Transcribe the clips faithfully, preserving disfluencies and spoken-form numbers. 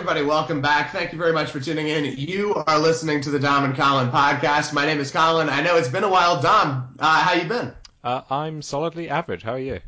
everybody. Welcome back. Thank you very much for tuning in. You are listening to the Dom and Colin podcast. My name is Colin. I know it's been a while. Dom, uh, how you been? Uh, I'm solidly average. How are you?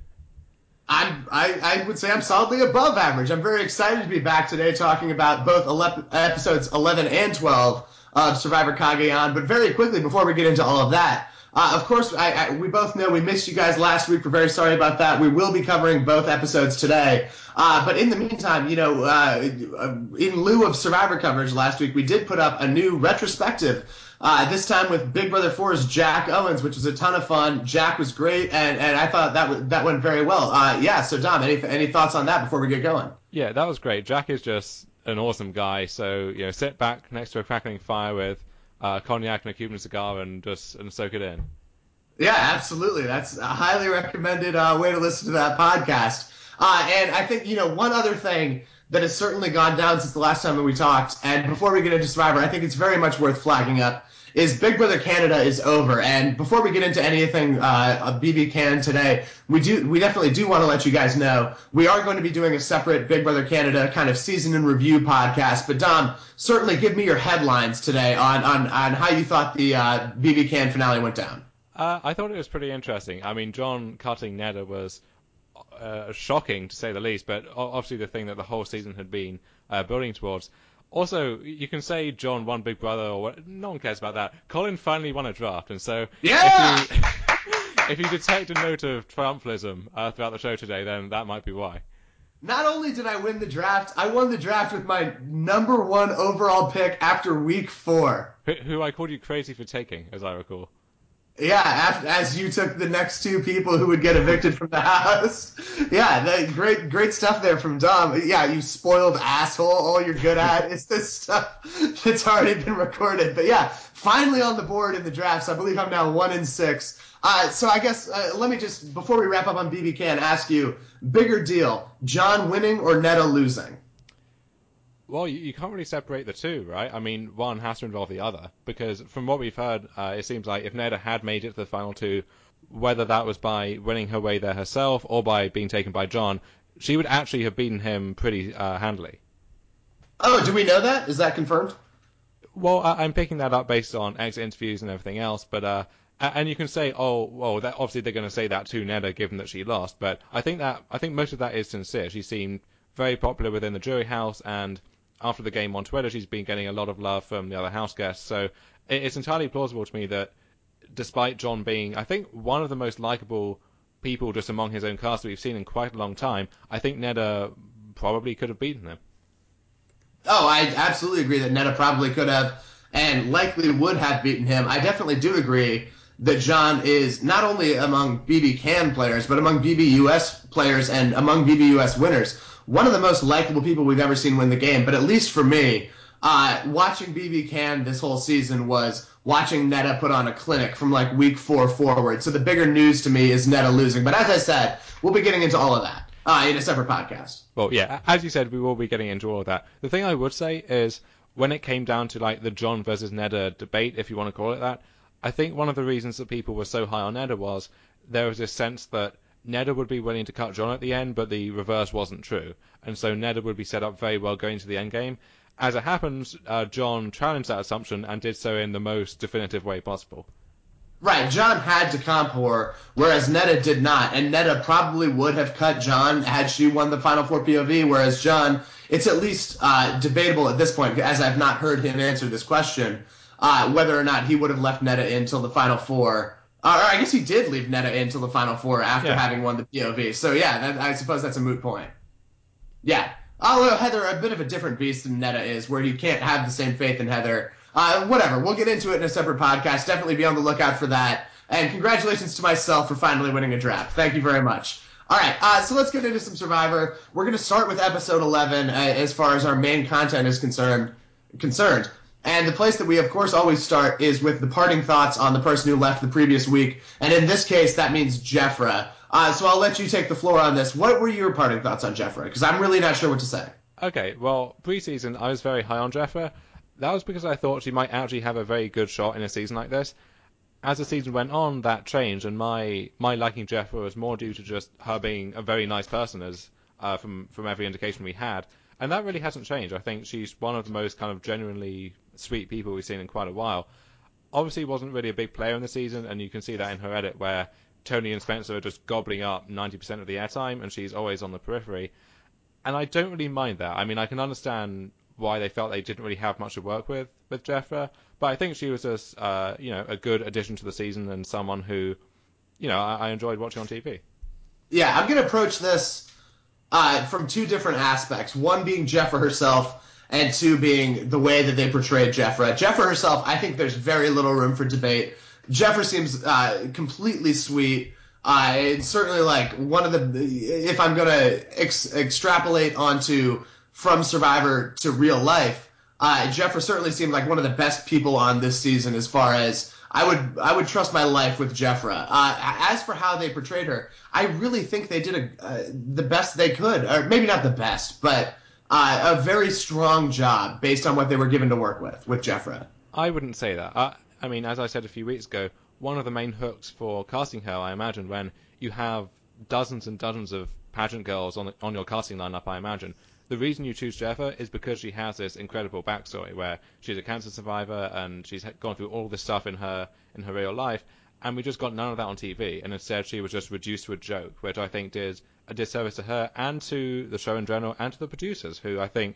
I'm, I, I would say I'm solidly above average. I'm very excited to be back today talking about both ele- episodes eleven and twelve of Survivor Cagayan. But very quickly, before we get into all of that, Uh, of course, I, I, we both know we missed you guys last week. We're very sorry about that. We will be covering both episodes today. Uh, but in the meantime, you know, uh, in lieu of Survivor coverage last week, we did put up a new retrospective, uh, this time with Big Brother four's Jack Owens, which was a ton of fun. Jack was great, and, and I thought that w- that went very well. Uh, yeah, so Dom, any, any thoughts on that before we get going? Yeah, that was great. Jack is just an awesome guy. So, you know, sit back next to a crackling fire with uh, cognac and a Cuban cigar and just and soak it in. Yeah, absolutely. That's a highly recommended uh, way to listen to that podcast. Uh, and I think, you know, one other thing that has certainly gone down since the last time that we talked, and before we get into Survivor, I think it's very much worth flagging up, is Big Brother Canada is over. And before we get into anything uh, B B Can today, we do we definitely do want to let you guys know we are going to be doing a separate Big Brother Canada kind of season in review podcast. But Dom, certainly give me your headlines today on, on, on how you thought the uh, B B Can finale went down. Uh, I thought it was pretty interesting. I mean, John cutting Neda was uh, shocking, to say the least, but obviously the thing that the whole season had been uh, building towards. Also, you can say John won Big Brother, or what, no one cares about that. Colin finally won a draft, and so Yeah! if you if you detect a note of triumphalism uh, throughout the show today, then that might be why. Not only did I win the draft, I won the draft with my number one overall pick after week four. Who, who I called you crazy for taking, as I recall. Yeah, after, as you took the next two people who would get evicted from the house. Yeah, that, great great stuff there from Dom. Yeah, you spoiled asshole. All you're good at is this stuff that's already been recorded. But yeah, finally on the board in the drafts. I believe I'm now one in six. Uh, so I guess uh, let me just, before we wrap up on B B Can, ask you, bigger deal, John winning or Neda losing? Well, you, you can't really separate the two, right? I mean, one has to involve the other, because from what we've heard, uh, it seems like if Neda had made it to the final two, whether that was by winning her way there herself or by being taken by John, she would actually have beaten him pretty uh, handily. Oh, do we know that? Is that confirmed? Well, I, I'm picking that up based on exit interviews and everything else, but uh, and you can say, oh, well, that, obviously they're going to say that to Neda, given that she lost, but I think that I think most of that is sincere. She seemed very popular within the jury house, and after the game on Twitter, she's been getting a lot of love from the other house guests. So it's entirely plausible to me that despite John being, I think, one of the most likable people just among his own cast that we've seen in quite a long time, I think Neda probably could have beaten him. Oh, I absolutely agree that Neda probably could have and likely would have beaten him. I definitely do agree that John is not only among B B Can players, but among B B U S players and among B B U S winners, one of the most likable people we've ever seen win the game. But at least for me, uh, watching B B Can this whole season was watching Neda put on a clinic from like week four forward. So the bigger news to me is Neda losing. But as I said, we'll be getting into all of that uh, in a separate podcast. Well, yeah, as you said, we will be getting into all of that. The thing I would say is when it came down to like the John versus Neda debate, if you want to call it that, I think one of the reasons that people were so high on Neda was there was this sense that Neda would be willing to cut John at the end, but the reverse wasn't true. And so Neda would be set up very well going to the end game. As it happens, uh, John challenged that assumption and did so in the most definitive way possible. Right, John had to comp her, whereas Neda did not, and Neda probably would have cut John had she won the Final Four P O V, whereas John, it's at least uh, debatable at this point, as I've not heard him answer this question, uh, whether or not he would have left Neda in till the Final Four. Uh, or I guess he did leave Neda in till the Final Four after Yeah. having won the P O V. So yeah, that, I suppose that's a moot point. Yeah. Although Heather, a bit of a different beast than Neda is, where you can't have the same faith in Heather. Uh, whatever, we'll get into it in a separate podcast. Definitely be on the lookout for that. And congratulations to myself for finally winning a draft. Thank you very much. All right, uh, so let's get into some Survivor. We're going to start with episode eleven uh, as far as our main content is concerned. concerned. And the place that we, of course, always start is with the parting thoughts on the person who left the previous week. And in this case, that means Jeffra. Uh, so I'll let you take the floor on this. What were your parting thoughts on Jeffra? Because I'm really not sure what to say. Okay, well, preseason, I was very high on Jeffra. That was because I thought she might actually have a very good shot in a season like this. As the season went on, that changed, and my, my liking Jeffra was more due to just her being a very nice person, as uh, from from every indication we had. And that really hasn't changed. I think she's one of the most kind of genuinely sweet people we've seen in quite a while. Obviously wasn't really a big player in the season, and you can see that in her edit where Tony and Spencer are just gobbling up ninety percent of the airtime, and she's always on the periphery. And I don't really mind that. I mean, I can understand why they felt they didn't really have much to work with with Jeffra, but I think she was just, uh, you know, a good addition to the season and someone who, you know, I, I enjoyed watching on T V. Yeah, I'm going to approach this uh, from two different aspects. One being Jeffra herself, and two being the way that they portrayed Jeffra. Jeffra herself, I think there's very little room for debate. Jeffra seems uh, completely sweet. Uh, it's certainly like one of the, if I'm going to ex- extrapolate onto from Survivor to real life, uh, Jeffra certainly seemed like one of the best people on this season as far as I would I would trust my life with Jeffra. Uh, as for how they portrayed her, I really think they did a, uh, the best they could, or maybe not the best, but uh, a very strong job based on what they were given to work with with Jeffra. I wouldn't say that. I, I mean, as I said a few weeks ago, one of the main hooks for casting her, I imagine, when you have dozens and dozens of pageant girls on the, on your casting lineup, I imagine, the reason you choose Jeffra is because she has this incredible backstory where she's a cancer survivor and she's gone through all this stuff in her in her real life, and we just got none of that on T V, and instead she was just reduced to a joke, which I think did a disservice to her and to the show in general and to the producers, who I think,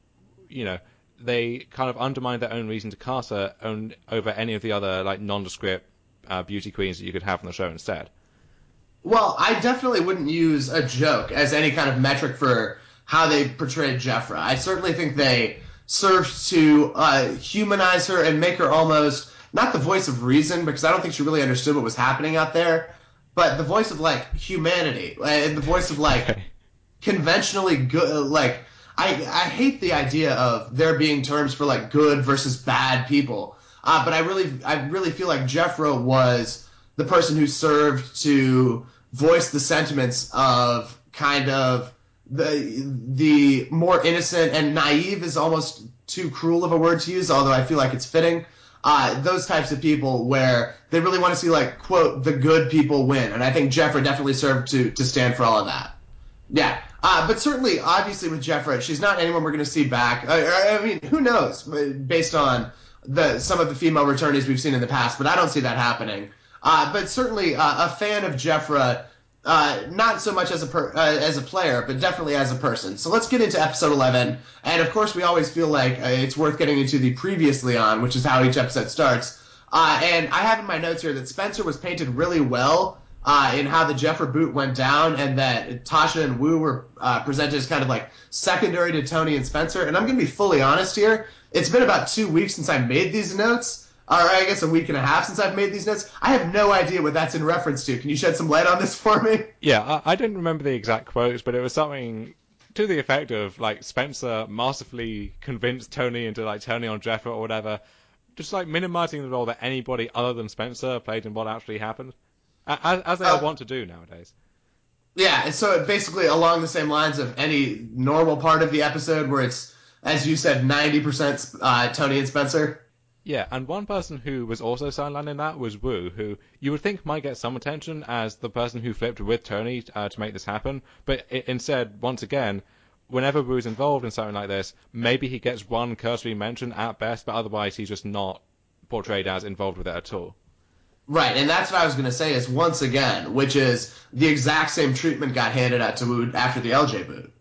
you know, they kind of undermined their own reason to cast her own, over any of the other like nondescript uh, beauty queens that you could have on the show instead. Well, I definitely wouldn't use a joke as any kind of metric for how they portrayed Jeffra. I certainly think they served to uh, humanize her and make her almost not the voice of reason, because I don't think she really understood what was happening out there, but the voice of like humanity and the voice of like Okay. conventionally good. Like I I hate the idea of there being terms for like good versus bad people, uh, but I really I really feel like Jeffra was the person who served to voice the sentiments of kind of the the more innocent, and naive is almost too cruel of a word to use, although I feel like it's fitting. Uh, those types of people where they really want to see like quote the good people win, and I think Jeffra definitely served to to stand for all of that. Yeah, uh, but certainly, obviously, with Jeffra, she's not anyone we're going to see back. I, I mean, who knows, based on the some of the female returnees we've seen in the past, but I don't see that happening. Uh, but certainly, uh, a fan of Jeffra, uh, not so much as a per, uh, as a player, but definitely as a person. So let's get into episode eleven, and of course, we always feel like uh, it's worth getting into the previously on, which is how each episode starts. Uh, and I have in my notes here that Spencer was painted really well uh, in how the Jeffra boot went down, and that Tasha and Wu were uh, presented as kind of like secondary to Tony and Spencer. And I'm going to be fully honest here. It's been about two weeks since I made these notes, or I guess a week and a half since I've made these notes. I have no idea what that's in reference to. Can you shed some light on this for me? Yeah, I, I didn't remember the exact quotes, but it was something to the effect of like Spencer masterfully convinced Tony into like turning on Jeffra or whatever, just like minimizing the role that anybody other than Spencer played in what actually happened, as, as they all Uh, want to do nowadays. yeah, and so basically along the same lines of any normal part of the episode where it's, as you said, ninety percent uh, Tony and Spencer. Yeah, and one person who was also sidelined in that was Wu, who you would think might get some attention as the person who flipped with Tony uh, to make this happen, but it, instead, once again, whenever Wu's involved in something like this, maybe he gets one cursory mention at best, but otherwise he's just not portrayed as involved with it at all. Right, and that's what I was going to say is once again, which is the exact same treatment got handed out to Wu after the L J boot.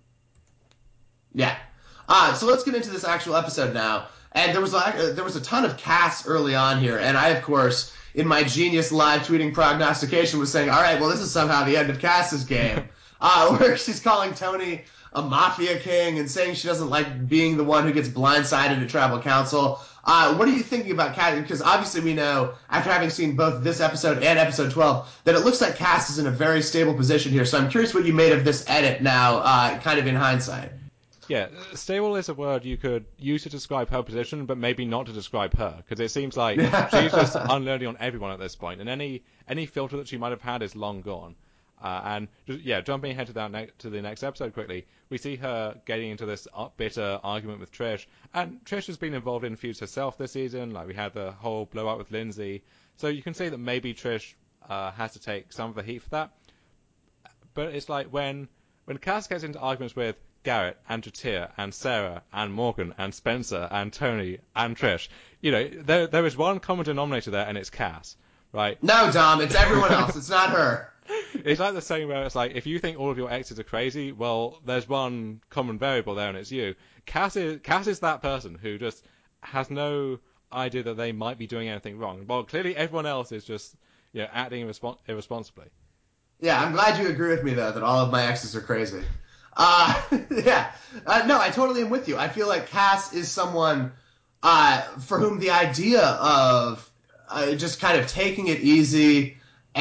Yeah. Uh, so let's get into this actual episode now. And there was a, there was a ton of casts early on here, and I, of course, in my genius live tweeting prognostication, was saying, all right, well, this is somehow the end of Cass's game, uh, where she's calling Tony a mafia king and saying she doesn't like being the one who gets blindsided at tribal council. Uh, what are you thinking about Cass? Because obviously we know, after having seen both this episode and episode twelve, that it looks like Cass is in a very stable position here. So I'm curious what you made of this edit now, uh, kind of in hindsight. Yeah, stable is a word you could use to describe her position, but maybe not to describe her, because it seems like she's just unlearning on everyone at this point, and any any filter that she might have had is long gone. Uh, and just, yeah, jumping ahead to that ne- to the next episode quickly, we see her getting into this bitter argument with Trish, and Trish has been involved in feuds herself this season. Like we had the whole blowout with Lindsay, so you can see that maybe Trish uh, has to take some of the heat for that. But it's like when when Cass gets into arguments with Garrett and Jatir and Sarah and Morgan and Spencer and Tony and Trish. You know, there there is one common denominator there, and it's Cass, right? No, Dom, it's everyone else. It's not her. It's like the same where it's like, if you think all of your exes are crazy, well, there's one common variable there, and it's you. Cass is, Cass is that person who just has no idea that they might be doing anything wrong. Well, clearly everyone else is just, you know, acting irrespons- irresponsibly. Yeah, I'm glad you agree with me, though, that all of my exes are crazy. Uh, yeah. Uh, no, I totally am with you. I feel like Cass is someone uh, for whom the idea of uh, just kind of taking it easy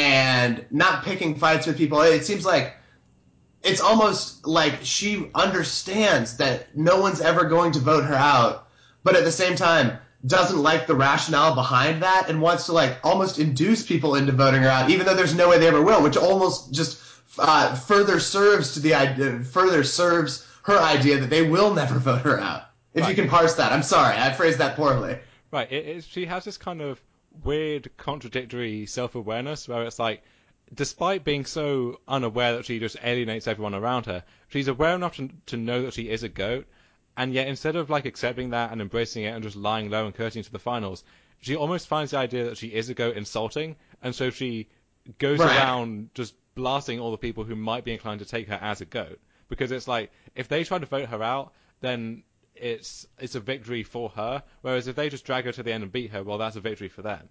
and not picking fights with people, it seems like it's almost like she understands that no one's ever going to vote her out, but at the same time doesn't like the rationale behind that and wants to like almost induce people into voting her out, even though there's no way they ever will, which almost just uh, further serves to the idea, further serves her idea that they will never vote her out. If right. You can parse that. I'm sorry, I phrased that poorly. Right. It, it, she has this kind of weird, contradictory self-awareness where it's like, despite being so unaware that she just alienates everyone around her, she's aware enough to, to know that she is a goat, and yet instead of like accepting that and embracing it and just lying low and coasting to the finals, she almost finds the idea that she is a goat insulting, and so she goes right. around just blasting all the people who might be inclined to take her as a goat, because it's like, if they try to vote her out, then it's it's a victory for her, whereas if they just drag her to the end and beat her, well, that's a victory for them.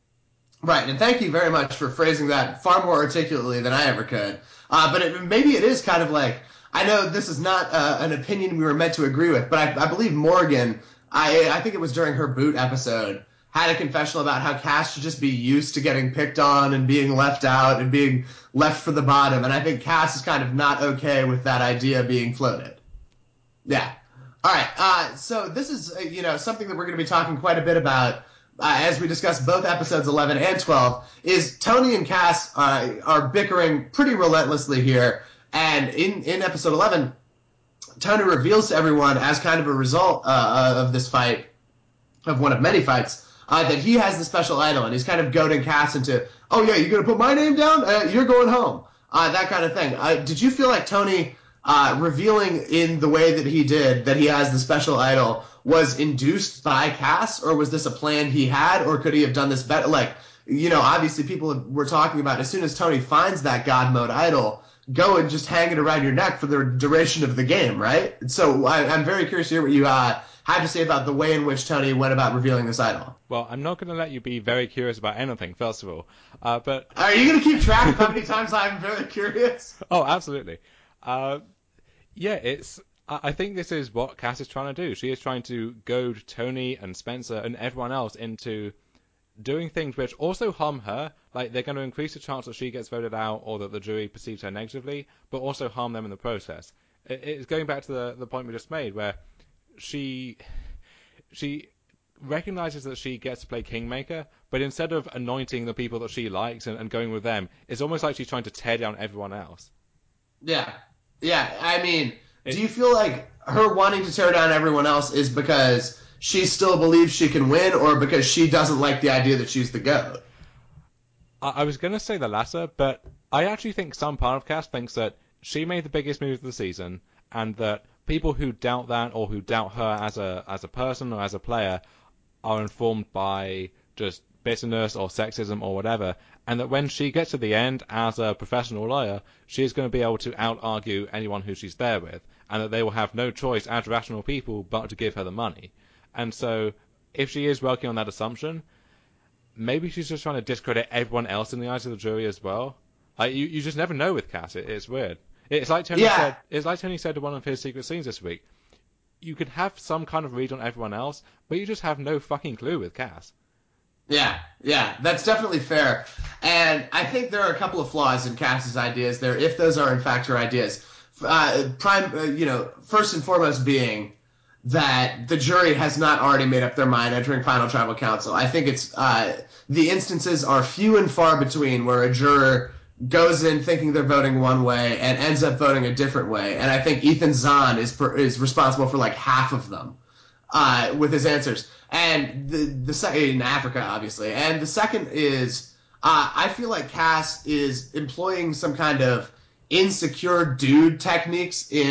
Right, and thank you very much for phrasing that far more articulately than I ever could. Uh, but it, maybe it is kind of like, I know this is not uh, an opinion we were meant to agree with, but I, I believe Morgan, I, I think it was during her boot episode, had a confessional about how Cass should just be used to getting picked on and being left out and being left for the bottom, and I think Cass is kind of not okay with that idea being floated. Yeah. All right, uh, so this is, uh, you know, something that we're going to be talking quite a bit about Uh, as we discussed both episodes eleven and twelve, is Tony and Cass uh, are bickering pretty relentlessly here. And in, in episode eleven, Tony reveals to everyone, as kind of a result uh, of this fight, of one of many fights, uh, that he has the special idol. And he's kind of goading Cass into, oh yeah, you're going to put my name down? Uh, you're going home. Uh, that kind of thing. Uh, did you feel like Tony uh, revealing in the way that he did that he has the special idol was induced by Cass, or was this a plan he had, or could he have done this better? Like, you know, obviously people were talking about as soon as Tony finds that God mode idol, go and just hang it around your neck for the duration of the game, right? So I, I'm very curious to hear what you uh, have to say about the way in which Tony went about revealing this idol. Well, I'm not going to let you be very curious about anything, first of all. Uh, but are you going to keep track of how many times I'm very curious? Oh, absolutely. Uh, yeah, it's... I think this is what Cass is trying to do. She is trying to goad Tony and Spencer and everyone else into doing things which also harm her. Like, they're going to increase the chance that she gets voted out or that the jury perceives her negatively, but also harm them in the process. It's going back to the, the point we just made, where she she recognizes that she gets to play Kingmaker, but instead of anointing the people that she likes and, and going with them, it's almost like she's trying to tear down everyone else. Yeah. Yeah, I mean... Do you feel like her wanting to tear down everyone else is because she still believes she can win, or because she doesn't like the idea that she's the GOAT? I was going to say the latter, but I actually think some part of Cass thinks that she made the biggest move of the season, and that people who doubt that or who doubt her as a as a person or as a player are informed by just bitterness or sexism or whatever, and that when she gets to the end as a professional lawyer, she is going to be able to out-argue anyone who she's there with, and that they will have no choice as rational people but to give her the money. And so, if she is working on that assumption, maybe she's just trying to discredit everyone else in the eyes of the jury as well. Like, you, you just never know with Cass. It, it's weird. It's like Tony yeah. said. It's like Tony said to one of his secret scenes this week. You could have some kind of read on everyone else, but you just have no fucking clue with Cass. Yeah, yeah, that's definitely fair. And I think there are a couple of flaws in Cass's ideas there, if those are in fact her ideas. Uh, prime, uh, you know, first and foremost being that the jury has not already made up their mind entering Final Tribal Council. I think it's uh, the instances are few and far between where a juror goes in thinking they're voting one way and ends up voting a different way. And I think Ethan Zahn is per, is responsible for like half of them. Uh, with his answers, and the the second in Africa, obviously, and the second is uh, I feel like Cass is employing some kind of insecure dude techniques in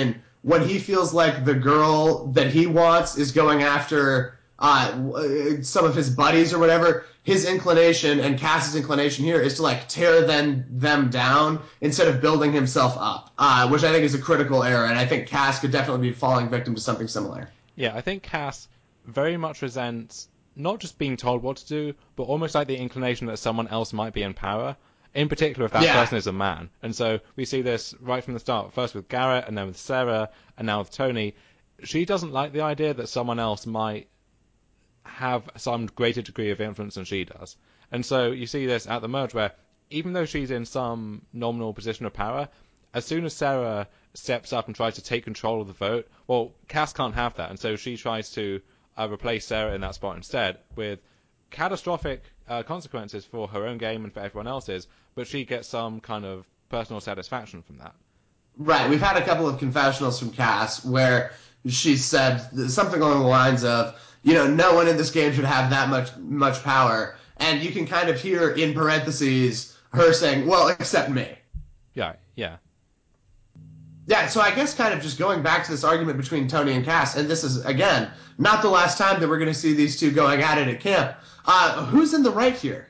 when he feels like the girl that he wants is going after uh, some of his buddies or whatever, his inclination and Cass's inclination here is to like tear them them down instead of building himself up, uh, which I think is a critical error, and I think Cass could definitely be falling victim to something similar. Yeah, I think Cass very much resents not just being told what to do, but almost like the inclination that someone else might be in power, in particular if that Yeah. person is a man. And so we see this right from the start, first with Garrett, and then with Sarah, and now with Tony. She doesn't like the idea that someone else might have some greater degree of influence than she does. And so you see this at the merge where, even though she's in some nominal position of power, as soon as Sarah steps up and tries to take control of the vote, well, Cass can't have that, and so she tries to uh, replace Sarah in that spot instead, with catastrophic uh, consequences for her own game and for everyone else's, but she gets some kind of personal satisfaction from that. Right. We've had a couple of confessionals from Cass where she said something along the lines of, you know, no one in this game should have that much much power. And you can kind of hear in parentheses her saying, well, except me. Yeah, yeah. Yeah, so I guess kind of just going back to this argument between Tony and Cass, and this is, again, not the last time that we're going to see these two going at it at camp. Uh, who's in the right here?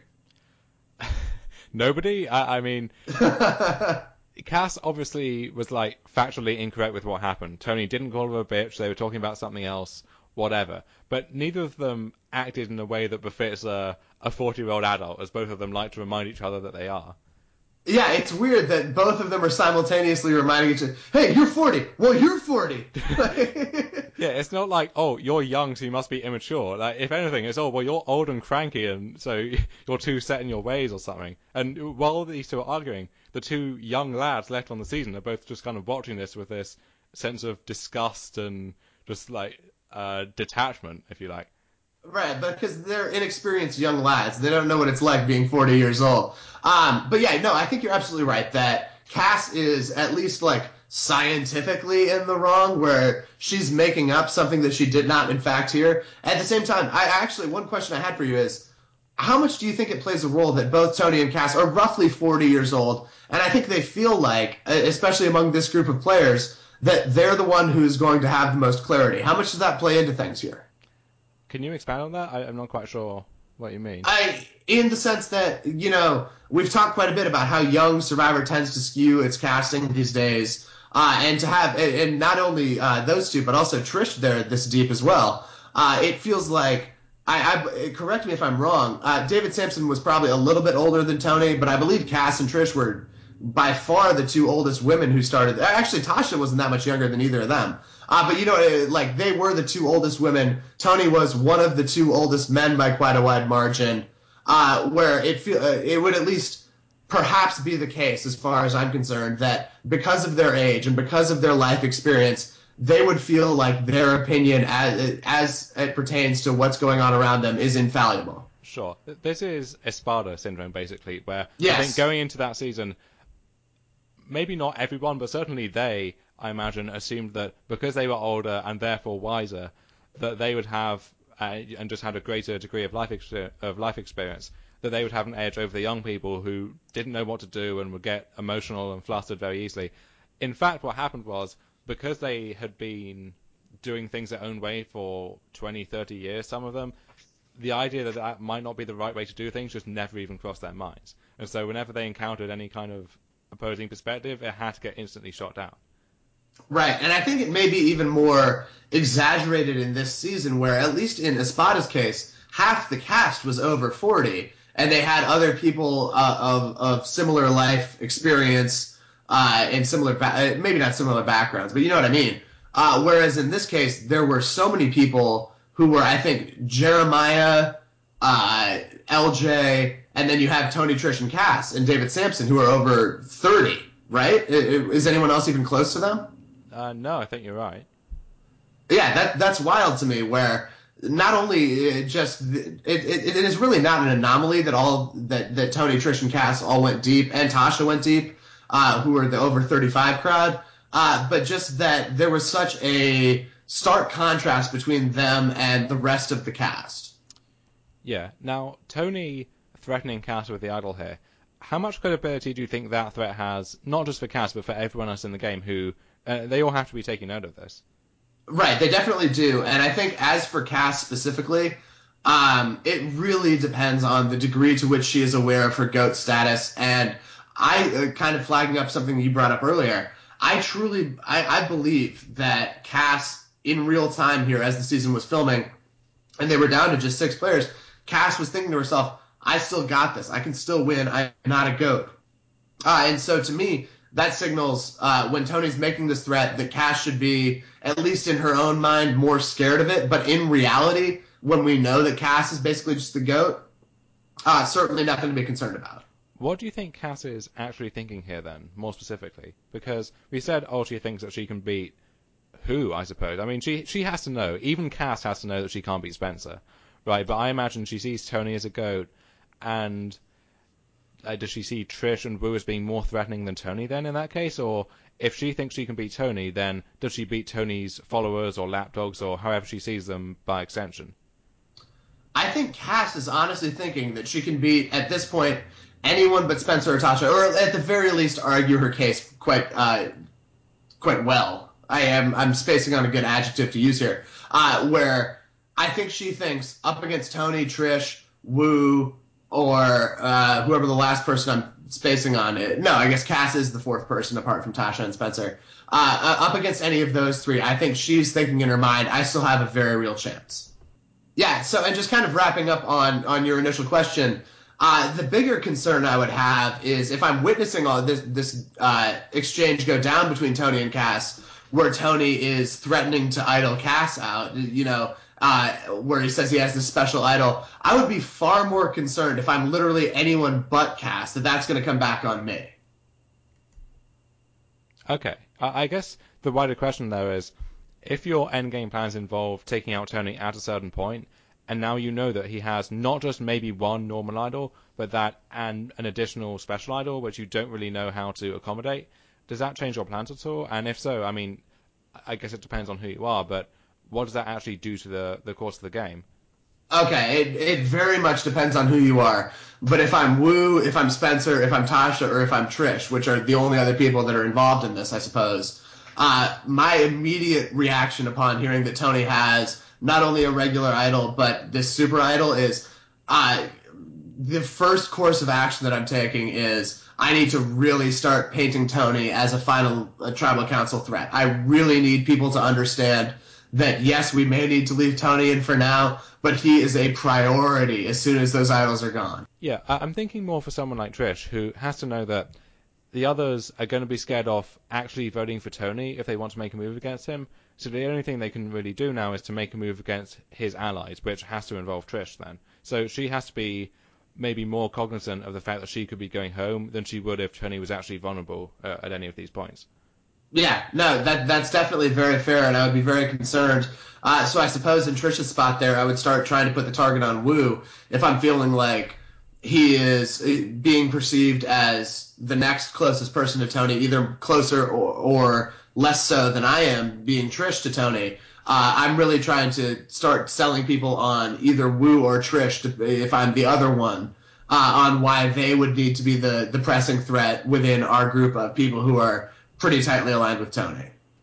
Nobody? I, I mean... Cass obviously was, like, factually incorrect with what happened. Tony didn't call her a bitch, they were talking about something else, whatever. But neither of them acted in a way that befits a, a forty-year-old adult, as both of them like to remind each other that they are. Yeah, it's weird that both of them are simultaneously reminding each other, hey, you're forty! Well, you're forty! Yeah, it's not like, oh, you're young, so you must be immature. Like, if anything, it's, oh, well, you're old and cranky, and so you're too set in your ways or something. And while these two are arguing, the two young lads left on the season are both just kind of watching this with this sense of disgust and just, like, uh, detachment, if you like. Right, because they're inexperienced young lads. They don't know what it's like being forty years old. Um, but yeah, no, I think you're absolutely right that Cass is at least like scientifically in the wrong, where she's making up something that she did not in fact hear. At the same time, I actually, one question I had for you is, how much do you think it plays a role that both Tony and Cass are roughly forty years old, and I think they feel like, especially among this group of players, that they're the one who's going to have the most clarity? How much does that play into things here? Can you expand on that? I, I'm not quite sure what you mean. I, in the sense that, you know, we've talked quite a bit about how young Survivor tends to skew its casting these days, uh, and to have, and not only uh, those two, but also Trish there this deep as well. Uh, it feels like, I, I correct me if I'm wrong, uh, David Sampson was probably a little bit older than Tony, but I believe Cass and Trish were by far the two oldest women who started. Actually, Tasha wasn't that much younger than either of them. Uh, but, you know, like, they were the two oldest women. Tony was one of the two oldest men by quite a wide margin, uh, where it feel, uh, it would at least perhaps be the case, as far as I'm concerned, that because of their age and because of their life experience, they would feel like their opinion as, as it pertains to what's going on around them is infallible. Sure. This is Espada syndrome, basically, where Yes. I think going into that season, maybe not everyone, but certainly they, I imagine, assumed that because they were older and therefore wiser, that they would have, uh, and just had a greater degree of life, ex- of life experience, that they would have an edge over the young people who didn't know what to do and would get emotional and flustered very easily. In fact, what happened was, because they had been doing things their own way for twenty, thirty years, some of them, the idea that that might not be the right way to do things just never even crossed their minds. And so whenever they encountered any kind of opposing perspective, it had to get instantly shot down. Right, and I think it may be even more exaggerated in this season, where at least in Espada's case, half the cast was over forty, and they had other people uh, of of similar life experience uh, and similar, ba- maybe not similar backgrounds, but you know what I mean. Uh, whereas in this case, there were so many people who were, I think, Jeremiah, uh, L J, and then you have Tony, Trish, and Cass, and David Sampson, who are over thirty, right? Is anyone else even close to them? Uh, no, I think you're right. Yeah, that that's wild to me, where not only it just it, it, it is really not an anomaly that all that, that Tony, Trish, and Cass all went deep, and Tasha went deep, uh, who were the over thirty-five crowd, uh, but just that there was such a stark contrast between them and the rest of the cast. Yeah. Now, Tony threatening Cass with the idol here, how much credibility do you think that threat has, not just for Cass, but for everyone else in the game who Uh, they all have to be taking note of this. Right, they definitely do. And I think as for Cass specifically, um, it really depends on the degree to which she is aware of her GOAT status. And I, uh, kind of flagging up something you brought up earlier, I truly, I, I believe that Cass, in real time here as the season was filming, and they were down to just six players, Cass was thinking to herself, I still got this. I can still win. I'm not a GOAT. Uh, and so to me, that signals uh, when Tony's making this threat that Cass should be, at least in her own mind, more scared of it. But in reality, when we know that Cass is basically just the GOAT, uh, certainly nothing to be concerned about. What do you think Cass is actually thinking here then, more specifically? Because we said, oh, she thinks that she can beat who, I suppose. I mean, she she has to know. Even Cass has to know that she can't beat Spencer, right? But I imagine she sees Tony as a GOAT, and uh, does she see Trish and Wu as being more threatening than Tony then in that case? Or if she thinks she can beat Tony, then does she beat Tony's followers or lapdogs or however she sees them by extension? I think Cass is honestly thinking that she can beat, at this point, anyone but Spencer or Tasha, or at the very least argue her case quite uh, quite well. I am I'm spacing on a good adjective to use here. Uh, where I think she thinks up against Tony, Trish, Wu, or uh, whoever the last person I'm spacing on it. No, I guess Cass is the fourth person apart from Tasha and Spencer. Uh, uh, up against any of those three, I think she's thinking in her mind, I still have a very real chance. Yeah, so and just kind of wrapping up on, on your initial question, uh, the bigger concern I would have is if I'm witnessing all this this uh, exchange go down between Tony and Cass, where Tony is threatening to idol Cass out, you know, uh, where he says he has this special idol, I would be far more concerned if I'm literally anyone but Cass that that's going to come back on me. Okay, I, I guess the wider question though is, if your endgame plans involve taking out Tony at a certain point, and now you know that he has not just maybe one normal idol, but that and an additional special idol, which you don't really know how to accommodate, does that change your plans at all? And if so, I mean, I guess it depends on who you are, but what does that actually do to the, the course of the game? Okay, it, it very much depends on who you are. But if I'm Wu, if I'm Spencer, if I'm Tasha, or if I'm Trish, which are the only other people that are involved in this, I suppose, uh, my immediate reaction upon hearing that Tony has not only a regular idol, but this super idol is, uh, the first course of action that I'm taking is I need to really start painting Tony as a final a tribal council threat. I really need people to understand that, yes, we may need to leave Tony in for now, but he is a priority as soon as those idols are gone. Yeah, I'm thinking more for someone like Trish, who has to know that the others are going to be scared off actually voting for Tony if they want to make a move against him. So the only thing they can really do now is to make a move against his allies, which has to involve Trish then. So she has to be maybe more cognizant of the fact that she could be going home than she would if Tony was actually vulnerable uh, at any of these points. Yeah, no, that that's definitely very fair, and I would be very concerned. Uh, so I suppose in Trish's spot there, I would start trying to put the target on Wu if I'm feeling like he is being perceived as the next closest person to Tony, either closer or, or less so than I am being Trish to Tony. Uh, I'm really trying to start selling people on either Wu or Trish to, if I'm the other one, uh, on why they would need to be the, the pressing threat within our group of people who are pretty tightly aligned with Tony.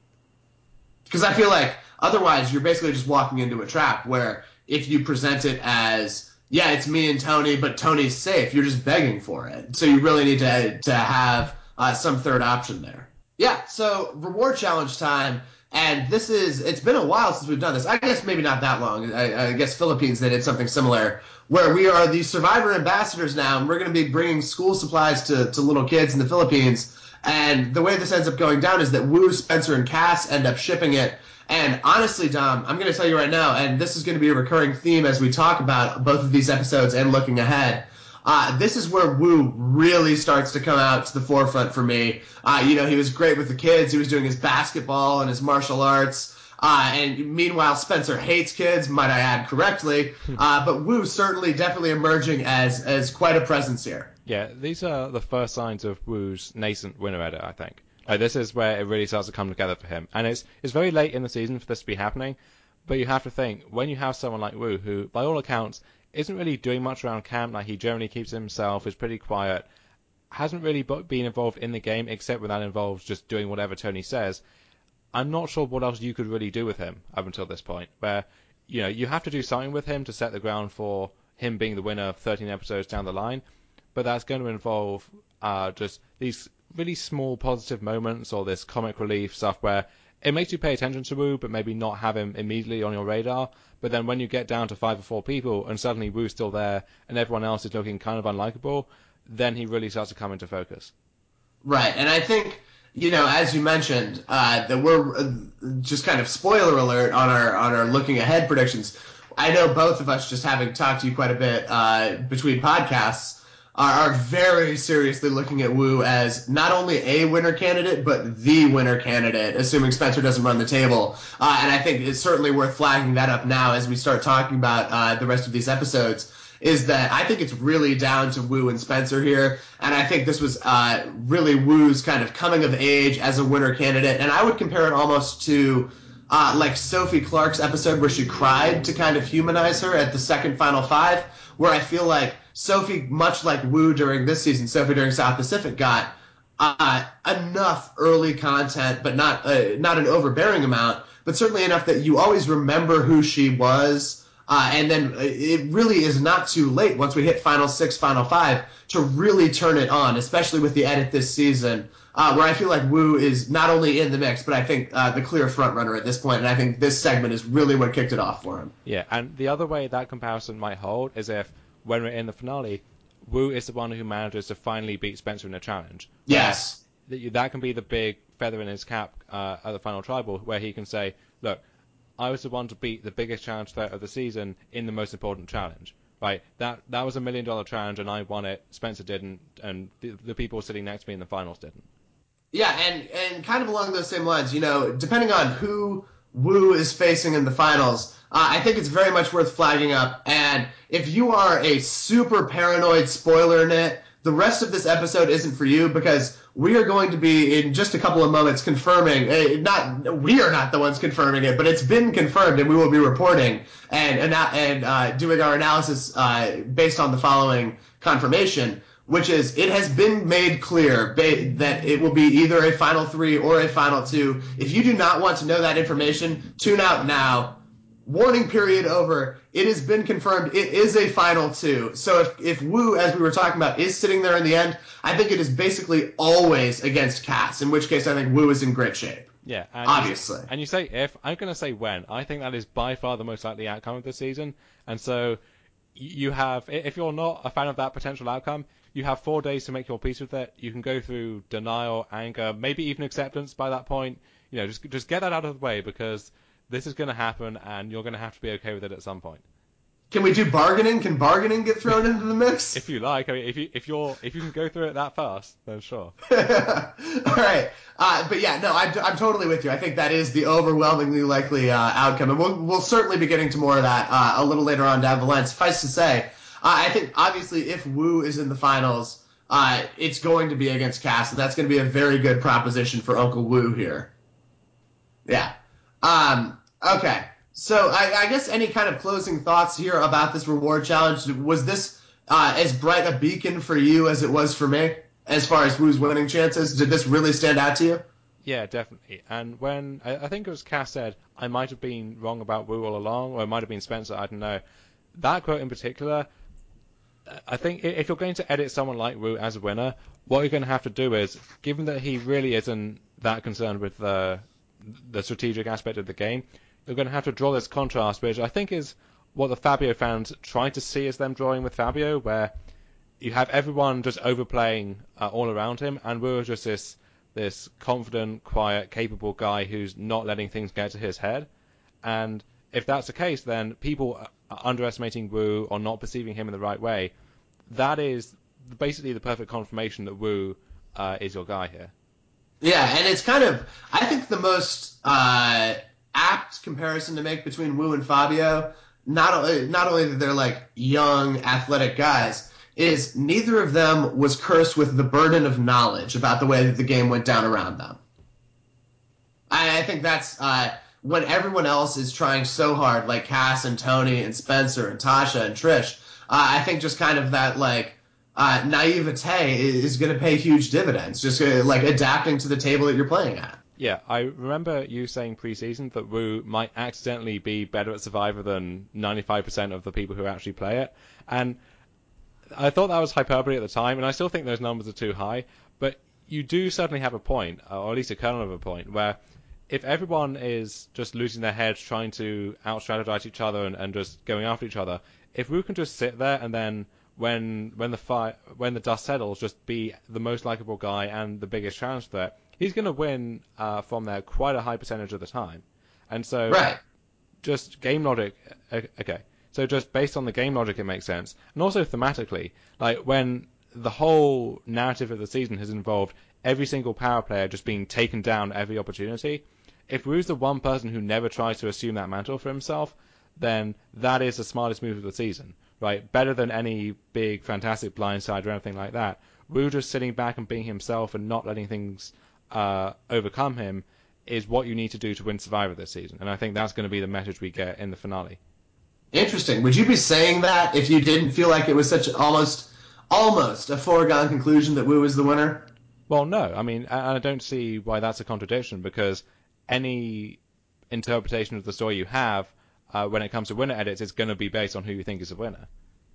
Because I feel like otherwise you're basically just walking into a trap where if you present it as, yeah, it's me and Tony, but Tony's safe, you're just begging for it. So you really need to to have uh, some third option there. Yeah, so reward challenge time. And this is, it's been a while since we've done this. I guess maybe not that long. I, I guess Philippines, they did something similar where we are the Survivor ambassadors now, and we're going to be bringing school supplies to, to little kids in the Philippines. And the way this ends up going down is that Wu, Spencer, and Cass end up shipping it. And honestly, Dom, I'm going to tell you right now, and this is going to be a recurring theme as we talk about both of these episodes and looking ahead. Uh, this is where Wu really starts to come out to the forefront for me. Uh, you know, he was great with the kids. He was doing his basketball and his martial arts. Uh, and meanwhile, Spencer hates kids, might I add correctly. Uh, but Wu certainly definitely emerging as, as quite a presence here. Yeah, these are the first signs of Wu's nascent winner edit, I think. Like, this is where it really starts to come together for him. And it's it's very late in the season for this to be happening, but you have to think, when you have someone like Wu, who, by all accounts, isn't really doing much around camp, like he generally keeps himself, is pretty quiet, hasn't really been involved in the game, except when that involves just doing whatever Tony says, I'm not sure what else you could really do with him up until this point, where, you know, you have to do something with him to set the ground for him being the winner thirteen episodes down the line, but that's going to involve uh, just these really small positive moments or this comic relief stuff where it makes you pay attention to Wu, but maybe not have him immediately on your radar. But then when you get down to five or four people and suddenly Wu's still there and everyone else is looking kind of unlikable, then he really starts to come into focus. Right, and I think, you know, as you mentioned, uh, that we're uh, just kind of spoiler alert on our on our looking ahead predictions. I know both of us, just having talked to you quite a bit uh, between podcasts, are, are very seriously looking at Wu as not only a winner candidate, but the winner candidate, assuming Spencer doesn't run the table. Uh, and I think it's certainly worth flagging that up now as we start talking about uh, the rest of these episodes, is that I think it's really down to Wu and Spencer here. And I think this was uh, really Wu's kind of coming of age as a winner candidate. And I would compare it almost to uh, like Sophie Clark's episode where she cried to kind of humanize her at the second Final Five, where I feel like Sophie, much like Wu during this season, Sophie during South Pacific, got uh, enough early content, but not uh, not an overbearing amount, but certainly enough that you always remember who she was. Uh, and then it really is not too late once we hit Final Six, Final Five to really turn it on, especially with the edit this season, uh, where I feel like Wu is not only in the mix, but I think uh, the clear front runner at this point, and I think this segment is really what kicked it off for him. Yeah, and the other way that comparison might hold is if, when we're in the finale, Wu is the one who manages to finally beat Spencer in a challenge. Yes. That, that can be the big feather in his cap uh, at the final tribal, where he can say, look, I was the one to beat the biggest challenge threat of the season in the most important challenge. Right? That that was a million dollar challenge, and I won it. Spencer didn't, and the, the people sitting next to me in the finals didn't. Yeah, and, and kind of along those same lines, you know, depending on who Wu is facing in the finals, uh, I think it's very much worth flagging up. And if you are a super paranoid spoiler nit, the rest of this episode isn't for you, because we are going to be, in just a couple of moments, confirming, uh, not we are not the ones confirming it, but it's been confirmed, and we will be reporting and, and, and uh, doing our analysis uh, based on the following confirmation, which is it has been made clear ba- that it will be either a Final Three or a Final Two. If you do not want to know that information, tune out now. Warning period over. It has been confirmed. It is a Final Two. So if, if Wu, as we were talking about, is sitting there in the end, I think it is basically always against Cass, in which case I think Wu is in great shape. Yeah, and obviously. You, and you say if, I'm going to say when. I think that is by far the most likely outcome of the season. And so you have, if you're not a fan of that potential outcome, you have four days to make your peace with it. You can go through denial, anger, maybe even acceptance by that point. You know, just just get that out of the way, because this is going to happen, and you're going to have to be okay with it at some point. Can we do bargaining? Can bargaining get thrown into the mix? If you like. I mean, if you if you're if you can go through it that fast, then sure. All right, uh, but yeah, no, I'm I'm totally with you. I think that is the overwhelmingly likely uh, outcome, and we'll we'll certainly be getting to more of that uh, a little later on down the line. Suffice to say, uh, I think obviously if Wu is in the finals, uh, it's going to be against Cass, and that's going to be a very good proposition for Uncle Wu here. Yeah. Um, okay. So I, I guess any kind of closing thoughts here about this reward challenge? Was this uh, as bright a beacon for you as it was for me as far as Wu's winning chances? Did this really stand out to you? Yeah, definitely. And when, I, I think it was Cass said, I might have been wrong about Wu all along, or it might have been Spencer, I don't know. That quote in particular, I think if you're going to edit someone like Wu as a winner, what you're going to have to do is, given that he really isn't that concerned with the the strategic aspect of the game, you're going to have to draw this contrast, which I think is what the Fabio fans try to see as them drawing with Fabio, where you have everyone just overplaying uh, all around him, and Wu is just this this confident, quiet, capable guy who's not letting things get to his head. And if that's the case, then people are underestimating Wu or not perceiving him in the right way. That is basically the perfect confirmation that Wu uh, is your guy here. Yeah, and it's kind of, I think, the most uh, apt comparison to make between Wu and Fabio, not, not only that they're like young, athletic guys, is neither of them was cursed with the burden of knowledge about the way that the game went down around them. I, I think that's uh, when everyone else is trying so hard, like Cass and Tony and Spencer and Tasha and Trish, uh, I think just kind of that, like, Uh, naivete is going to pay huge dividends, just uh, like adapting to the table that you're playing at. Yeah, I remember you saying pre-season that Wu might accidentally be better at Survivor than ninety-five percent of the people who actually play it. And I thought that was hyperbole at the time, and I still think those numbers are too high. But you do certainly have a point, or at least a kernel of a point, where if everyone is just losing their heads trying to out-strategize each other and, and just going after each other, if Wu can just sit there and then when when the fi- when the dust settles, just be the most likable guy and the biggest challenge threat, he's going to win uh, from there quite a high percentage of the time. And so, Right. just game logic, okay. So just based on the game logic, it makes sense. And also thematically, like when the whole narrative of the season has involved every single power player just being taken down every opportunity, if Wu's the one person who never tries to assume that mantle for himself, then that is the smartest move of the season, right? Better than any big, fantastic blindside or anything like that. Wu just sitting back and being himself and not letting things uh, overcome him is what you need to do to win Survivor this season. And I think that's going to be the message we get in the finale. Interesting. Would you be saying that if you didn't feel like it was such almost almost a foregone conclusion that Wu was the winner? Well, no. I mean, I, I don't see why that's a contradiction, because any interpretation of the story you have uh, when it comes to winner edits is going to be based on who you think is the winner.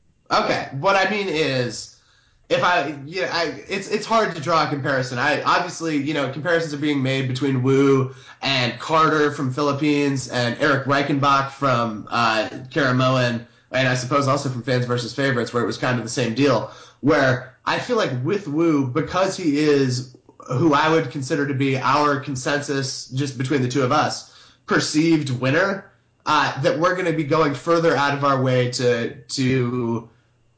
Okay. What I mean is, if I, yeah, I, it's it's hard to draw a comparison. I obviously, you know, comparisons are being made between Wu and Carter from Philippines and Eric Reichenbach from uh, Karamoan, and I suppose also from Fans versus Favorites, where it was kind of the same deal. Where I feel like with Wu, because he is who I would consider to be our consensus, just between the two of us, perceived winner, uh, that we're going to be going further out of our way to to.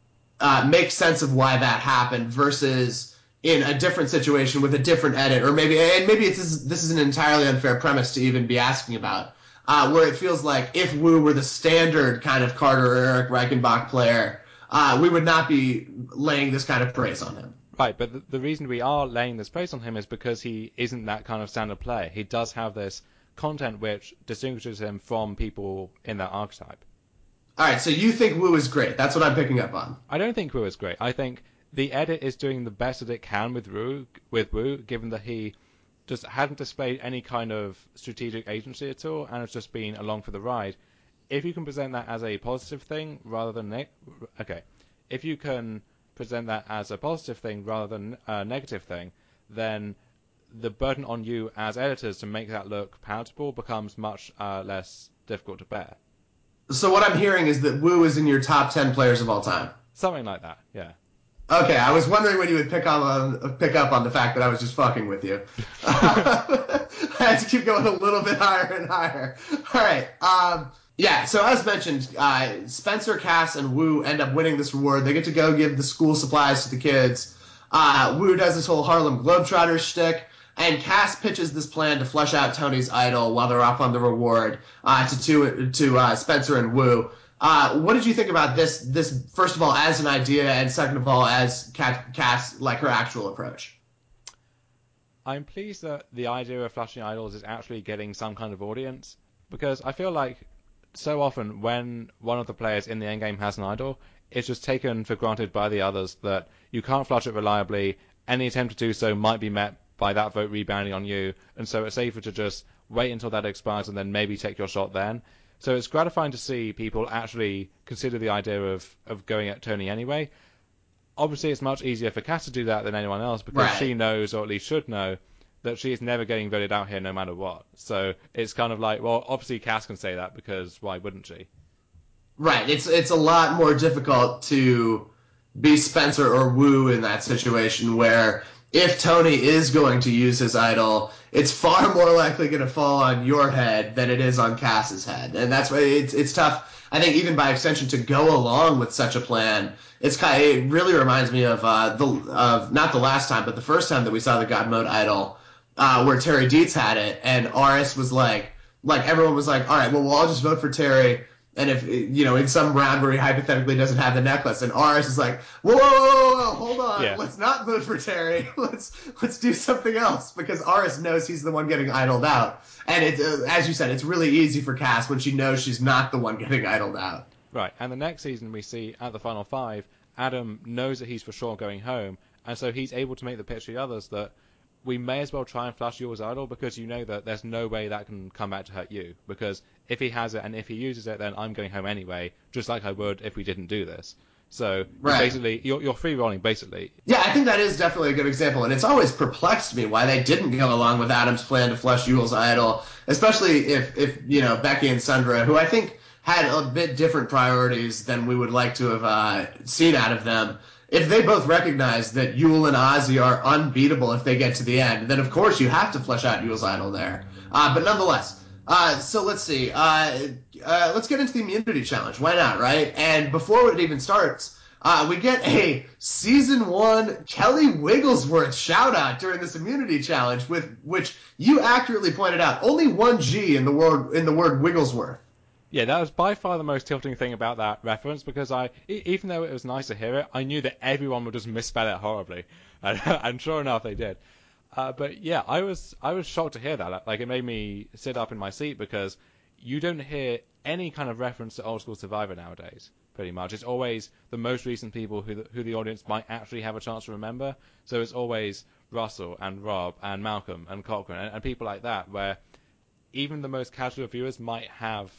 Uh, make sense of why that happened versus in a different situation with a different edit, or maybe and maybe it's this is an entirely unfair premise to even be asking about, uh, where it feels like if Wu were the standard kind of Carter or Eric Reichenbach player, uh, we would not be laying this kind of praise on him. Right, but the, the reason we are laying this praise on him is because he isn't that kind of standard player. He does have this content which distinguishes him from people in that archetype. All right, so you think Wu is great. That's what I'm picking up on. I don't think Wu is great. I think the edit is doing the best that it can with Wu, with Wu, given that he just hadn't displayed any kind of strategic agency at all, and has just been along for the ride. If you can present that as a positive thing rather than ne- okay, if you can present that as a positive thing rather than a negative thing, then the burden on you as editors to make that look palatable becomes much uh, less difficult to bear. So what I'm hearing is that Wu is in your top ten players of all time. Something like that, yeah. Okay, I was wondering when you would pick on pick up on the fact that I was just fucking with you. I had to keep going a little bit higher and higher. All right. Um, yeah, so as mentioned, uh, Spencer, Cass, and Wu end up winning this reward. They get to go give the school supplies to the kids. Uh, Wu does this whole Harlem Globetrotters shtick, and Cass pitches this plan to flush out Tony's idol while they're off on the reward uh, to to, to uh, Spencer and Wu. Uh, what did you think about this? This first of all, as an idea, and second of all, as Cass, like her actual approach. I'm pleased that the idea of flushing idols is actually getting some kind of audience, because I feel like so often when one of the players in the endgame has an idol, it's just taken for granted by the others that you can't flush it reliably. Any attempt to do so might be met by that vote rebounding on you, and so it's safer to just wait until that expires and then maybe take your shot then. So it's gratifying to see people actually consider the idea of, of going at Tony anyway. Obviously, it's much easier for Cass to do that than anyone else, because Right. she knows, or at least should know, that she is never getting voted out here no matter what. So it's kind of like, well, obviously Cass can say that, because why wouldn't she? Right. It's it's a lot more difficult to be Spencer or Wu in that situation, where if Tony is going to use his idol, it's far more likely going to fall on your head than it is on Cass's head, and that's why it's it's tough. I think even by extension to go along with such a plan. It's kind of, it really reminds me of uh, the of not the last time, but the first time that we saw the God Mode idol, uh, where Terry Dietz had it, and Aris was like, like everyone was like, all right, well, we'll all just vote for Terry. And if, you know, in some round where he hypothetically doesn't have the necklace, and Aris is like, whoa, whoa, whoa, whoa, hold on, Yeah. let's not vote for Terry. Let's let's do something else, because Aris knows he's the one getting idled out. And it, uh, as you said, it's really easy for Cass when she knows she's not the one getting idled out. Right, and the next season we see at the final five, Adam knows that he's for sure going home, and so he's able to make the pitch to the others that we may as well try and flush Yule's idol because you know that there's no way that can come back to hurt you. Because if he has it and if he uses it, then I'm going home anyway, just like I would if we didn't do this. So Right. basically, you're, you're free rolling, basically. Yeah, I think that is definitely a good example, and it's always perplexed me why they didn't go along with Adam's plan to flush Yule's idol, especially if, if you know, Becky and Sundra, who I think had a bit different priorities than we would like to have uh, seen out of them. If they both recognize that Yule and Ozzy are unbeatable if they get to the end, then of course you have to flesh out Yule's idol there. Uh, but nonetheless, uh, so let's see. Uh, uh, let's get into the immunity challenge. Why not, right? And before it even starts, uh, we get a season one Kelly Wigglesworth shout out during this immunity challenge, with which you accurately pointed out only one G in the word in the word Wigglesworth. Yeah, that was by far the most tilting thing about that reference because I, even though it was nice to hear it, I knew that everyone would just misspell it horribly, and, and sure enough, they did. Uh, but yeah, I was I was shocked to hear that. Like, it made me sit up in my seat because you don't hear any kind of reference to Old School Survivor nowadays. Pretty much, it's always the most recent people who the, who the audience might actually have a chance to remember. So it's always Russell and Rob and Malcolm and Cochran and, and people like that, where even the most casual viewers might have.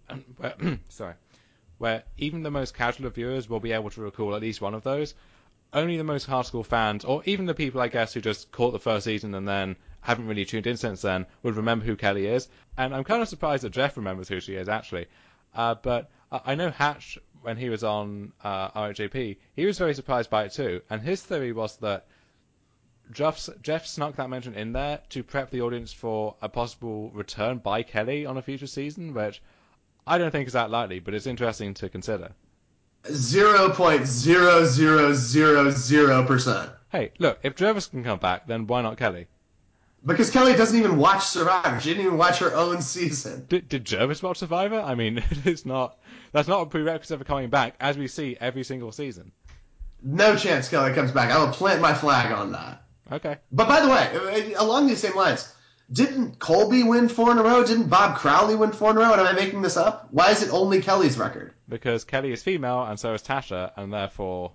sorry, where even the most casual viewers will be able to recall at least one of those. Only the most hardcore fans, or even the people, I guess, who just caught the first season and then haven't really tuned in since then, would remember who Kelly is. And I'm kind of surprised that Jeff remembers who she is, actually. Uh, but I know Hatch, when he was on uh, R H A P, he was very surprised by it too. And his theory was that Jeff, Jeff snuck that mention in there to prep the audience for a possible return by Kelly on a future season, which I don't think is that likely, but it's interesting to consider. Zero point zero zero zero zero percent. Hey, look, if Jervis can come back, then why not Kelly? Because Kelly doesn't even watch Survivor. She didn't even watch her own season. Did, did Jervis watch Survivor? I mean, it's not. That's not a prerequisite for coming back, as we see every single season. No chance Kelly comes back. I will plant my flag on that. Okay. But by the way, along these same lines, didn't Colby win four in a row? Didn't Bob Crowley win four in a row? And am I making this up? Why is it only Kelly's record? Because Kelly is female, and so is Tasha, and therefore...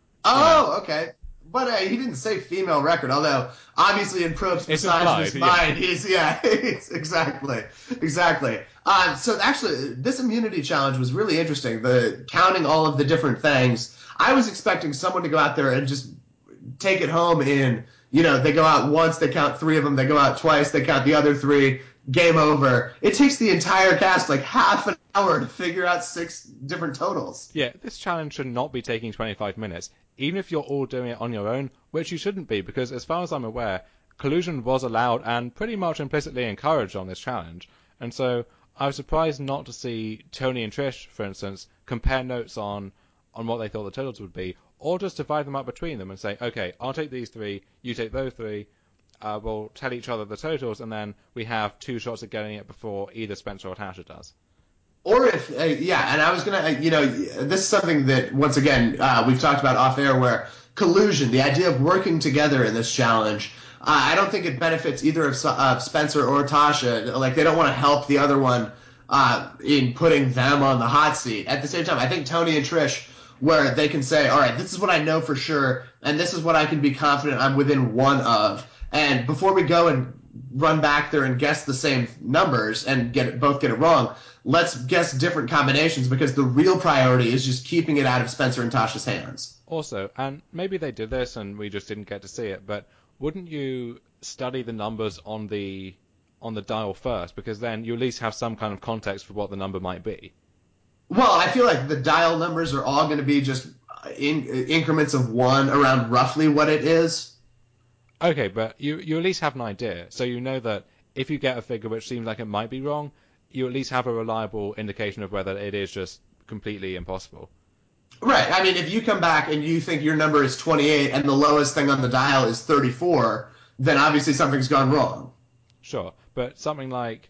Oh, know. okay. But uh, he didn't say female record, although obviously in Probst's misogynist mind, yeah. he's, yeah, he's, exactly, exactly. Uh, so actually, this immunity challenge was really interesting, the counting all of the different things. I was expecting someone to go out there and just take it home in, you know, they go out once, they count three of them, they go out twice, they count the other three, game over. It takes the entire cast like half an hour to figure out six different totals. Yeah, this challenge should not be taking twenty-five minutes, even if you're all doing it on your own, which you shouldn't be, because as far as I'm aware, collusion was allowed and pretty much implicitly encouraged on this challenge. And so I was surprised not to see Tony and Trish, for instance, compare notes on, on what they thought the totals would be, or just divide them up between them and say, okay, I'll take these three, you take those three, uh, we'll tell each other the totals, and then we have two shots at getting it before either Spencer or Tasha does. Or if, uh, yeah, and I was going to, uh, you know, this is something that, once again, uh, we've talked about off air, where collusion, the idea of working together in this challenge, uh, I don't think it benefits either of uh, Spencer or Tasha. Like, they don't want to help the other one uh, in putting them on the hot seat. At the same time, I think Tony and Trish, where they can say, all right, this is what I know for sure, and this is what I can be confident I'm within one of. And before we go and run back there and guess the same numbers and get it, both get it wrong, let's guess different combinations, because the real priority is just keeping it out of Spencer and Tasha's hands. Also, and maybe they did this and we just didn't get to see it, but wouldn't you study the numbers on the on the dial first, because then you at least have some kind of context for what the number might be? Well, I feel like the dial numbers are all going to be just in, increments of one around roughly what it is. Okay, but you you at least have an idea, so you know that if you get a figure which seems like it might be wrong, you at least have a reliable indication of whether it is just completely impossible. Right. I mean, if you come back and you think your number is twenty-eight and the lowest thing on the dial is thirty-four, then obviously something's gone wrong. Sure, but something like,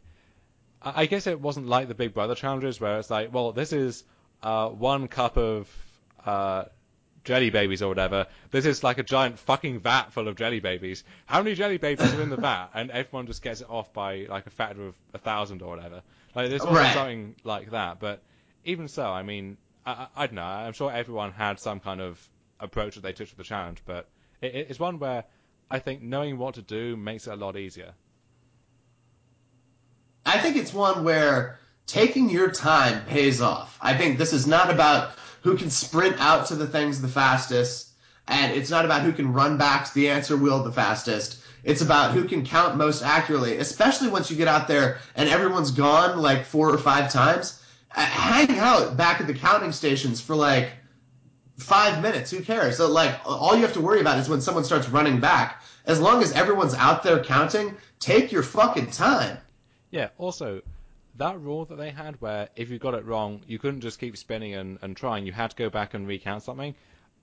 I guess it wasn't like the Big Brother challenges where it's like, well, this is uh, one cup of uh, jelly babies or whatever. This is like a giant fucking vat full of jelly babies. How many jelly babies are in the vat? And everyone just gets it off by like a factor of a thousand or whatever. Like, this wasn't Right. something like that, but even so, I mean, I, I, I don't know. I'm sure everyone had some kind of approach that they took to the challenge, but it, it's one where I think knowing what to do makes it a lot easier. I think it's one where taking your time pays off. I think this is not about who can sprint out to the things the fastest, and it's not about who can run back to the answer wheel the fastest. It's about who can count most accurately, especially once you get out there and everyone's gone like four or five times. Hang out back at the counting stations for like five minutes. Who cares? So like all you have to worry about is when someone starts running back. As long as everyone's out there counting, take your fucking time. Yeah, also, that rule that they had where if you got it wrong, you couldn't just keep spinning and, and trying. You had to go back and recount something.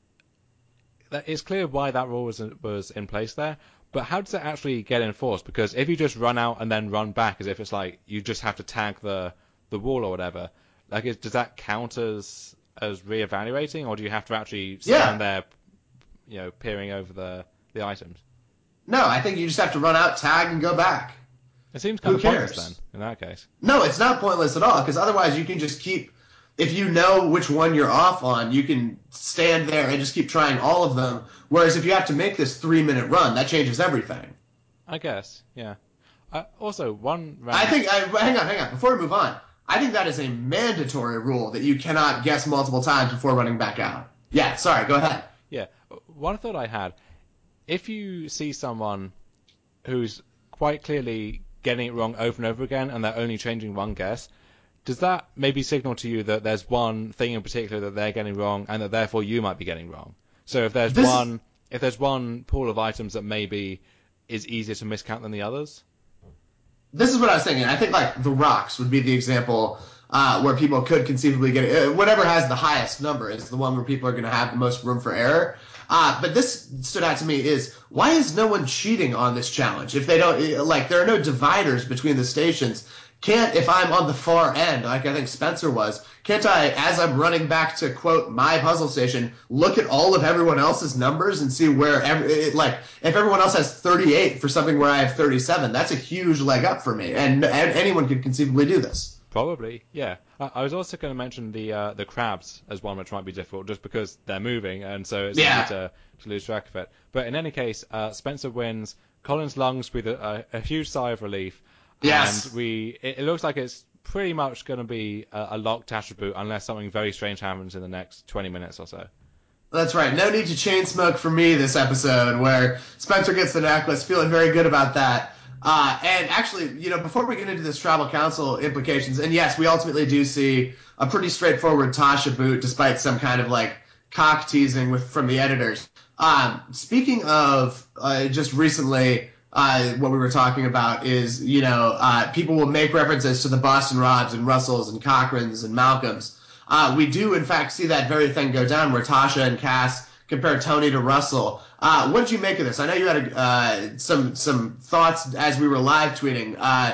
That, it's clear why that rule was, was in place there, but how does it actually get enforced? Because if you just run out and then run back as if it's like you just have to tag the, the wall or whatever, like is, does that count as, as re-evaluating, or do you have to actually stand Yeah. there, you know, peering over the, the items? No, I think you just have to run out, tag, and go back. It seems kind Who of pointless cares? then, in that case. No, it's not pointless at all, because otherwise you can just keep, if you know which one you're off on, you can stand there and just keep trying all of them. Whereas if you have to make this three-minute run, that changes everything. I guess, yeah. Uh, also, one round... I think, I, hang on, hang on, before we move on, I think that is a mandatory rule that you cannot guess multiple times before running back out. Yeah, sorry, go ahead. Yeah, one thought I had, if you see someone who's quite clearly getting it wrong over and over again and they're only changing one guess, does that maybe signal to you that there's one thing in particular that they're getting wrong and that therefore you might be getting wrong? So if there's This one if there's one pool of items that maybe is easier to miscount than the others? This is what I was thinking. I think like the rocks would be the example uh, where people could conceivably get it. Uh, whatever has the highest number is the one where people are going to have the most room for error. Uh, but this stood out to me is, why is no one cheating on this challenge? If they don't, like, there are no dividers between the stations. Can't, if I'm on the far end, like I think Spencer was, can't I, as I'm running back to, quote, my puzzle station, look at all of everyone else's numbers and see where, every, it, like, if everyone else has thirty-eight for something where I have thirty-seven, that's a huge leg up for me. And, and anyone could conceivably do this. Probably, yeah. I, I was also going to mention the uh, the crabs as one which might be difficult, just because they're moving, and so it's Yeah. easy to, to lose track of it. But in any case, uh, Spencer wins. Colin's lungs breathe a, a, a huge sigh of relief. Yes. And we, it, it looks like it's pretty much going to be a, a locked attribute unless something very strange happens in the next twenty minutes or so. That's right. No need to chain smoke for me this episode, where Spencer gets the necklace, feeling very good about that. Uh, and actually, you know, before we get into this tribal council implications, and yes, we ultimately do see a pretty straightforward Tasha boot, despite some kind of like cock teasing with from the editors. Um, speaking of uh, just recently, uh, what we were talking about is, you know, uh, people will make references to the Boston Robs and Russells and Cochrans and Malcolms. Uh, we do, in fact, see that very thing go down where Tasha and Cass compare Tony to Russell. Uh, what did you make of this? I know you had a, uh, some some thoughts as we were live tweeting,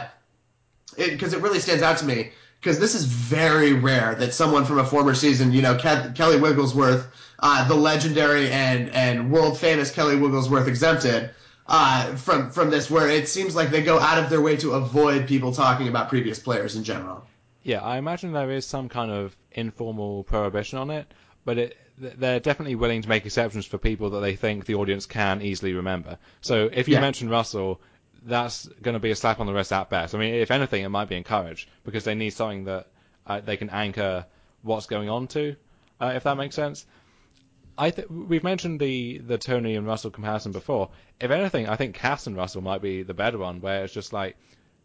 because uh, it, it really stands out to me, because this is very rare that someone from a former season, you know, Ke- Kelly Wigglesworth, uh, the legendary and, and world-famous Kelly Wigglesworth exempted, uh, from, from this, where it seems like they go out of their way to avoid people talking about previous players in general. Yeah, I imagine there is some kind of informal prohibition on it, but it, they're definitely willing to make exceptions for people that they think the audience can easily remember. So if you Yeah. mention Russell, that's going to be a slap on the wrist at best. I mean, if anything, it might be encouraged because they need something that uh, they can anchor what's going on to, uh, if that makes sense. I th- we've mentioned the, the Tony and Russell comparison before. If anything, I think Cass and Russell might be the better one, where it's just like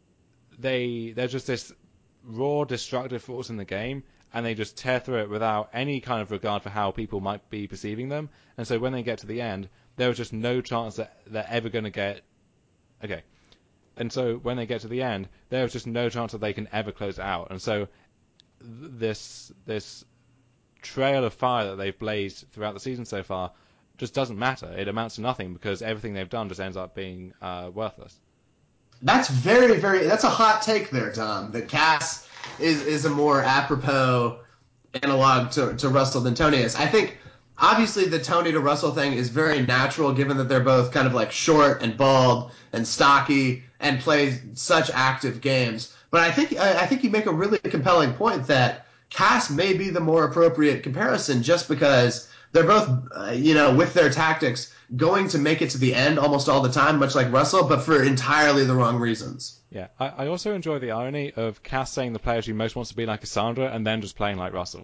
they there's just this raw, destructive force in the game, and they just tear through it without any kind of regard for how people might be perceiving them. And so when they get to the end, there's just no chance that they're ever going to get... Okay. And so when they get to the end, there's just no chance that they can ever close it out. And so th- this this trail of fire that they've blazed throughout the season so far just doesn't matter. It amounts to nothing because everything they've done just ends up being uh, worthless. That's very, very. That's a hot take there, Tom. That Cass is is a more apropos analog to, to Russell than Tony is. I think obviously the Tony to Russell thing is very natural, given that they're both kind of like short and bald and stocky and play such active games. But I think I think you make a really compelling point that Cass may be the more appropriate comparison just because they're both, uh, you know, with their tactics, going to make it to the end almost all the time, much like Russell, but for entirely the wrong reasons. Yeah, I, I also enjoy the irony of Cass saying the player she most wants to be like Cassandra and then just playing like Russell.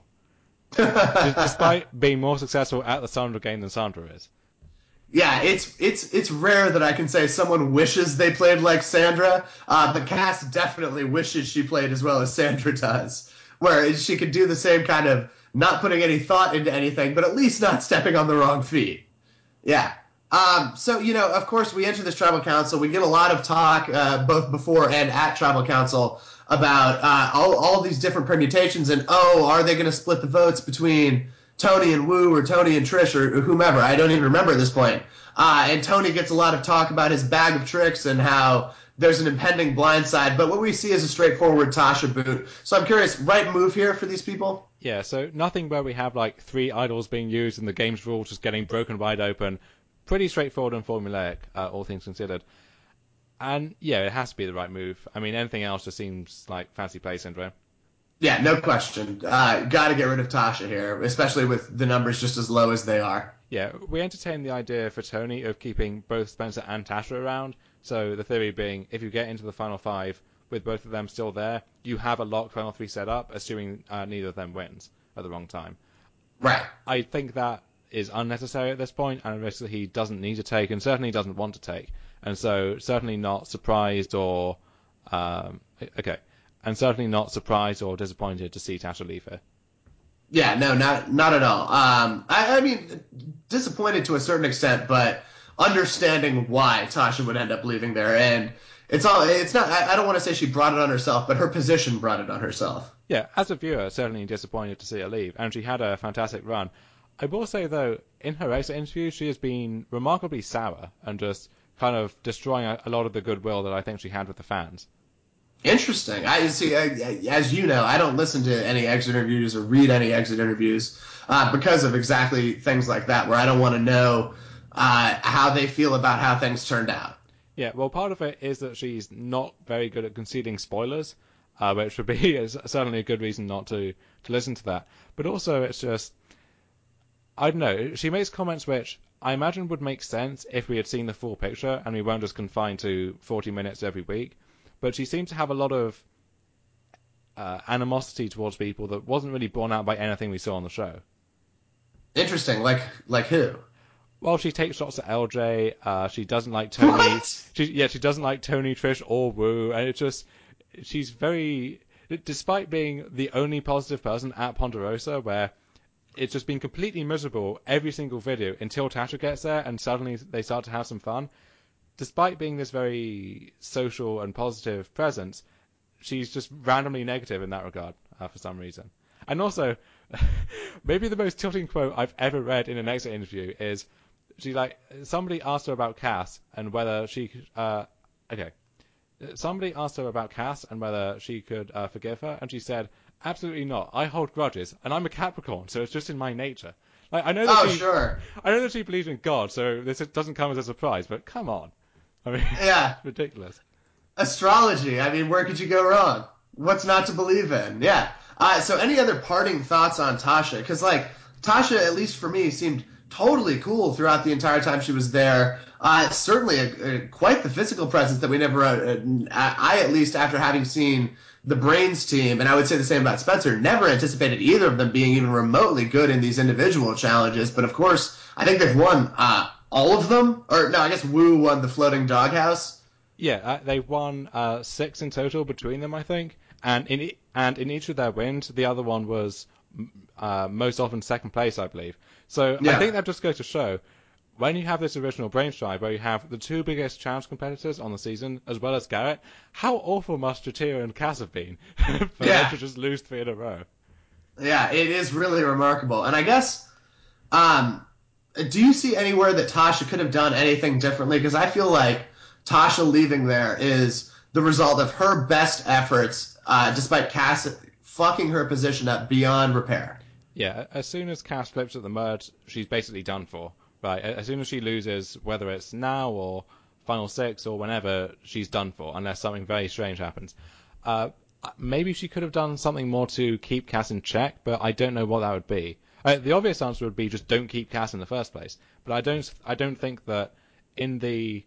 Despite being more successful at the Sandra game than Sandra is. Yeah, it's it's it's rare that I can say someone wishes they played like Sandra, uh, but Cass definitely wishes she played as well as Sandra does, where she could do the same kind of not putting any thought into anything, but at least not stepping on the wrong feet. Yeah. Um, so, you know, of course, we enter this tribal council. We get a lot of talk, uh, both before and at tribal council, about uh, all, all these different permutations and, oh, are they going to split the votes between Tony and Wu or Tony and Trish or, or whomever? I don't even remember at this point. Uh, and Tony gets a lot of talk about his bag of tricks and how there's an impending blindside. But what we see is a straightforward Tasha boot. So I'm curious, right move here for these people? Yeah, so nothing where we have like three idols being used and the game's rules just getting broken wide open. Pretty straightforward and formulaic, uh, all things considered. And yeah, it has to be the right move. I mean, anything else just seems like fancy play syndrome. Yeah, no question. Uh, got to get rid of Tasha here, especially with the numbers just as low as they are. Yeah, we entertain the idea for Tony of keeping both Spencer and Tasha around. So the theory being, if you get into the final five with both of them still there, you have a locked final three set up, assuming uh, neither of them wins at the wrong time. Right. I think that is unnecessary at this point, and a risk that he doesn't need to take, and certainly doesn't want to take. And so, certainly not surprised or um, okay, and certainly not surprised or disappointed to see Tasha leave here. Yeah, no, not not at all. Um, I, I mean, disappointed to a certain extent, but understanding why Tasha would end up leaving there, and it's all. It's not. I, I don't want to say she brought it on herself, but her position brought it on herself. Yeah, as a viewer, certainly disappointed to see her leave, and she had a fantastic run. I will say, though, in her exit interview, she has been remarkably sour and just kind of destroying a, a lot of the goodwill that I think she had with the fans. Interesting. I see. I, as you know, I don't listen to any exit interviews or read any exit interviews uh, because of exactly things like that, where I don't want to know uh, how they feel about how things turned out. Yeah, well, part of it is that she's not very good at conceding spoilers, uh, which would be certainly a good reason not to, to listen to that. But also, it's just, I don't know, she makes comments which I imagine would make sense if we had seen the full picture and we weren't just confined to forty minutes every week. But she seems to have a lot of uh, animosity towards people that wasn't really borne out by anything we saw on the show. Interesting. Like like who? Well, she takes shots at L J. Uh, she doesn't like Tony. What? She, yeah, she doesn't like Tony, Trish, or Wu, and it's just she's very, despite being the only positive person at Ponderosa, where it's just been completely miserable every single video until Tasha gets there, and suddenly they start to have some fun. Despite being this very social and positive presence, she's just randomly negative in that regard uh, for some reason. And also, maybe the most tilting quote I've ever read in an exit interview is, she like somebody asked her about Cass and whether she uh okay somebody asked her about Cass and whether she could uh, forgive her, and she said, absolutely not. I hold grudges, and I'm a Capricorn, so it's just in my nature. Like, I know that Oh, she, sure. I know that she believes in God, so this doesn't come as a surprise. But come on, I mean, Yeah. it's ridiculous. Astrology. I mean, where could you go wrong? What's not to believe in? Yeah. Uh, so, any other parting thoughts on Tasha? Because, like, Tasha, at least for me, seemed totally cool throughout the entire time she was there. Uh, certainly, a, a, quite the physical presence that we never. Uh, I, I, at least, after having seen the Brains team, and I would say the same about Spencer, never anticipated either of them being even remotely good in these individual challenges. But of course, I think they've won uh, all of them. Or no, I guess Wu won the floating doghouse. Yeah, uh, they've won uh, six in total between them, I think. And in e- and in each of their wins, the other one was uh, most often second place, I believe. So Yeah. I think that just goes to show, when you have this original Brains tribe where you have the two biggest challenge competitors on the season, as well as Garrett, how awful must Jatira and Cass have been for Yeah. them to just lose three in a row? Yeah, it is really remarkable. And I guess, um, do you see anywhere that Tasha could have done anything differently? Because I feel like Tasha leaving there is the result of her best efforts, uh, despite Cass fucking her position up beyond repair. Yeah, as soon as Cass flips at the merge, she's basically done for. Right, as soon as she loses, whether it's now or Final Six or whenever, she's done for, unless something very strange happens. Uh, maybe she could have done something more to keep Cass in check, but I don't know what that would be. Uh, the obvious answer would be just don't keep Cass in the first place. But I don't I don't think that in the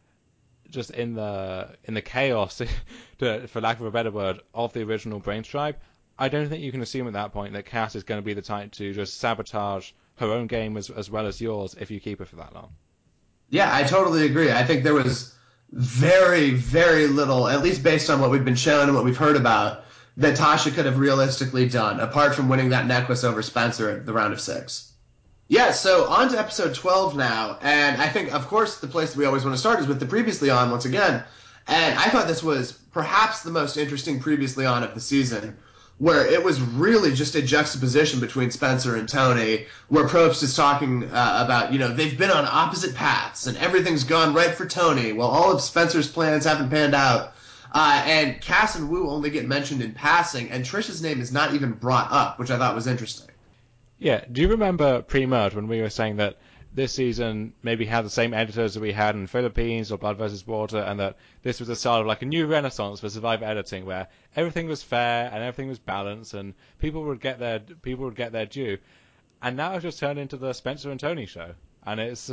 just in the in the chaos, to, for lack of a better word, of the original Brains Tribe, I don't think you can assume at that point that Cass is going to be the type to just sabotage her own game as as well as yours if you keep her for that long. Yeah, I totally agree. I think there was very, very little, at least based on what we've been shown and what we've heard about, that Tasha could have realistically done, apart from winning that necklace over Spencer at the round of six. Yeah, so on to episode twelve now, and I think, of course, the place that we always want to start is with the Previously On once again, and I thought this was perhaps the most interesting Previously On of the season, where it was really just a juxtaposition between Spencer and Tony, where Probst is talking uh, about, you know, they've been on opposite paths, and everything's gone right for Tony, while all of Spencer's plans haven't panned out. Uh, and Cass and Wu only get mentioned in passing, and Trish's name is not even brought up, which I thought was interesting. Yeah, do you remember pre-merge when we were saying that this season maybe had the same editors that we had in the Philippines or Blood versus Water, and that this was the start of like a new renaissance for Survivor editing, where everything was fair and everything was balanced, and people would get their people would get their due. And now it's just turned into the Spencer and Tony show, and it's.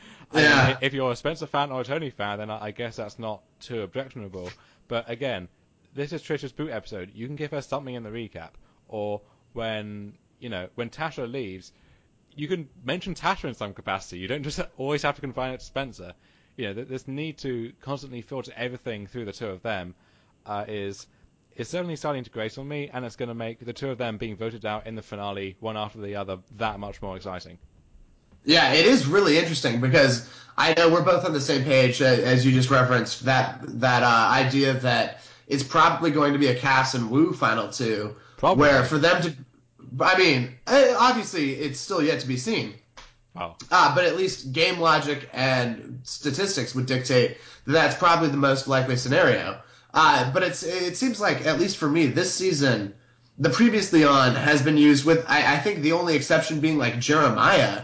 I Yeah. mean, if you're a Spencer fan or a Tony fan, then I guess that's not too objectionable. But again, this is Trish's boot episode. You can give her something in the recap, or when you know when Tasha leaves, you can mention Tasha in some capacity. You don't just always have to confine it to Spencer. You know, this need to constantly filter everything through the two of them uh, is is certainly starting to grate on me, and it's going to make the two of them being voted out in the finale, one after the other, that much more exciting. Yeah, it is really interesting because I know we're both on the same page, uh, as you just referenced, that that uh, idea that it's probably going to be a Cass and Wu final two, Probably. where for them to, I mean, uh, obviously it's still yet to be seen. Oh. Uh, but at least game logic and statistics would dictate that that's probably the most likely scenario. Uh, but it's it seems like, at least for me, this season, the Previously On has been used with, I, I think the only exception being like Jeremiah,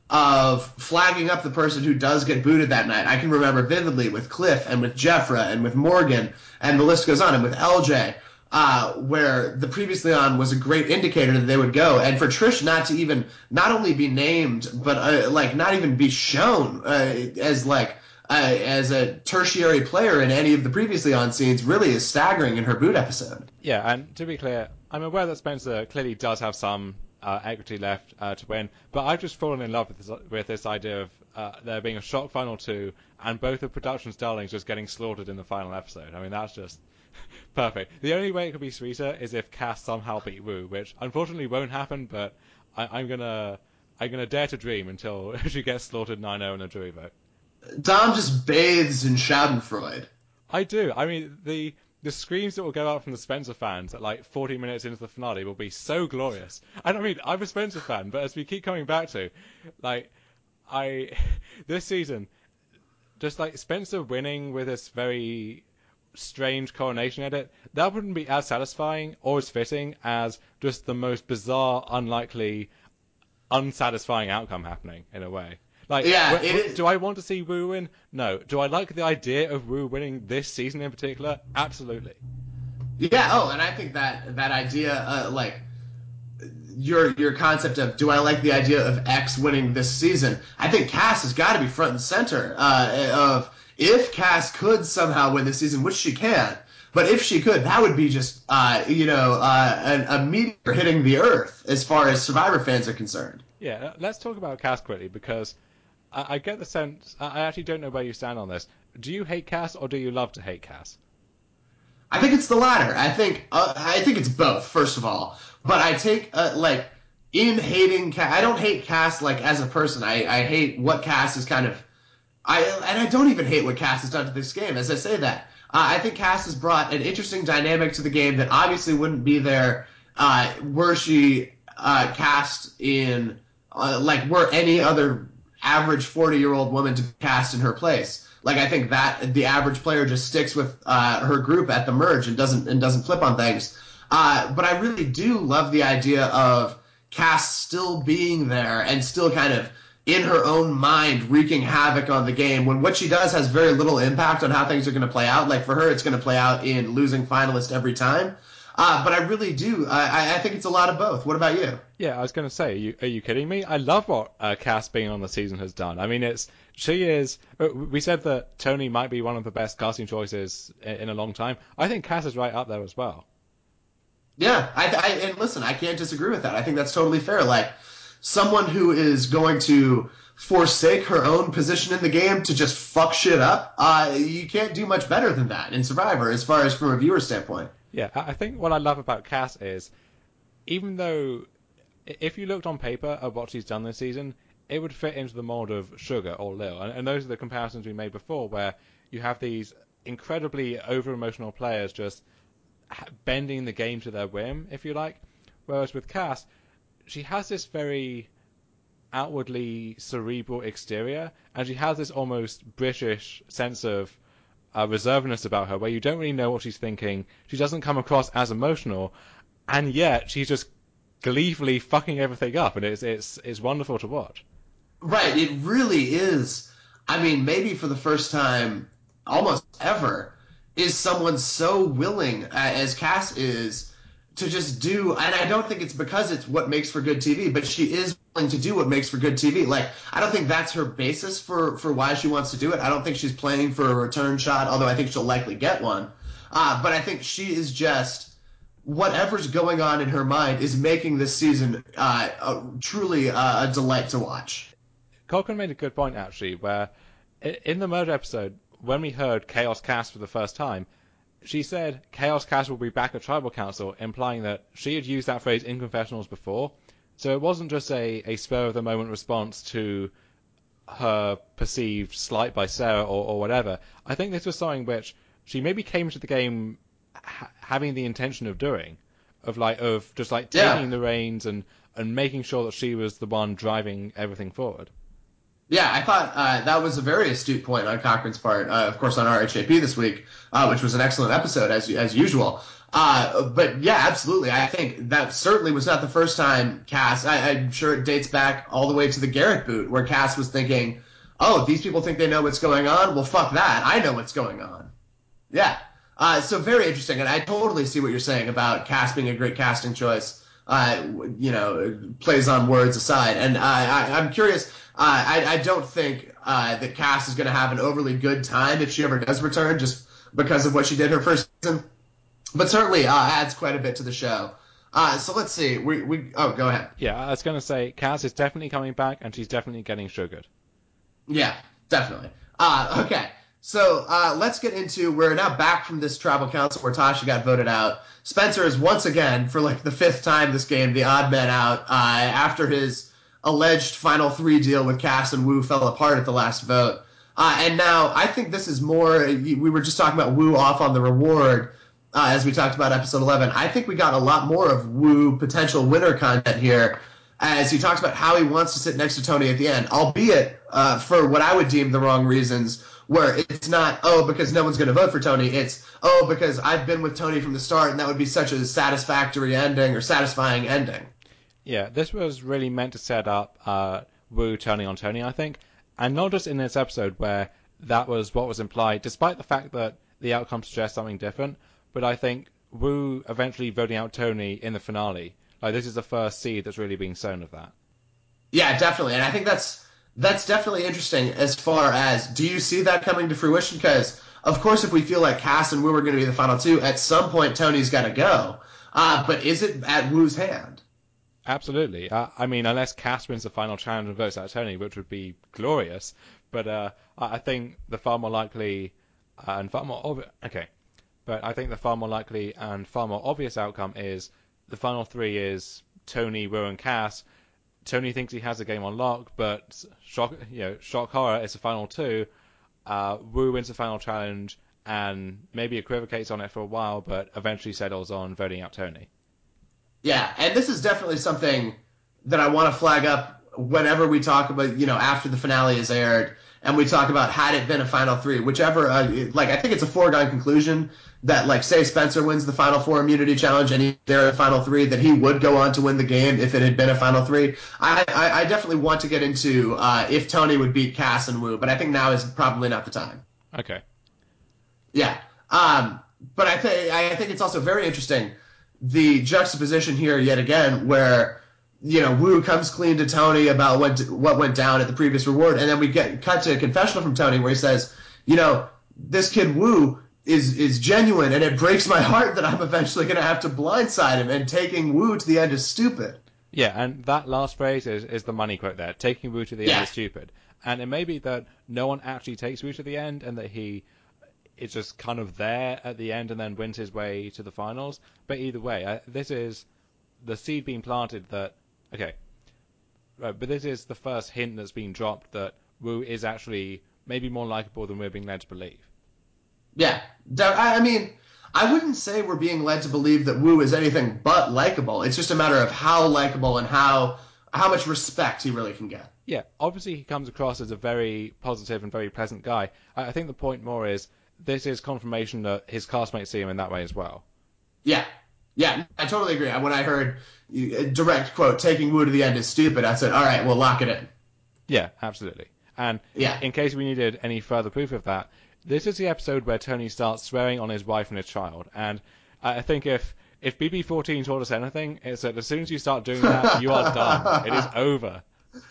of flagging up the person who does get booted that night. I can remember vividly with Cliff and with Jeffra and with Morgan, and the list goes on, and with L J, uh, where the Previously On was a great indicator that they would go. And for Trish not to even, not only be named, but uh, like not even be shown uh, as like, uh, as a tertiary player in any of the Previously On scenes really is staggering in her boot episode. Yeah, and to be clear, I'm aware that Spencer clearly does have some Uh, equity left uh, to win, but I've just fallen in love with this, with this idea of uh, there being a shock final two and both of production's darlings just getting slaughtered in the final episode. I mean, that's just perfect. The only way it could be sweeter is if Cass somehow beat Wu, which unfortunately won't happen, but I, I'm gonna I'm gonna dare to dream until she gets slaughtered nine oh in a jury vote. Dom just bathes in Schadenfreude. I do. I mean, the the screams that will go out from the Spencer fans at like forty minutes into the finale will be so glorious. And I mean, I'm a Spencer fan, but as we keep coming back to, like, I this season, just like Spencer winning with this very strange coronation edit, that wouldn't be as satisfying or as fitting as just the most bizarre, unlikely, unsatisfying outcome happening in a way. Like, yeah, w- w- do I want to see Wu win? No. Do I like the idea of Wu winning this season in particular? Absolutely. Yeah. Oh, and I think that that idea, uh, like your your concept of, do I like the idea of X winning this season? I think Cass has got to be front and center. Uh, of if Cass could somehow win this season, which she can, but if she could, that would be just uh, you know uh, a, a meteor hitting the earth as far as Survivor fans are concerned. Yeah. Let's talk about Cass quickly, because I, I get the sense. I actually don't know where you stand on this. Do you hate Cass or do you love to hate Cass? I think it's the latter. I think uh, I think it's both. First of all, but I take uh, like in hating Cass, I don't hate Cass like as a person. I, I hate what Cass is kind of. I and I don't even hate what Cass has done to this game. As I say that, uh, I think Cass has brought an interesting dynamic to the game that obviously wouldn't be there uh, were she uh, cast in uh, like were any other average forty year old woman to be cast in her place. Like, I think that the average player just sticks with uh, her group at the merge and doesn't and doesn't flip on things. Uh, but I really do love the idea of Cass still being there and still kind of in her own mind wreaking havoc on the game when what she does has very little impact on how things are going to play out. Like for her, it's going to play out in losing finalist every time. Uh, but I really do. I, I think it's a lot of both. What about you? Yeah, I was going to say, are you, are you kidding me? I love what uh, Cass being on the season has done. I mean, it's she is. We said that Tony might be one of the best casting choices in, in a long time. I think Cass is right up there as well. Yeah, I, I and listen, I can't disagree with that. I think that's totally fair. Like someone who is going to forsake her own position in the game to just fuck shit up, uh, you can't do much better than that in Survivor, as far as from a viewer standpoint. Yeah, I think what I love about Cass is, even though if you looked on paper at what she's done this season, it would fit into the mold of Sugar or Lil. And, and those are the comparisons we made before, where you have these incredibly over-emotional players just bending the game to their whim, if you like. Whereas with Cass, she has this very outwardly cerebral exterior, and she has this almost British sense of uh, reservedness about her, where you don't really know what she's thinking. She doesn't come across as emotional, and yet she's just gleefully fucking everything up, and it's it's it's wonderful to watch. Right, it really is. I mean, maybe for the first time, almost ever, is someone so willing, uh, as Cass is, to just do, and I don't think it's because it's what makes for good T V, but she is willing to do what makes for good T V. Like, I don't think that's her basis for, for why she wants to do it. I don't think she's playing for a return shot, although I think she'll likely get one. Uh, but I think she is just, whatever's going on in her mind is making this season uh, a, truly uh, a delight to watch. Colkin made a good point, actually, where in the murder episode, when we heard Chaos Cass for the first time, she said Chaos Cass will be back at Tribal Council, implying that she had used that phrase in confessionals before. So it wasn't just a, a spur-of-the-moment response to her perceived slight by Sarah or, or whatever. I think this was something which she maybe came into the game ha- having the intention of doing, of like of just like taking Yeah. the reins and, and making sure that she was the one driving everything forward. Yeah, I thought uh, that was a very astute point on Cochran's part, uh, of course, on R H A P this week, uh, which was an excellent episode, as as usual. Uh, but yeah, absolutely. I think that certainly was not the first time Cass, I, I'm sure it dates back all the way to the Garrett boot, where Cass was thinking, oh, these people think they know what's going on? Well, fuck that. I know what's going on. Yeah. Uh, so very interesting, and I totally see what you're saying about Cass being a great casting choice. Uh, you know, plays on words aside, and I, I, I'm curious. Uh, I, I don't think uh, that Cass is going to have an overly good time if she ever does return, just because of what she did her first season. But certainly uh, adds quite a bit to the show. Uh, so let's see. We we oh, go ahead. Yeah, I was going to say Cass is definitely coming back, and she's definitely getting sugared. Yeah, definitely. Uh, okay. So uh, let's get into, we're now back from this tribal council where Tasha got voted out. Spencer is once again, for like the fifth time this game, the odd man out uh, after his alleged final three deal with Cass and Wu fell apart at the last vote. Uh, and now I think this is more, we were just talking about Wu off on the reward uh, as we talked about episode eleven. I think we got a lot more of Wu potential winner content here, as he talks about how he wants to sit next to Tony at the end, albeit uh, for what I would deem the wrong reasons, where it's not, oh, because no one's going to vote for Tony. It's, oh, because I've been with Tony from the start, and that would be such a satisfactory ending or satisfying ending. Yeah, this was really meant to set up uh, Wu turning on Tony, I think, and not just in this episode where that was what was implied, despite the fact that the outcome suggests something different, but I think Wu eventually voting out Tony in the finale, like this is the first seed that's really being sown of that. Yeah, definitely, and I think that's that's definitely interesting as far as, do you see that coming to fruition? Because, of course, if we feel like Cass and Wu are going to be the final two, at some point Tony's got to go. Uh, but is it at Wu's hand? Absolutely. Uh, I mean, unless Cass wins the final challenge and votes out Tony, which would be glorious, but uh, I think the far more likely uh, and far more obvious... Okay. But I think the far more likely and far more obvious outcome is the final three is Tony, Wu, and Cass. Tony thinks he has the game on lock, but shock, you know, shock horror, it's the final two. Uh, Wu wins the final challenge and maybe equivocates on it for a while, but eventually settles on voting out Tony. Yeah, and this is definitely something that I want to flag up whenever we talk about, you know, after the finale is aired, and we talk about had it been a final three, whichever, uh, like, I think it's a foregone conclusion that, like, say Spencer wins the final four immunity challenge and he's there in the final three, that he would go on to win the game if it had been a final three. I, I, I definitely want to get into uh, if Tony would beat Cass and Wu, but I think now is probably not the time. Okay. Yeah. Um, but I think I think it's also very interesting, the juxtaposition here yet again, where, you know, Wu comes clean to Tony about what what went down at the previous reward, and then we get cut to a confessional from Tony where he says, you know, this kid Wu is is genuine, and it breaks my heart that I'm eventually going to have to blindside him, and taking Wu to the end is stupid. Yeah, and that last phrase is, is the money quote there. Taking Wu to the yeah. end is stupid. And it may be that no one actually takes Wu to the end, and that he is just kind of there at the end and then wins his way to the finals. But either way, I, this is the seed being planted that, okay, right, but this is the first hint that's been dropped that Wu is actually maybe more likable than we're being led to believe. Yeah, I mean, I wouldn't say we're being led to believe that Wu is anything but likable. It's just a matter of how likable and how how much respect he really can get. Yeah, obviously he comes across as a very positive and very pleasant guy. I think the point more is this is confirmation that his classmates see him in that way as well. Yeah, yeah, I totally agree. When I heard a direct quote, taking Wu to the end is stupid, I said, all right, we'll lock it in. Yeah, absolutely. And yeah. in case we needed any further proof of that, this is the episode where Tony starts swearing on his wife and his child. And I think if if B B fourteen taught us anything, it's that as soon as you start doing that, you are done. It is over.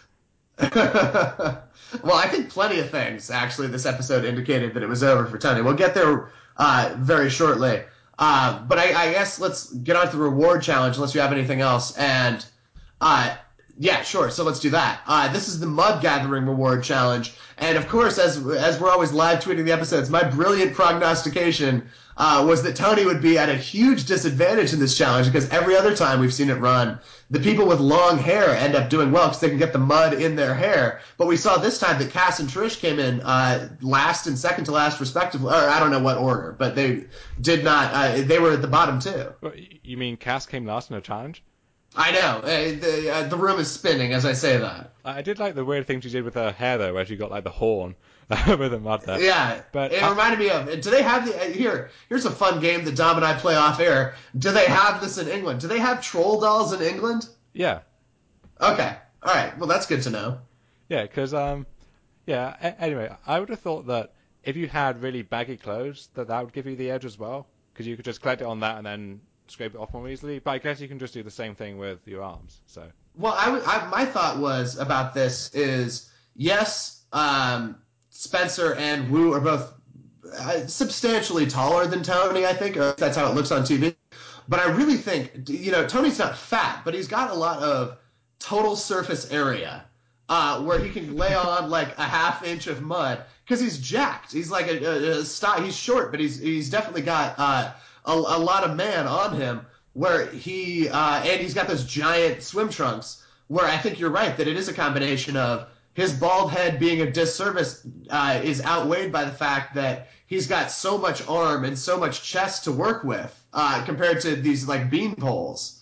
Well, I think plenty of things, actually, this episode indicated that it was over for Tony. We'll get there uh, very shortly. Uh, but I, I guess let's get on to the reward challenge, unless you have anything else. And, uh, yeah, sure, so let's do that. Uh, this is the Mud Gathering Reward Challenge. And, of course, as as we're always live tweeting the episodes, my brilliant prognostication uh, was that Tony would be at a huge disadvantage in this challenge, because every other time we've seen it run, the people with long hair end up doing well because they can get the mud in their hair. But we saw this time that Cass and Trish came in uh, last and second to last, respectively. Or I don't know what order, but they did not. Uh, they were at the bottom too. You mean Cass came last in a challenge? I know. Uh, the uh, the room is spinning as I say that. I did like the weird thing she did with her hair though, where she got like the horn with the mud there. Yeah, but it I, reminded me of. Do they have the uh, here? Here's a fun game that Dom and I play off air. Do they have this in England? Do they have troll dolls in England? Yeah. Okay. All right. Well, that's good to know. Yeah, because um, yeah. A- anyway, I would have thought that if you had really baggy clothes, that that would give you the edge as well, because you could just collect it on that and then scrape it off more easily. But I guess you can just do the same thing with your arms. So. Well, I, w- I my thought was about this is yes, um, Spencer and Wu are both uh, substantially taller than Tony. I think or that's how it looks on T V. But I really think, you know, Tony's not fat, but he's got a lot of total surface area uh, where he can lay on like a half inch of mud because he's jacked. He's like a, a, a style. He's short, but he's he's definitely got uh, a, a lot of man on him. Where he uh, and he's got those giant swim trunks. Where I think you're right that it is a combination of his bald head being a disservice uh, is outweighed by the fact that he's got so much arm and so much chest to work with uh, compared to these like bean poles.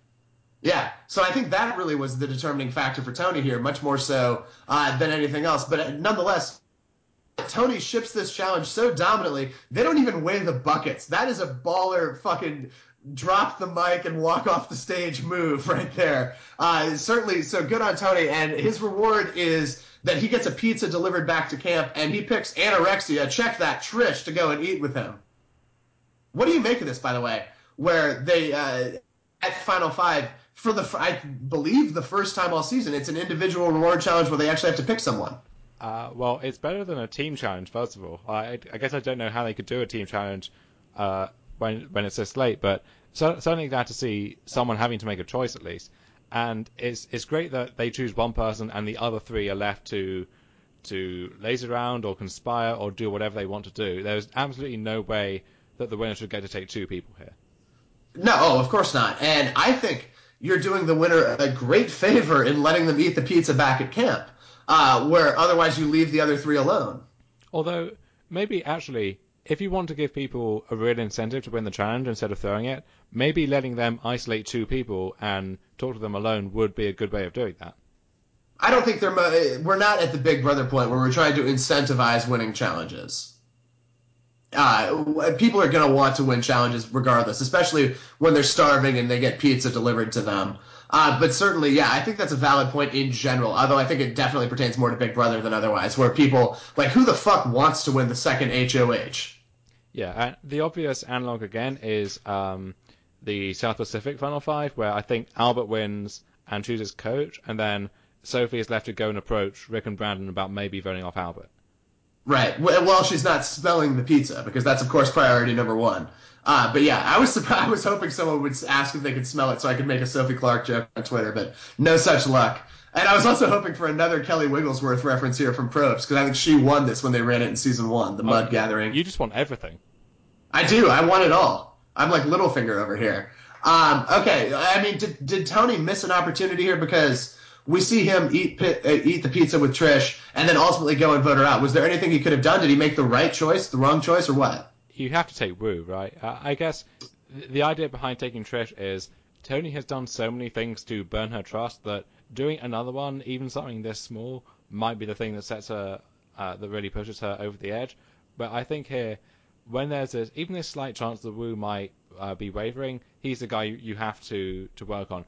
Yeah, so I think that really was the determining factor for Tony here, much more so uh, than anything else. But nonetheless, Tony ships this challenge so dominantly, they don't even weigh the buckets. That is a baller fucking drop the mic and walk off the stage move right there. Uh, certainly, so good on Tony. And his reward is that he gets a pizza delivered back to camp, and he picks Anorexia, check that, Trish, to go and eat with him. What do you make of this, by the way, where they, uh, at Final Five, for the, I believe the first time all season, it's an individual reward challenge where they actually have to pick someone. Uh, well, it's better than a team challenge, first of all. I, I guess I don't know how they could do a team challenge uh, when when it's this late, but so, certainly glad to see someone having to make a choice at least. And it's it's great that they choose one person and the other three are left to to laze around or conspire or do whatever they want to do. There's absolutely no way that the winner should get to take two people here. No, oh, of course not. And I think you're doing the winner a great favor in letting them eat the pizza back at camp. Uh, where otherwise you leave the other three alone. Although, maybe actually, if you want to give people a real incentive to win the challenge instead of throwing it, maybe letting them isolate two people and talk to them alone would be a good way of doing that. I don't think they're. We're not at the Big Brother point where we're trying to incentivize winning challenges. Uh, people are going to want to win challenges regardless, especially when they're starving and they get pizza delivered to them. Uh, but certainly, yeah, I think that's a valid point in general, although I think it definitely pertains more to Big Brother than otherwise, where people, like, who the fuck wants to win the second H O H? Yeah, and the obvious analog again is um, the South Pacific Final Five, where I think Albert wins and chooses coach, and then Sophie is left to go and approach Rick and Brandon about maybe voting off Albert. Right. Well, she's not smelling the pizza, because that's, of course, priority number one. Uh, but yeah, I was surprised, I was hoping someone would ask if they could smell it so I could make a Sophie Clark joke on Twitter, but no such luck. And I was also hoping for another Kelly Wigglesworth reference here from Probst, because I think she won this when they ran it in season one, the oh, Mud Gathering. You just want everything. I do. I want it all. I'm like Littlefinger over here. Um, okay, I mean, did, did Tony miss an opportunity here? Because we see him eat uh, eat the pizza with Trish and then ultimately go and vote her out. Was there anything he could have done? Did he make the right choice, the wrong choice, or what? You have to take Wu, right? Uh, I guess the idea behind taking Trish is Tony has done so many things to burn her trust that doing another one, even something this small, might be the thing that sets her, uh, that really pushes her over the edge. But I think here, when there's this, even this slight chance that Wu might uh, be wavering, he's the guy you have to, to work on.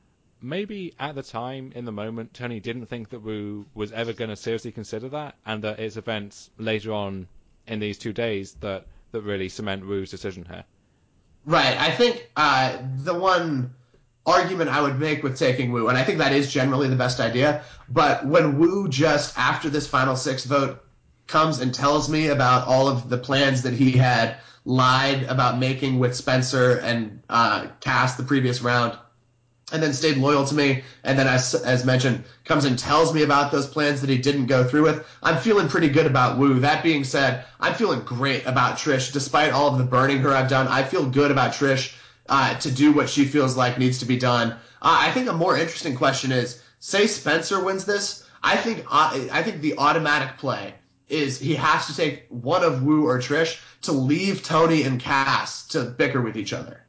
Maybe at the time, in the moment, Tony didn't think that Wu was ever going to seriously consider that, and that it's events later on in these two days that, that really cement Wu's decision here. Right. I think uh, the one argument I would make with taking Wu, and I think that is generally the best idea, but when Wu just, after this final six vote, comes and tells me about all of the plans that he had lied about making with Spencer and uh, Cass the previous round, and then stayed loyal to me, and then, as as mentioned, comes and tells me about those plans that he didn't go through with, I'm feeling pretty good about Wu. That being said, I'm feeling great about Trish. Despite all of the burning her I've done, I feel good about Trish uh, to do what she feels like needs to be done. Uh, I think a more interesting question is, say Spencer wins this, I think uh, I think the automatic play is he has to take one of Wu or Trish to leave Tony and Cass to bicker with each other.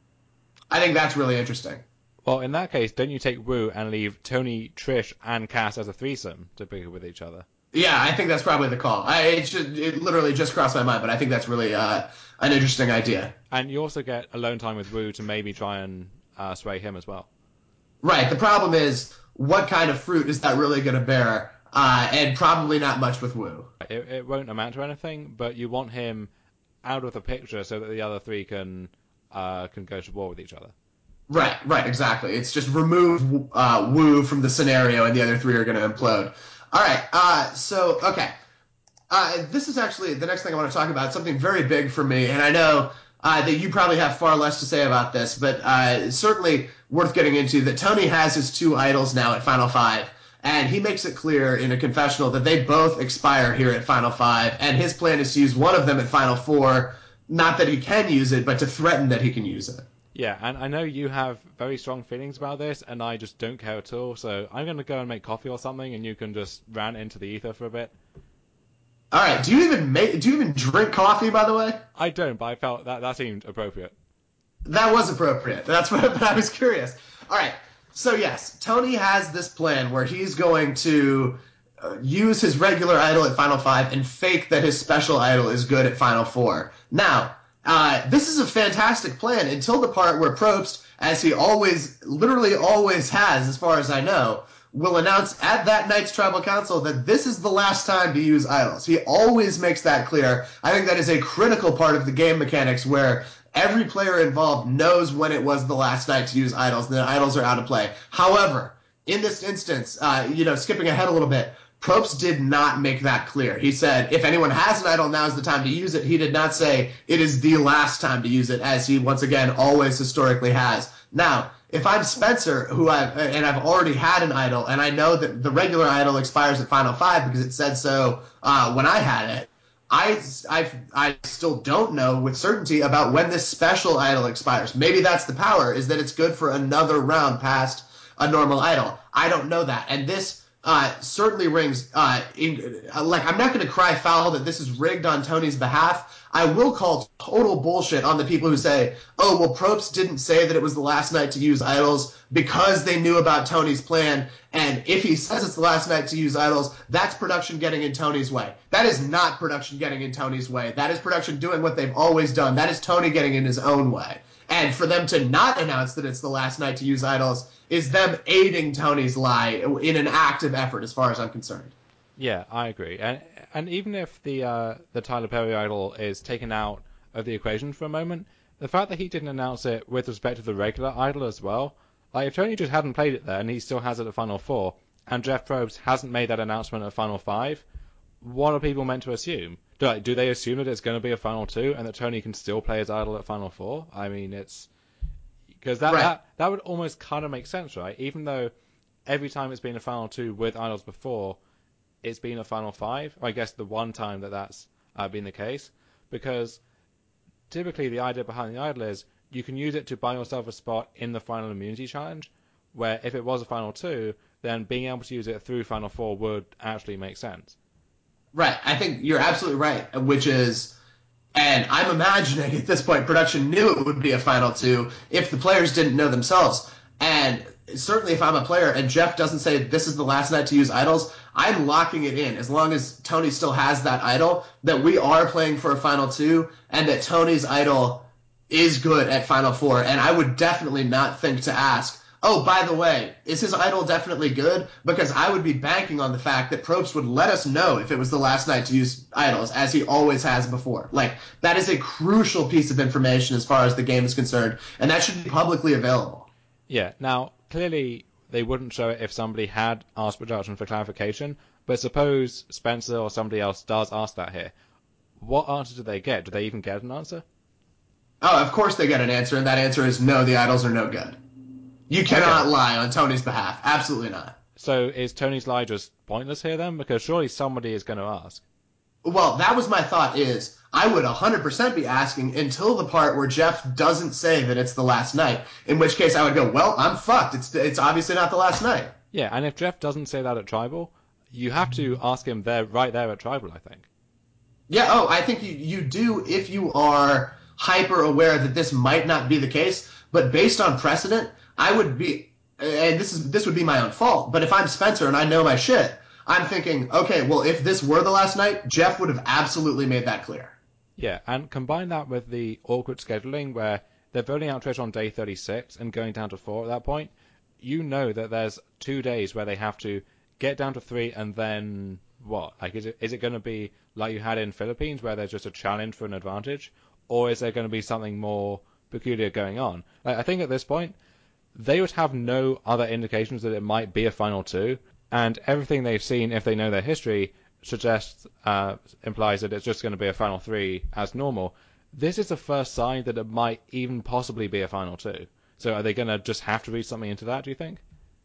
I think that's really interesting. Well, in that case, don't you take Wu and leave Tony, Trish, and Cass as a threesome to bicker with each other? Yeah, I think that's probably the call. I, it, should, it literally just crossed my mind, but I think that's really uh, an interesting idea. And you also get alone time with Wu to maybe try and uh, sway him as well. Right. The problem is, what kind of fruit is that really going to bear? Uh, and probably not much with Wu. It, it won't amount to anything, but you want him out of the picture so that the other three can uh, can go to war with each other. Right, right, exactly. It's just remove uh, Wu from the scenario, and the other three are going to implode. All right, uh, so, okay. Uh, this is actually the next thing I want to talk about, something very big for me, and I know uh, that you probably have far less to say about this, but uh, certainly worth getting into, that Tony has his two idols now at Final Five, and he makes it clear in a confessional that they both expire here at Final Five, and his plan is to use one of them at Final Four, not that he can use it, but to threaten that he can use it. Yeah, and I know you have very strong feelings about this, and I just don't care at all, so I'm going to go and make coffee or something, and you can just rant into the ether for a bit. All right, do you even make, do you even drink coffee, by the way? I don't, but I felt that that seemed appropriate. That was appropriate. That's what but I was curious. All right, so yes, Tony has this plan where he's going to uh, use his regular idol at Final Five and fake that his special idol is good at Final Four. Now, Uh, this is a fantastic plan until the part where Probst, as he always, literally always has, as far as I know, will announce at that night's tribal council that this is the last time to use idols. He always makes that clear. I think that is a critical part of the game mechanics where every player involved knows when it was the last night to use idols, and the idols are out of play. However, in this instance, uh, you know, skipping ahead a little bit, Probst did not make that clear. He said, if anyone has an idol, now is the time to use it. He did not say it is the last time to use it, as he, once again, always historically has. Now, if I'm Spencer, who I've, and I've already had an idol, and I know that the regular idol expires at Final Five because it said so uh, when I had it, I, I, I still don't know with certainty about when this special idol expires. Maybe that's the power, is that it's good for another round past a normal idol. I don't know that. And this uh, certainly rings uh, in, uh, like I'm not going to cry foul that this is rigged on Tony's behalf. I will call total bullshit on the people who say, oh, well, Probst didn't say that it was the last night to use idols because they knew about Tony's plan, and if he says it's the last night to use idols, that's production getting in Tony's way. That is not production getting in Tony's way. That is production doing what they've always done. That is Tony getting in his own way. And for them to not announce that it's the last night to use idols is them aiding Tony's lie in an active effort, as far as I'm concerned. Yeah, I agree. And and even if the uh, the Tyler Perry idol is taken out of the equation for a moment, the fact that he didn't announce it with respect to the regular idol as well, like if Tony just hadn't played it there and he still has it at Final Four, and Jeff Probst hasn't made that announcement at Final Five, what are people meant to assume? Do, like, do they assume that it's going to be a Final Two and that Tony can still play his idol at Final Four? I mean, it's because that, Right. that that would almost kind of make sense, right? Even though every time it's been a Final Two with idols before, it's been a Final Five. Or I guess the one time that that's uh, been the case, because typically the idea behind the idol is you can use it to buy yourself a spot in the Final Immunity Challenge, where if it was a Final Two, then being able to use it through Final Four would actually make sense. Right. I think you're absolutely right, which is, and I'm imagining at this point production knew it would be a Final Two if the players didn't know themselves. And certainly if I'm a player and Jeff doesn't say this is the last night to use idols, I'm locking it in as long as Tony still has that idol, that we are playing for a Final Two and that Tony's idol is good at Final Four. And I would definitely not think to ask, oh, by the way, is his idol definitely good? Because I would be banking on the fact that Probst would let us know if it was the last night to use idols, as he always has before. Like, that is a crucial piece of information as far as the game is concerned, and that should be publicly available. Yeah. Now, clearly they wouldn't show it if somebody had asked production for clarification, but suppose Spencer or somebody else does ask that here. What answer do they get? Do they even get an answer? Oh, of course they get an answer, and that answer is no, the idols are no good. You cannot Okay. lie on Tony's behalf. Absolutely not. So is Tony's lie just pointless here then? Because surely somebody is going to ask. Well, that was my thought is I would one hundred percent be asking until the part where Jeff doesn't say that it's the last night, in which case I would go, well, I'm fucked. It's it's obviously not the last night. Yeah, and if Jeff doesn't say that at Tribal, you have to ask him there, right there at Tribal, I think. Yeah, oh, I think you, you do if you are hyper aware that this might not be the case, but based on precedent, I would be, and this is this would be my own fault, but if I'm Spencer and I know my shit, I'm thinking, okay, well, if this were the last night, Jeff would have absolutely made that clear. Yeah, and combine that with the awkward scheduling where they're voting out Trish on day thirty-six and going down to four at that point, you know that there's two days where they have to get down to three and then what? Like, is it is it going to be like you had in Philippines where there's just a challenge for an advantage, or is there going to be something more peculiar going on? Like, I think at this point they would have no other indications that it might be a final two, and everything they've seen, if they know their history, suggests uh, implies that it's just going to be a final three as normal. This is the first sign that it might even possibly be a final two. So are they going to just have to read something into that, do you think?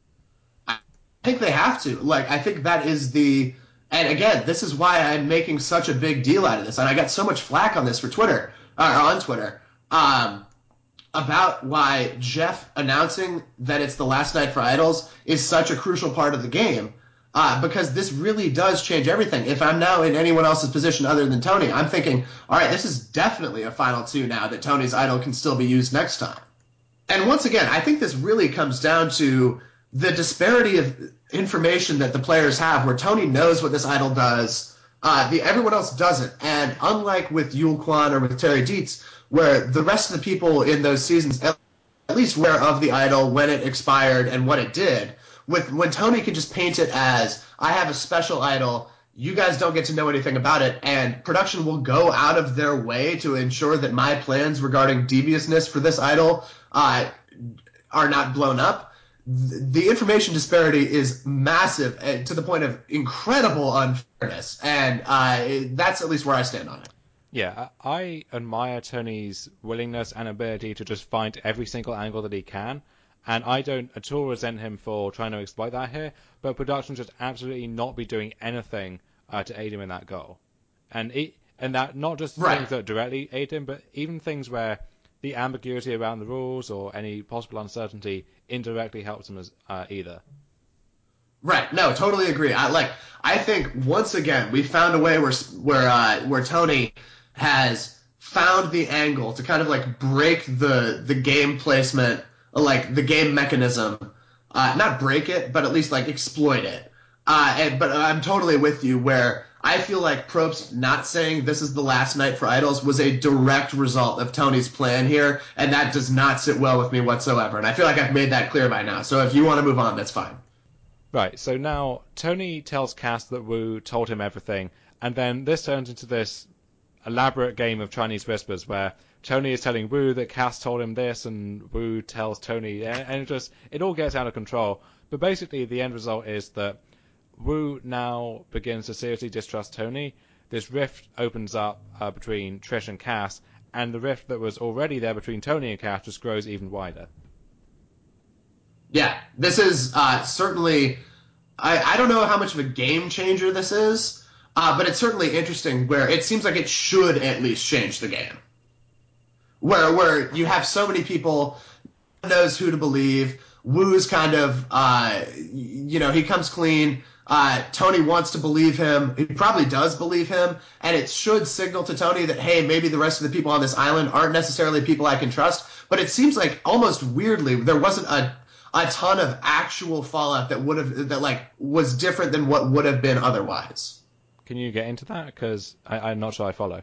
I think they have to. Like, I think that is the, and again, this is why I'm making such a big deal out of this, and I got so much flack on this for Twitter, or on Twitter. Um, about why Jeff announcing that it's the last night for idols is such a crucial part of the game, uh, because this really does change everything. If I'm now in anyone else's position other than Tony, I'm thinking, all right, this is definitely a final two now that Tony's idol can still be used next time. And once again, I think this really comes down to the disparity of information that the players have, where Tony knows what this idol does, uh, the everyone else doesn't. And unlike with Yul Kwan or with Terry Dietz, where the rest of the people in those seasons at least aware of the idol, when it expired, and what it did, with when Tony can just paint it as, I have a special idol, you guys don't get to know anything about it, and production will go out of their way to ensure that my plans regarding deviousness for this idol uh, are not blown up. The information disparity is massive, uh, to the point of incredible unfairness, and uh, that's at least where I stand on it. Yeah, I admire Tony's willingness and ability to just find every single angle that he can, and I don't at all resent him for trying to exploit that here, but production should absolutely not be doing anything uh, to aid him in that goal. And he, and that not just Right. things that directly aid him, but even things where the ambiguity around the rules or any possible uncertainty indirectly helps him as uh, either. Right. No, totally agree. I like. I think once again we found a way where where uh, where Tony has found the angle to kind of like break the the game placement, like the game mechanism. Uh, not break it, but at least like exploit it. Uh, and, but I'm totally with you where I feel like Probst not saying this is the last night for Idols was a direct result of Tony's plan here, and that does not sit well with me whatsoever. And I feel like I've made that clear by now. So if you want to move on, that's fine. Right, so now Tony tells Cass that Wu told him everything, and then this turns into this elaborate game of Chinese whispers where Tony is telling Wu that Cass told him this, and Wu tells Tony, and it just, it all gets out of control. But basically, the end result is that Wu now begins to seriously distrust Tony. This rift opens up uh, between Trish and Cass, and the rift that was already there between Tony and Cass just grows even wider. Yeah, this is uh, certainly. I, I don't know how much of a game changer this is, uh, but it's certainly interesting where it seems like it should at least change the game. Where where you have so many people, no one knows who to believe. Wu's kind of, uh, you know, he comes clean. Uh, Tony wants to believe him. He probably does believe him, and it should signal to Tony that, hey, maybe the rest of the people on this island aren't necessarily people I can trust. But it seems like almost weirdly there wasn't a a ton of actual fallout that would have that like was different than what would have been otherwise. Can you get into that? Because I'm not sure I follow.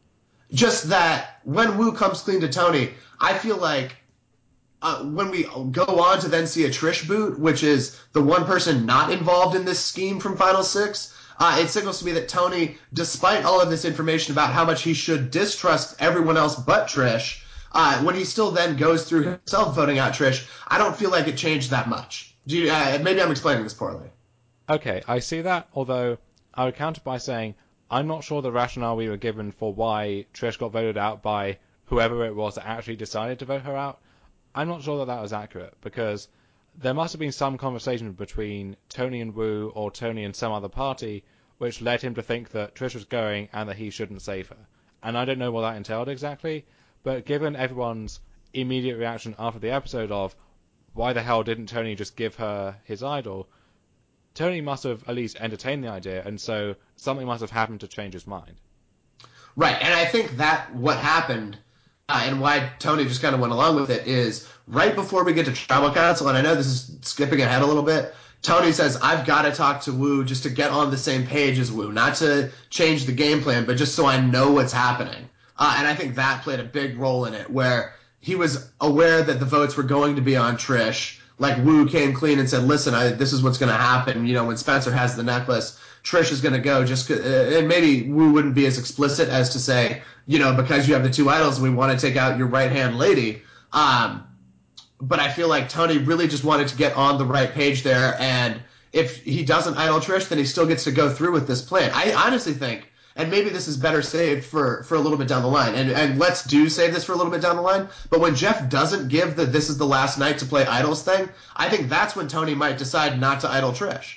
Just that when Wu comes clean to Tony, I feel like uh, when we go on to then see a Trish boot, which is the one person not involved in this scheme from Final Six, uh, it signals to me that Tony, despite all of this information about how much he should distrust everyone else but Trish, uh, when he still then goes through himself voting out Trish, I don't feel like it changed that much. Do you, uh, maybe I'm explaining this poorly. Okay, I see that, although I would counter by saying I'm not sure the rationale we were given for why Trish got voted out by whoever it was that actually decided to vote her out. I'm not sure that that was accurate, because there must have been some conversation between Tony and Wu or Tony and some other party which led him to think that Trish was going and that he shouldn't save her. And I don't know what that entailed exactly, but given everyone's immediate reaction after the episode of why the hell didn't Tony just give her his idol, Tony must have at least entertained the idea, and so something must have happened to change his mind. Right, and I think that what happened uh, and why Tony just kind of went along with it is right before we get to Tribal Council, and I know this is skipping ahead a little bit, Tony says, I've got to talk to Wu just to get on the same page as Wu, not to change the game plan, but just so I know what's happening. Uh, and I think that played a big role in it, where he was aware that the votes were going to be on Trish. Like Wu came clean and said, listen, I, this is what's going to happen. You know, when Spencer has the necklace, Trish is going to go. Just uh, and maybe Wu wouldn't be as explicit as to say, you know, because you have the two idols, we want to take out your right-hand lady. Um, but I feel like Tony really just wanted to get on the right page there, and if he doesn't idol Trish, then he still gets to go through with this plan. I honestly think, and maybe this is better saved for, for a little bit down the line, and, and let's do save this for a little bit down the line, but when Jeff doesn't give the this is the last night to play idols thing, I think that's when Tony might decide not to idol Trish.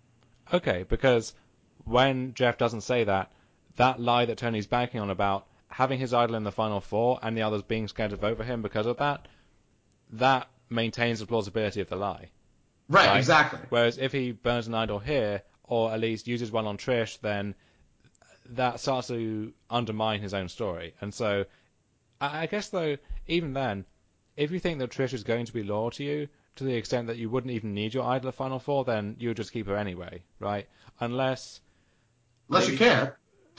Okay, because when Jeff doesn't say that, that lie that Tony's banking on about having his idol in the final four and the others being scared to vote for him because of that, that maintains the plausibility of the lie. Right, right? Exactly. Whereas if he burns an idol here, or at least uses one on Trish, then that starts to undermine his own story. And so, I guess though, even then, if you think that Trish is going to be loyal to you, to the extent that you wouldn't even need your idol at Final Four, then you would just keep her anyway, right? Unless... Unless maybe, you can.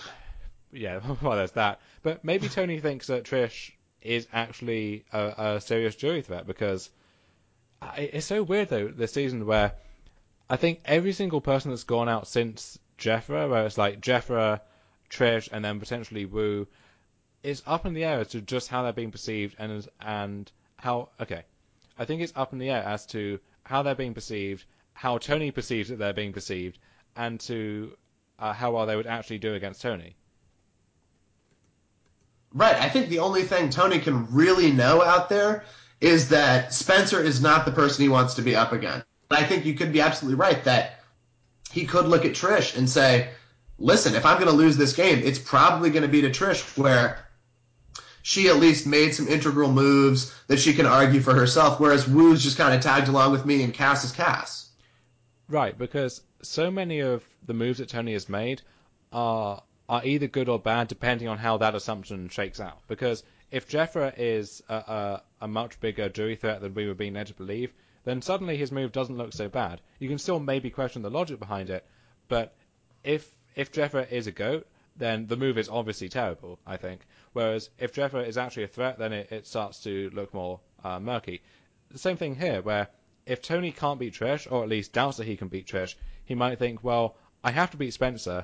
Yeah, well, there's that. But maybe Tony thinks that Trish is actually a, a serious jury threat, because it's so weird, though, this season, where I think every single person that's gone out since Jeffra, where it's like Jeffra, Trish, and then potentially Wu, is up in the air as to just how they're being perceived and and how... Okay, I think it's up in the air as to how they're being perceived, how Tony perceives that they're being perceived, and to uh, how well they would actually do against Tony. Right. I think the only thing Tony can really know out there is that Spencer is not the person he wants to be up against. I think you could be absolutely right that he could look at Trish and say, listen, if I'm going to lose this game, it's probably going to be to Trish, where she at least made some integral moves that she can argue for herself, whereas Wu's just kind of tagged along with me and Cass is Cass. Right, because so many of the moves that Tony has made are are either good or bad depending on how that assumption shakes out. Because if Jeffra is a, a, a much bigger jury threat than we were being led to believe, then suddenly his move doesn't look so bad. You can still maybe question the logic behind it, but if if Jeffra is a goat, then the move is obviously terrible, I think. Whereas if Jeffra is actually a threat, then it, it starts to look more uh, murky. The same thing here, where if Tony can't beat Trish, or at least doubts that he can beat Trish, he might think, well, I have to beat Spencer.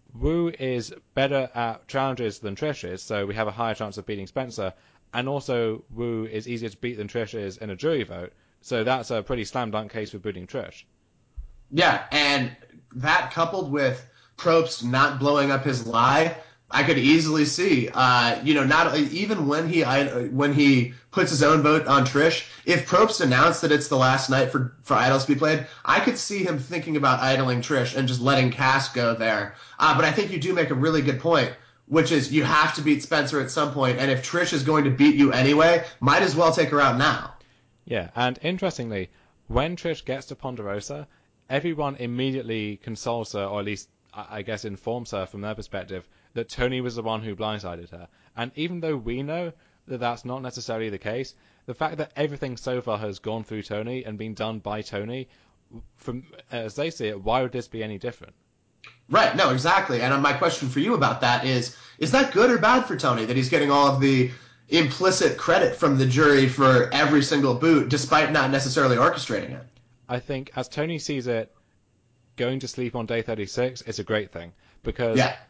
Wu is better at challenges than Trish is, so we have a higher chance of beating Spencer. And also, Wu is easier to beat than Trish is in a jury vote, so that's a pretty slam dunk case for booting Trish. Yeah, and that coupled with Probst not blowing up his lie, I could easily see, uh, you know, not even when he when he puts his own vote on Trish, if Probst announced that it's the last night for, for Idols to be played, I could see him thinking about idling Trish and just letting Cass go there. Uh, but I think you do make a really good point, which is you have to beat Spencer at some point, and if Trish is going to beat you anyway, might as well take her out now. Yeah, and interestingly, when Trish gets to Ponderosa, everyone immediately consoles her, or at least, I guess, informs her from their perspective, that Tony was the one who blindsided her. And even though we know that that's not necessarily the case, the fact that everything so far has gone through Tony and been done by Tony, from as they see it, why would this be any different? Right, no, exactly. And my question for you about that is, is that good or bad for Tony that he's getting all of the implicit credit from the jury for every single boot, despite not necessarily orchestrating it? I think, as Tony sees it, going to sleep on day thirty-six is a great thing, because yeah.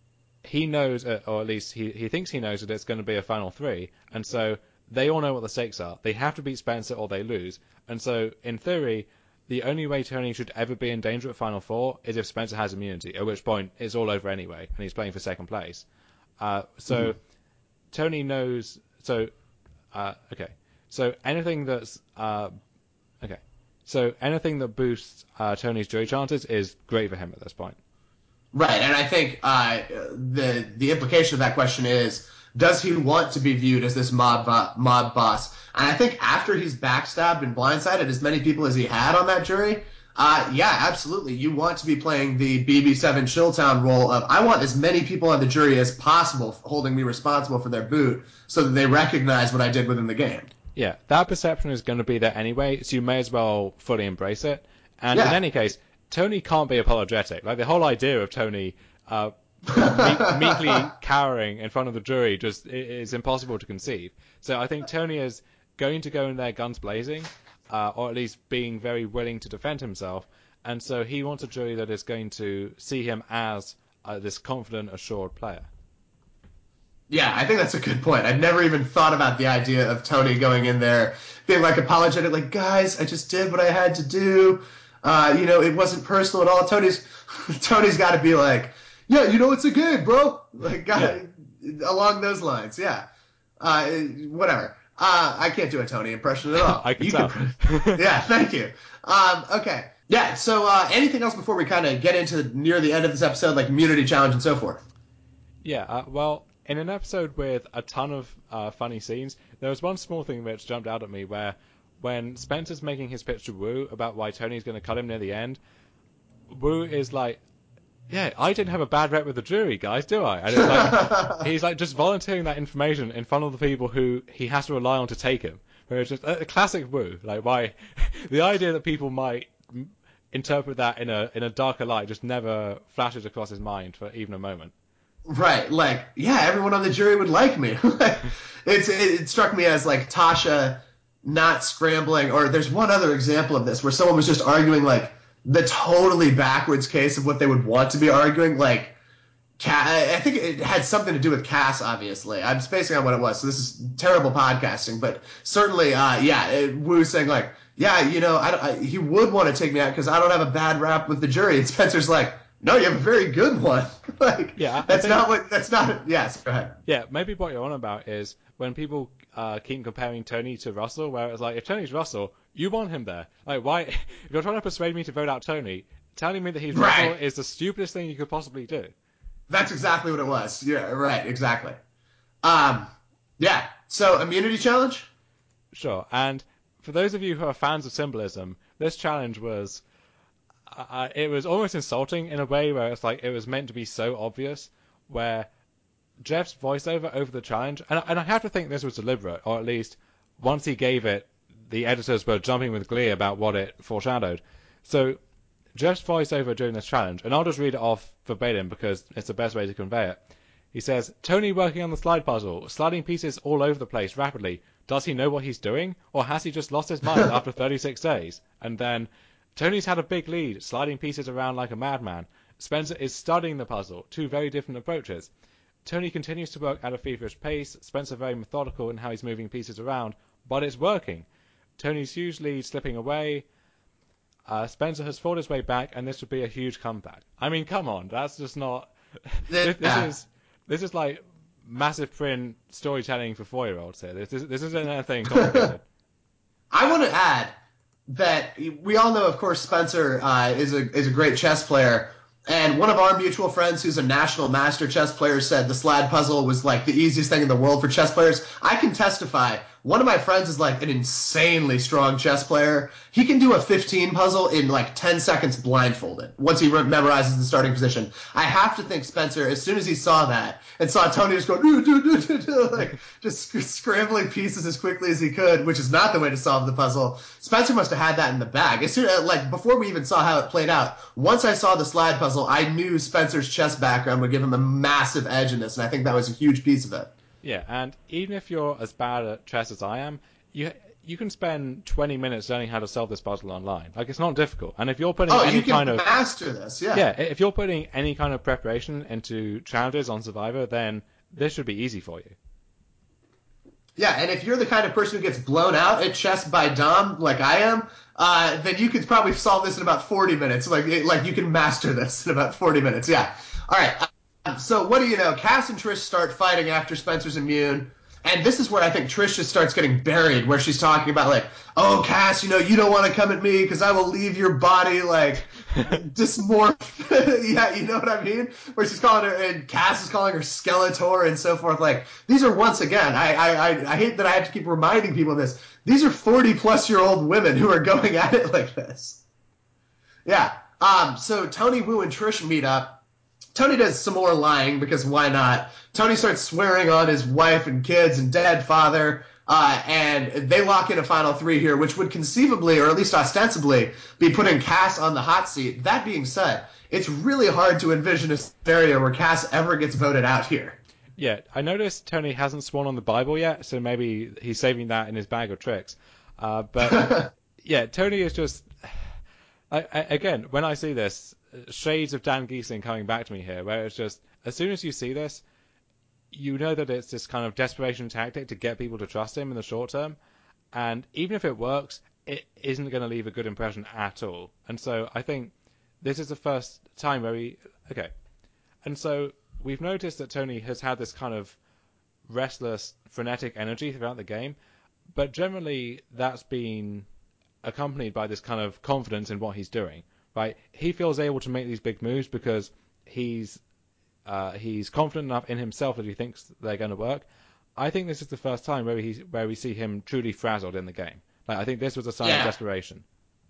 he knows, or at least he, he thinks he knows, that it's going to be a final three, and so they all know what the stakes are. They have to beat Spencer or they lose, and so, in theory, the only way Tony should ever be in danger at Final Four is if Spencer has immunity, at which point it's all over anyway, and he's playing for second place. Uh, so, mm-hmm. Tony knows, so, uh, okay, so anything that's, uh, okay, so anything that boosts uh, Tony's jury chances is great for him at this point. Right, and I think uh, the the implication of that question is, does he want to be viewed as this mob bo- mob boss? And I think after he's backstabbed and blindsided as many people as he had on that jury, uh, yeah, absolutely, you want to be playing the B B seven Chilltown role of, I want as many people on the jury as possible holding me responsible for their boot so that they recognize what I did within the game. Yeah, that perception is going to be there anyway, so you may as well fully embrace it. And yeah. in any case, Tony can't be apologetic. Like, the whole idea of Tony uh, meek, meekly cowering in front of the jury just is impossible to conceive. So I think Tony is going to go in there guns blazing, uh, or at least being very willing to defend himself. And so he wants a jury that is going to see him as uh, this confident, assured player. Yeah, I think that's a good point. I'd never even thought about the idea of Tony going in there being like apologetic, like, guys, I just did what I had to do. Uh, you know, it wasn't personal at all. Tony's Tony's got to be like, yeah, you know, it's a game, bro. Like, got yeah. along those lines, yeah. Uh, whatever. Uh, I can't do a Tony impression at all. I can you tell. Can, yeah, thank you. Um, okay. Yeah, so uh, anything else before we kind of get into near the end of this episode, like immunity challenge and so forth? Yeah, uh, well, in an episode with a ton of uh, funny scenes, there was one small thing which jumped out at me where when Spencer's making his pitch to Wu about why Tony's going to cut him near the end, Wu is like, yeah, I didn't have a bad rep with the jury, guys, do I? And it's like, he's like just volunteering that information in front of the people who he has to rely on to take him. Where it's just a, a classic Wu. Like, why? The idea that people might interpret that in a in a darker light just never flashes across his mind for even a moment. Right, like, yeah, everyone on the jury would like me. it's it, it struck me as like Tasha not scrambling, or there's one other example of this where someone was just arguing like the totally backwards case of what they would want to be arguing. Like, I think it had something to do with Cass, obviously. I'm spacing on what it was, so this is terrible podcasting, but certainly, uh, yeah, it, Wu saying like, yeah, you know, I, I, he would want to take me out because I don't have a bad rap with the jury, and Spencer's like, no, you have a very good one. like, yeah, that's think, not what. That's not. Yes, go ahead. Yeah, maybe what you're on about is when people uh, keep comparing Tony to Russell, where it's like, if Tony's Russell, you want him there. Like, why? If you're trying to persuade me to vote out Tony, telling me that he's right. Russell is the stupidest thing you could possibly do. That's exactly what it was. Yeah, right. Exactly. Um, yeah. So, immunity challenge. Sure. And for those of you who are fans of symbolism, this challenge was uh, it was almost insulting in a way where it's like it was meant to be so obvious, where Jeff's voiceover over the challenge, and, and I have to think this was deliberate, or at least once he gave it, the editors were jumping with glee about what it foreshadowed. So Jeff's voiceover during this challenge, and I'll just read it off verbatim because it's the best way to convey it. He says, Tony working on the slide puzzle, sliding pieces all over the place rapidly. Does he know what he's doing? Or has he just lost his mind after thirty-six days? And then, Tony's had a big lead, sliding pieces around like a madman. Spencer is studying the puzzle, two very different approaches. Tony continues to work at a feverish pace, Spencer very methodical in how he's moving pieces around, but it's working. Tony's usually slipping away. Uh, Spencer has fought his way back, and this would be a huge comeback. I mean, come on, that's just not... this, this is... This is like massive print storytelling for four-year-olds here. This, this, this isn't anything complicated. I want to add that we all know, of course, Spencer uh, is a is a great chess player. And one of our mutual friends who's a national master chess player said the slide puzzle was like the easiest thing in the world for chess players. I can testify. One of my friends is like an insanely strong chess player. He can do a fifteen puzzle in like ten seconds blindfolded once he memorizes the starting position. I have to think Spencer, as soon as he saw that and saw Tony just go, doo, doo, doo, doo, doo, like just sc- scrambling pieces as quickly as he could, which is not the way to solve the puzzle. Spencer must have had that in the bag. As soon as, like before we even saw how it played out, once I saw the slide puzzle, I knew Spencer's chess background would give him a massive edge in this, and I think that was a huge piece of it. Yeah, and even if you're as bad at chess as I am, you you can spend twenty minutes learning how to solve this puzzle online. Like, it's not difficult. And if you're putting oh, any you can kind of master this, yeah. Yeah, if you're putting any kind of preparation into challenges on Survivor, then this should be easy for you. Yeah, and if you're the kind of person who gets blown out at chess by Dom, like I am, uh, then you could probably solve this in about forty minutes. Like, like you can master this in about forty minutes. Yeah. All right. So what do you know? Cass and Trish start fighting after Spencer's immune. And this is where I think Trish just starts getting buried, where she's talking about, like, oh, Cass, you know, you don't want to come at me because I will leave your body, like, dysmorph. Yeah, you know what I mean? Where she's calling her, and Cass is calling her Skeletor and so forth. Like, these are, once again, I, I, I, I hate that I have to keep reminding people of this. These are forty-plus-year-old women who are going at it like this. Yeah. Um. So Tony, Wu, and Trish meet up. Tony does some more lying, because why not? Tony starts swearing on his wife and kids and dead father, uh, and they lock in a final three here, which would conceivably, or at least ostensibly, be putting Cass on the hot seat. That being said, it's really hard to envision a scenario where Cass ever gets voted out here. Yeah, I noticed Tony hasn't sworn on the Bible yet, so maybe he's saving that in his bag of tricks. Uh, but, yeah, Tony is just... I, I, again, when I see this, shades of Dan Giesing coming back to me here, where it's just, as soon as you see this, you know that it's this kind of desperation tactic to get people to trust him in the short term, and even if it works, it isn't going to leave a good impression at all. And so I think this is the first time where we... Okay. And so we've noticed that Tony has had this kind of restless, frenetic energy throughout the game, but generally that's been accompanied by this kind of confidence in what he's doing, right? He feels able to make these big moves because he's uh, he's confident enough in himself that he thinks they're going to work. I think this is the first time where he where we see him truly frazzled in the game. Like, I think this was a sign Yeah. of desperation.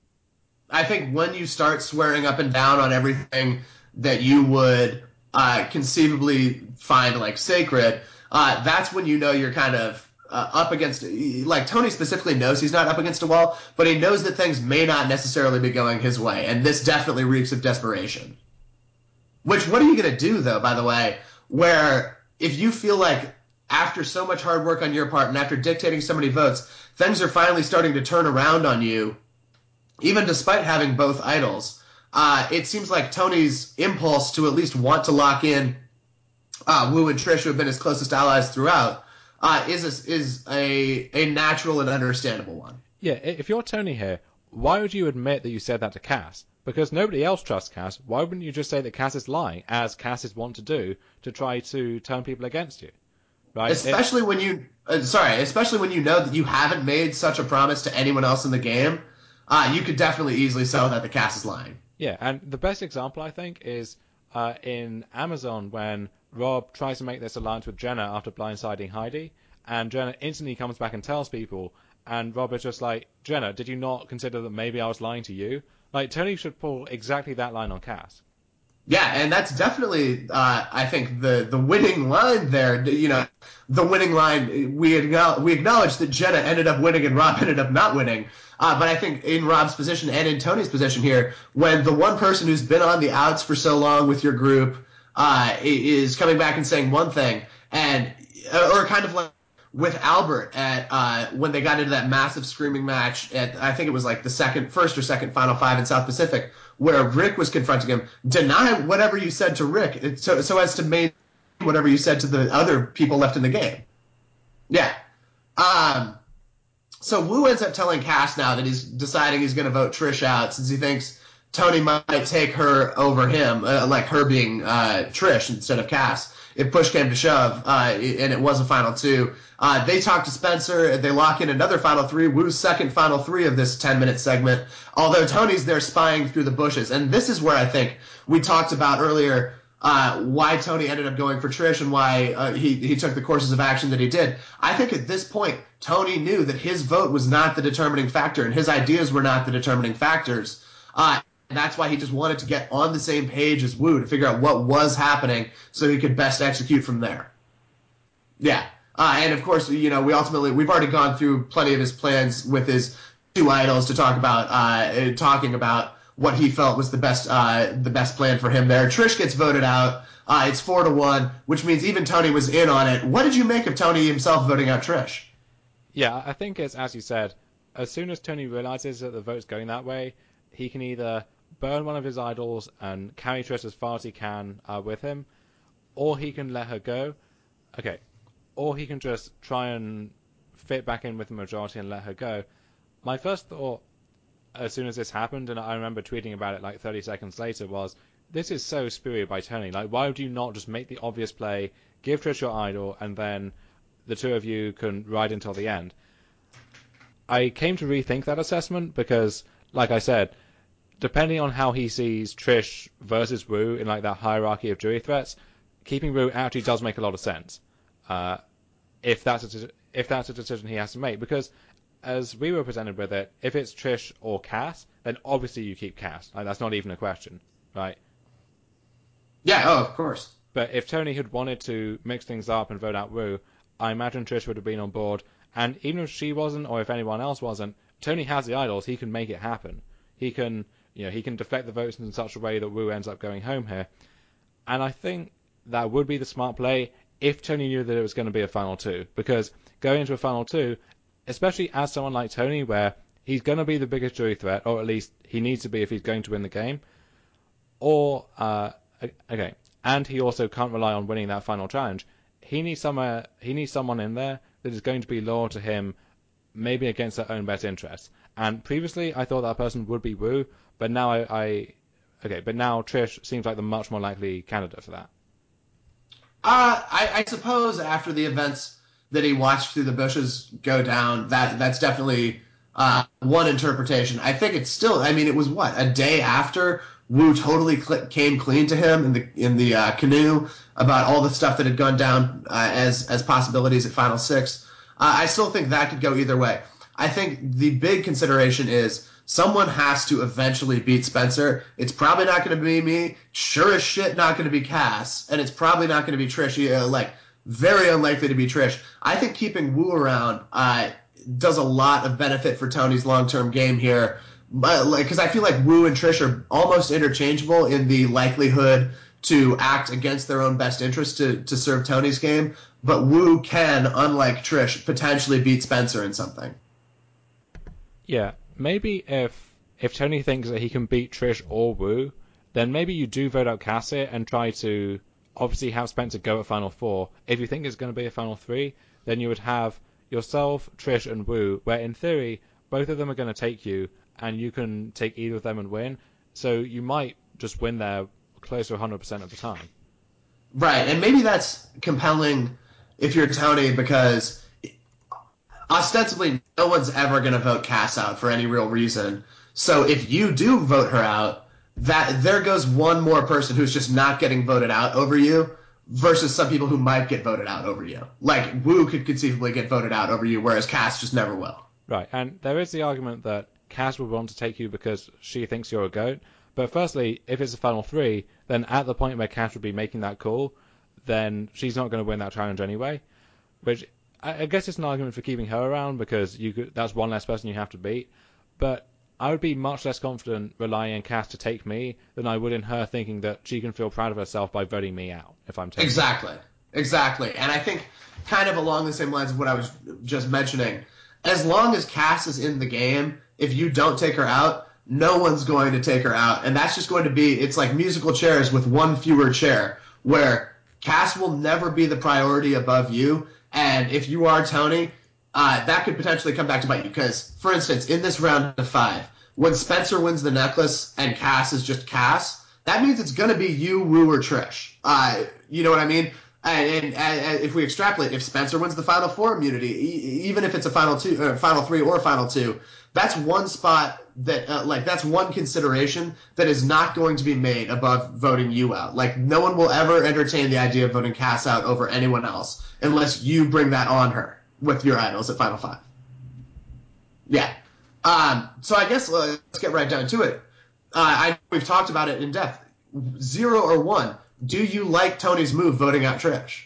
I think when you start swearing up and down on everything that you would uh, conceivably find like sacred, uh, that's when you know you're kind of uh, up against, like Tony specifically knows he's not up against a wall, but he knows that things may not necessarily be going his way, and this definitely reeks of desperation. Which, what are you going to do, though, by the way, where if you feel like after so much hard work on your part and after dictating so many votes, things are finally starting to turn around on you, even despite having both idols, uh, it seems like Tony's impulse to at least want to lock in uh, Wu and Trish, who have been his closest allies throughout, uh, is a, is a a natural and understandable one. Yeah, if you're Tony here, why would you admit that you said that to Cass? Because nobody else trusts Cass. Why wouldn't you just say that Cass is lying, as Cass is wont to do, to try to turn people against you? Right? Especially it, when you, uh, sorry, especially when you know that you haven't made such a promise to anyone else in the game. Uh, you could definitely easily sell that the Cass is lying. Yeah, and the best example, I think, is uh, in Amazon when Rob tries to make this alliance with Jenna after blindsiding Heidi, and Jenna instantly comes back and tells people, and Rob is just like, Jenna, did you not consider that maybe I was lying to you? Like, Tony should pull exactly that line on Cass. Yeah, and that's definitely, uh, I think, the, the winning line there. You know, the winning line, we acknowledge, we acknowledge that Jenna ended up winning and Rob ended up not winning. Uh, but I think in Rob's position and in Tony's position here, when the one person who's been on the outs for so long with your group uh, is coming back and saying one thing, and or kind of like with Albert at uh, when they got into that massive screaming match at, I think it was like the second, first or second Final Five in South Pacific, where Rick was confronting him, deny whatever you said to Rick, so, so as to maintain whatever you said to the other people left in the game. Yeah. Um, so Wu ends up telling Cass now that he's deciding he's going to vote Trish out since he thinks Tony might take her over him, uh, like her being uh, Trish instead of Cass, if push came to shove, uh, and it was a final two. Uh, they talk to Spencer, they lock in another final three, Wu's second final three of this ten-minute segment, although Tony's there spying through the bushes. And this is where I think we talked about earlier uh, why Tony ended up going for Trish and why uh, he, he took the courses of action that he did. I think at this point, Tony knew that his vote was not the determining factor, and his ideas were not the determining factors. Uh, and that's why he just wanted to get on the same page as Wu to figure out what was happening so he could best execute from there. Yeah. Uh, and of course, you know, we ultimately, we've already gone through plenty of his plans with his two idols to talk about, uh, talking about what he felt was the best, uh, the best plan for him there. Trish gets voted out. Uh, it's four to one, which means even Tony was in on it. What did you make of Tony himself voting out Trish? Yeah, I think it's, as you said, as soon as Tony realizes that the vote's going that way, he can either burn one of his idols and carry Trish as far as he can uh, with him, or he can let her go. Okay. Or he can just try and fit back in with the majority and let her go. My first thought, as soon as this happened, and I remember tweeting about it like thirty seconds later, was, this is so spurious by Tony. Like, why would you not just make the obvious play, give Trish your idol, and then the two of you can ride until the end? I came to rethink that assessment because, like I said, depending on how he sees Trish versus Wu in like that hierarchy of jury threats, keeping Wu actually does make a lot of sense. Uh, if that's a, if that's a decision he has to make, because as we were presented with it, if it's Trish or Cass, then obviously you keep Cass. Like, that's not even a question, right? Yeah, oh, of course. But if Tony had wanted to mix things up and vote out Wu, I imagine Trish would have been on board. And even if she wasn't, or if anyone else wasn't, Tony has the idols. He can make it happen. He can, you know, he can deflect the votes in such a way that Wu ends up going home here. And I think that would be the smart play if Tony knew that it was going to be a final two, because going into a final two, especially as someone like Tony, where he's going to be the biggest jury threat, or at least he needs to be if he's going to win the game, or uh, okay, and he also can't rely on winning that final challenge. He needs somewhere, he needs someone in there that is going to be loyal to him, maybe against their own best interests. And previously, I thought that person would be Wu, but now I, I okay, but now Trish seems like the much more likely candidate for that. Uh, I, I suppose after the events that he watched through the bushes go down, that that's definitely uh, one interpretation. I think it's still. I mean, it was what, a day after Wu totally cl- came clean to him in the in the uh, canoe about all the stuff that had gone down uh, as as possibilities at Final Six. Uh, I still think that could go either way. I think the big consideration is someone has to eventually beat Spencer. It's probably not going to be me. Sure as shit not going to be Cass. And it's probably not going to be Trish. Uh, like, very unlikely to be Trish. I think keeping Wu around uh, does a lot of benefit for Tony's long-term game here. But, like, because I feel like Wu and Trish are almost interchangeable in the likelihood to act against their own best interest to, to serve Tony's game. But Wu can, unlike Trish, potentially beat Spencer in something. Yeah, maybe if if Tony thinks that he can beat Trish or Wu, then maybe you do vote out Cass and try to obviously have Spencer go at Final Four. If you think it's going to be a Final Three, then you would have yourself, Trish, and Wu, where in theory both of them are going to take you, and you can take either of them and win. So you might just win there close to one hundred percent of the time. Right, and maybe that's compelling if you're Tony because ostensibly no one's ever going to vote Cass out for any real reason. So if you do vote her out, that there goes one more person who's just not getting voted out over you versus some people who might get voted out over you. Like Wu could conceivably get voted out over you, whereas Cass just never will. Right, and there is the argument that Cass would want to take you because she thinks you're a GOAT. But firstly, if it's a final three, then at the point where Cass would be making that call, then she's not going to win that challenge anyway. Which I, I guess it's an argument for keeping her around because you could, that's one less person you have to beat. But I would be much less confident relying on Cass to take me than I would in her thinking that she can feel proud of herself by voting me out if I'm taken. Exactly. Exactly. And I think kind of along the same lines of what I was just mentioning, as long as Cass is in the game, if you don't take her out, no one's going to take her out. And that's just going to be, it's like musical chairs with one fewer chair, where Cass will never be the priority above you. And if you are Tony, uh, that could potentially come back to bite you. Because, for instance, in this round of five, when Spencer wins the necklace and Cass is just Cass, that means it's going to be you, Woo, or Trish. Uh, you know what I mean? And, and, and if we extrapolate, if Spencer wins the Final Four immunity, e- even if it's a Final two, or Final Three, or Final Two, that's one spot that, uh, like, that's one consideration that is not going to be made above voting you out. Like, no one will ever entertain the idea of voting Cass out over anyone else unless you bring that on her with your idols at Final Five. Yeah. Um, so I guess uh, let's get right down to it. Uh, I we've talked about it in depth. Zero or one. Do you like Tony's move voting out Trish?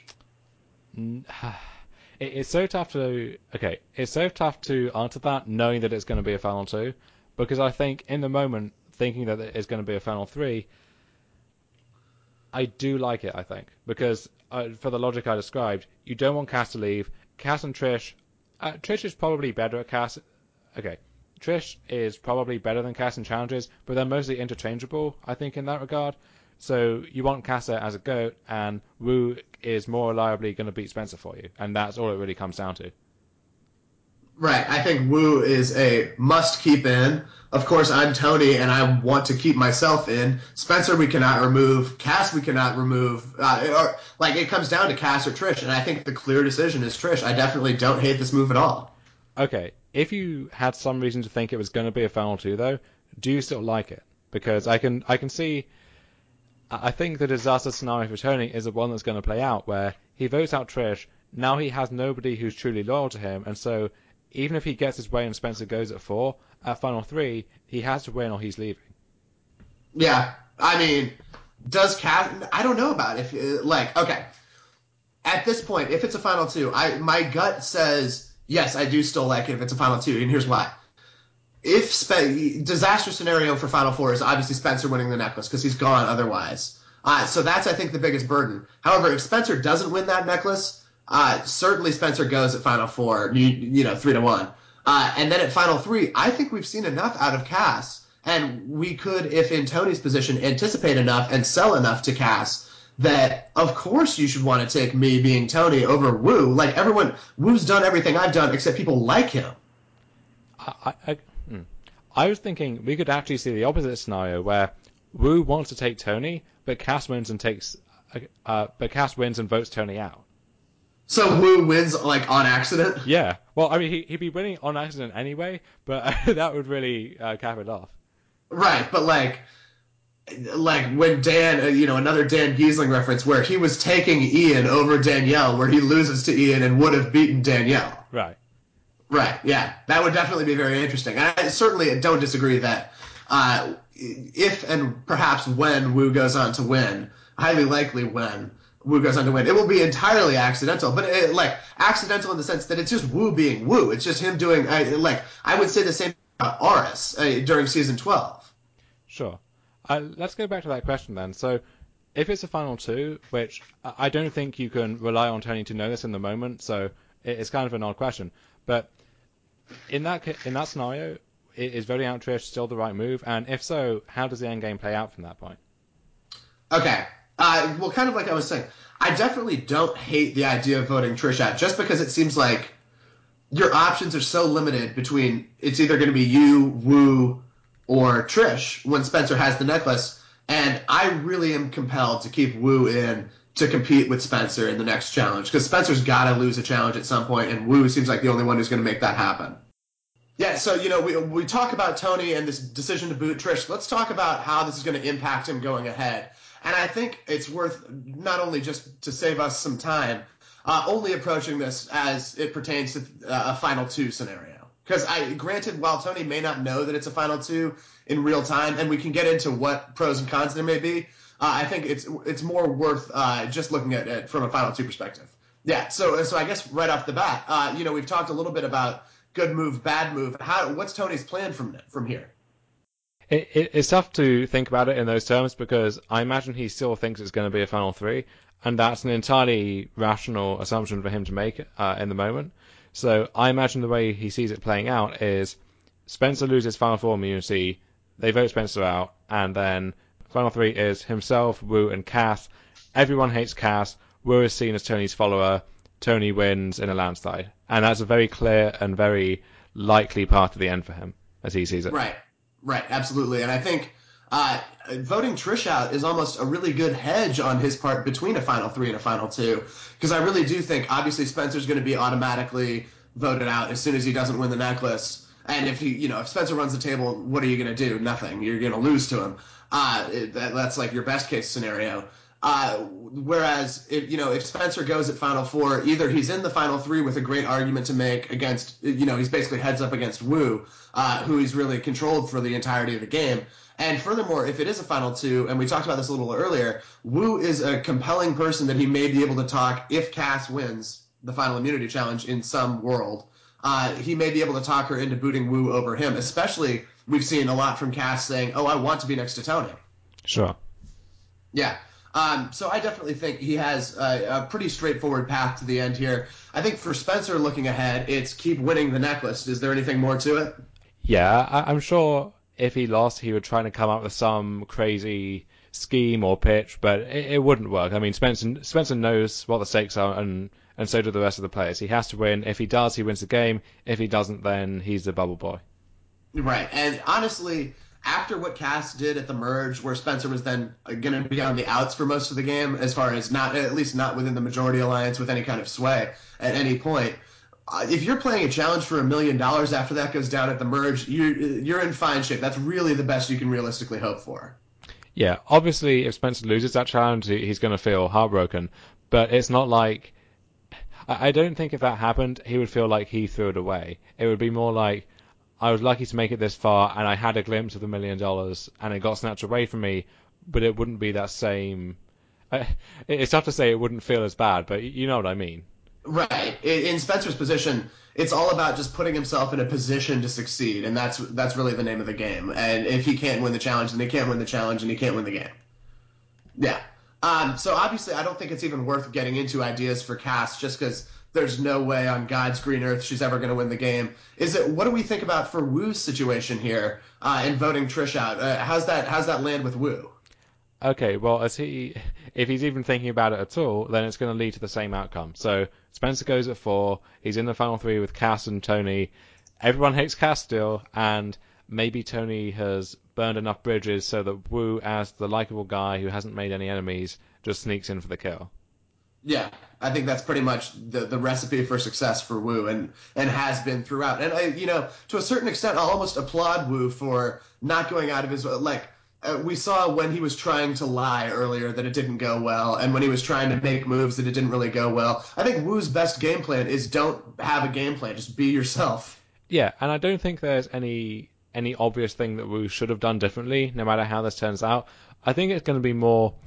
It's so tough to okay. It's so tough to answer that, knowing that it's going to be a final two, because I think in the moment, thinking that it's going to be a final three, I do like it. I think because uh, for the logic I described, you don't want Cass to leave. Cass and Trish, uh, Trish is probably better at Cass. Okay, Trish is probably better than Cass in challenges, but they're mostly interchangeable. I think in that regard. So you want Cass as a GOAT, and Woo is more reliably going to beat Spencer for you, and that's all it really comes down to. Right. I think Woo is a must keep in. Of course, I'm Tony, and I want to keep myself in. Spencer we cannot remove. Cass we cannot remove. Uh, or, like, it comes down to Cass or Trish, and I think the clear decision is Trish. I definitely don't hate this move at all. Okay. If you had some reason to think it was going to be a final two, though, do you still like it? Because I can I can see... I think the disaster scenario for Tony is the one that's going to play out, where he votes out Trish, now he has nobody who's truly loyal to him, and so even if he gets his way and Spencer goes at four, at Final Three, he has to win or he's leaving. Yeah, I mean, does Cass... I don't know about it. If, like, okay, at this point, if it's a Final Two, I my gut says, yes, I do still like it if it's a Final Two, and here's why. If Spe- disaster scenario for Final Four is obviously Spencer winning the necklace because he's gone otherwise. Uh, so that's, I think, the biggest burden. However, if Spencer doesn't win that necklace, uh, certainly Spencer goes at Final Four, you, you know, three to one. Uh, and then at Final Three, I think we've seen enough out of Cass, and we could, if in Tony's position, anticipate enough and sell enough to Cass that, of course, you should want to take me being Tony over Woo. Like, everyone, Woo's done everything I've done except people like him. I, I, hmm. I was thinking we could actually see the opposite scenario where Woo wants to take Tony, but Cass wins and takes, uh, but Cass wins and votes Tony out. So Woo wins, like, on accident? Yeah. Well, I mean, he, he'd be winning on accident anyway, but uh, that would really uh, cap it off. Right, but, like, like when Dan, uh, you know, another Dan Giesling reference where he was taking Ian over Danielle, where he loses to Ian and would have beaten Danielle. Right. Right, yeah. That would definitely be very interesting. And I certainly don't disagree that uh, if and perhaps when Woo goes on to win, highly likely when Woo goes on to win, it will be entirely accidental. But, it, like, accidental in the sense that it's just Woo being Woo. It's just him doing, uh, like, I would say the same about Aris uh, during season twelve. Sure. Uh, let's go back to that question then. So, if it's a final two, which I don't think you can rely on Tony to know this in the moment, so it's kind of an odd question. But in that in that scenario, is voting out Trish still the right move? And if so, how does the end game play out from that point? Okay. Uh, well, kind of like I was saying, I definitely don't hate the idea of voting Trish out, just because it seems like your options are so limited between it's either going to be you, Woo, or Trish when Spencer has the necklace, and I really am compelled to keep Woo in to compete with Spencer in the next challenge, because Spencer's got to lose a challenge at some point, and Woo seems like the only one who's going to make that happen. Yeah, so, you know, we we talk about Tony and this decision to boot Trish. Let's talk about how this is going to impact him going ahead. And I think it's worth not only just to save us some time, uh, only approaching this as it pertains to uh, a final two scenario. Because I, granted, while Tony may not know that it's a final two in real time, and we can get into what pros and cons there may be, uh, I think it's it's more worth uh, just looking at it from a final two perspective. Yeah. So so I guess right off the bat, uh, you know, we've talked a little bit about good move, bad move. How what's Tony's plan from from here? It, it, it's tough to think about it in those terms because I imagine he still thinks it's going to be a final three, and that's an entirely rational assumption for him to make uh, in the moment. So I imagine the way he sees it playing out is Spencer loses Final Four immunity, they vote Spencer out, and then Final Three is himself, Wu, and Cass. Everyone hates Cass. Wu is seen as Tony's follower. Tony wins in a landslide. And that's a very clear and very likely path to the end for him, as he sees it. Right, right, absolutely. And I think uh, voting Trish out is almost a really good hedge on his part between a Final Three and a Final Two. Because I really do think, obviously, Spencer's going to be automatically voted out as soon as he doesn't win the necklace. And if he, you know, if Spencer runs the table, what are you going to do? Nothing. You're going to lose to him. Uh, that, that's like your best case scenario. Uh, whereas, if, you know, if Spencer goes at Final Four, either he's in the Final Three with a great argument to make against, you know, he's basically heads up against Wu, uh, who he's really controlled for the entirety of the game. And furthermore, if it is a Final Two, and we talked about this a little earlier, Wu is a compelling person that he may be able to talk if Cass wins the Final Immunity Challenge in some world. Uh, he may be able to talk her into booting Wu over him, especially we've seen a lot from Cass saying, oh, I want to be next to Tony. Sure. Yeah. Um, so I definitely think he has a, a pretty straightforward path to the end here. I think for Spencer looking ahead, it's keep winning the necklace. Is there anything more to it? Yeah, I, I'm sure if he lost, he would try to come up with some crazy scheme or pitch, but it, it wouldn't work. I mean, Spencer Spencer knows what the stakes are, and, and so do the rest of the players. He has to win. If he does, he wins the game. If he doesn't, then he's the bubble boy. Right. And honestly, after what Cass did at the merge, where Spencer was then going to be on the outs for most of the game, as far as not, at least not within the majority alliance with any kind of sway at any point, uh, if you're playing a challenge for a million dollars after that goes down at the merge, you're, you're in fine shape. That's really the best you can realistically hope for. Yeah, obviously, if Spencer loses that challenge, he's going to feel heartbroken. But it's not like... I don't think if that happened, he would feel like he threw it away. It would be more like, I was lucky to make it this far, and I had a glimpse of the million dollars, and it got snatched away from me, but it wouldn't be that same... It's tough to say it wouldn't feel as bad, but you know what I mean. Right. In Spencer's position, it's all about just putting himself in a position to succeed, and that's that's really the name of the game. And if he can't win the challenge, then he can't win the challenge, and he can't win the game. Yeah. Um, so obviously, I don't think it's even worth getting into ideas for Cass, just because there's no way on God's green earth she's ever going to win the game. Is it? What do we think about for Wu's situation here uh, in voting Trish out? Uh, how's that? How's that land with Wu? Okay, well, as he, if he's even thinking about it at all, then it's going to lead to the same outcome. So Spencer goes at four. He's in the final three with Cass and Tony. Everyone hates Cass still, and maybe Tony has burned enough bridges so that Wu, as the likable guy who hasn't made any enemies, just sneaks in for the kill. Yeah, I think that's pretty much the, the recipe for success for Wu, and, and has been throughout. And I, you know, to a certain extent, I'll almost applaud Wu for not going out of his like. Uh, we saw when he was trying to lie earlier that it didn't go well, and when he was trying to make moves that it didn't really go well. I think Wu's best game plan is don't have a game plan, just be yourself. Yeah, and I don't think there's any any obvious thing that Wu should have done differently, no matter how this turns out. I think it's going to be more...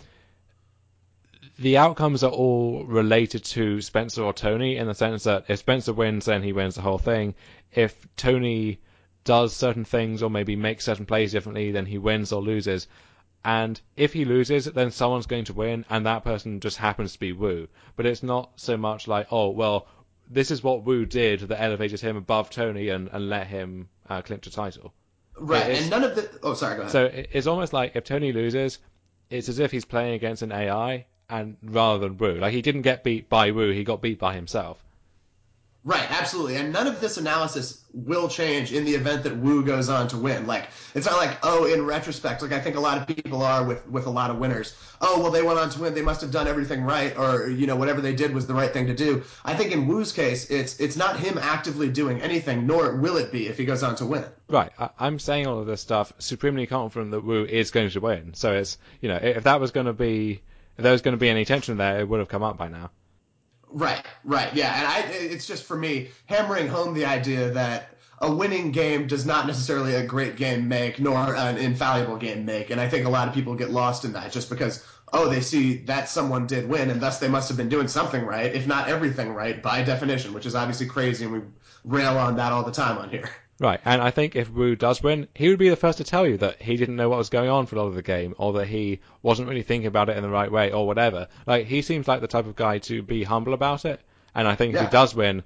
The outcomes are all related to Spencer or Tony, in the sense that if Spencer wins, then he wins the whole thing. If Tony does certain things or maybe makes certain plays differently, then he wins or loses. And if he loses, then someone's going to win, and that person just happens to be Wu. But it's not so much like, oh, well, this is what Wu did that elevated him above Tony and, and let him uh, clinch a title. Right, and none of the... Oh, sorry, go ahead. So it's almost like if Tony loses, it's as if he's playing against an A I, and rather than Wu. Like, he didn't get beat by Wu, he got beat by himself. Right, absolutely. And none of this analysis will change in the event that Wu goes on to win. Like, it's not like, oh, in retrospect, like I think a lot of people are with, with a lot of winners. Oh, well, they went on to win. They must have done everything right, or, you know, whatever they did was the right thing to do. I think in Wu's case, it's it's not him actively doing anything, nor will it be if he goes on to win. Right. I, I'm saying all of this stuff supremely confident that Wu is going to win. So it's, you know, if that was going to be, if there was going to be any tension there, it would have come up by now. Right, right, yeah, and I, it's just for me hammering home the idea that a winning game does not necessarily a great game make, nor an infallible game make. And I think a lot of people get lost in that just because, oh, they see that someone did win, and thus they must have been doing something right, if not everything right, by definition, which is obviously crazy, and we rail on that all the time on here. Right, and I think if Wu does win, he would be the first to tell you that he didn't know what was going on for a lot of the game, or that he wasn't really thinking about it in the right way, or whatever. Like, he seems like the type of guy to be humble about it, and I think yeah. if he does win,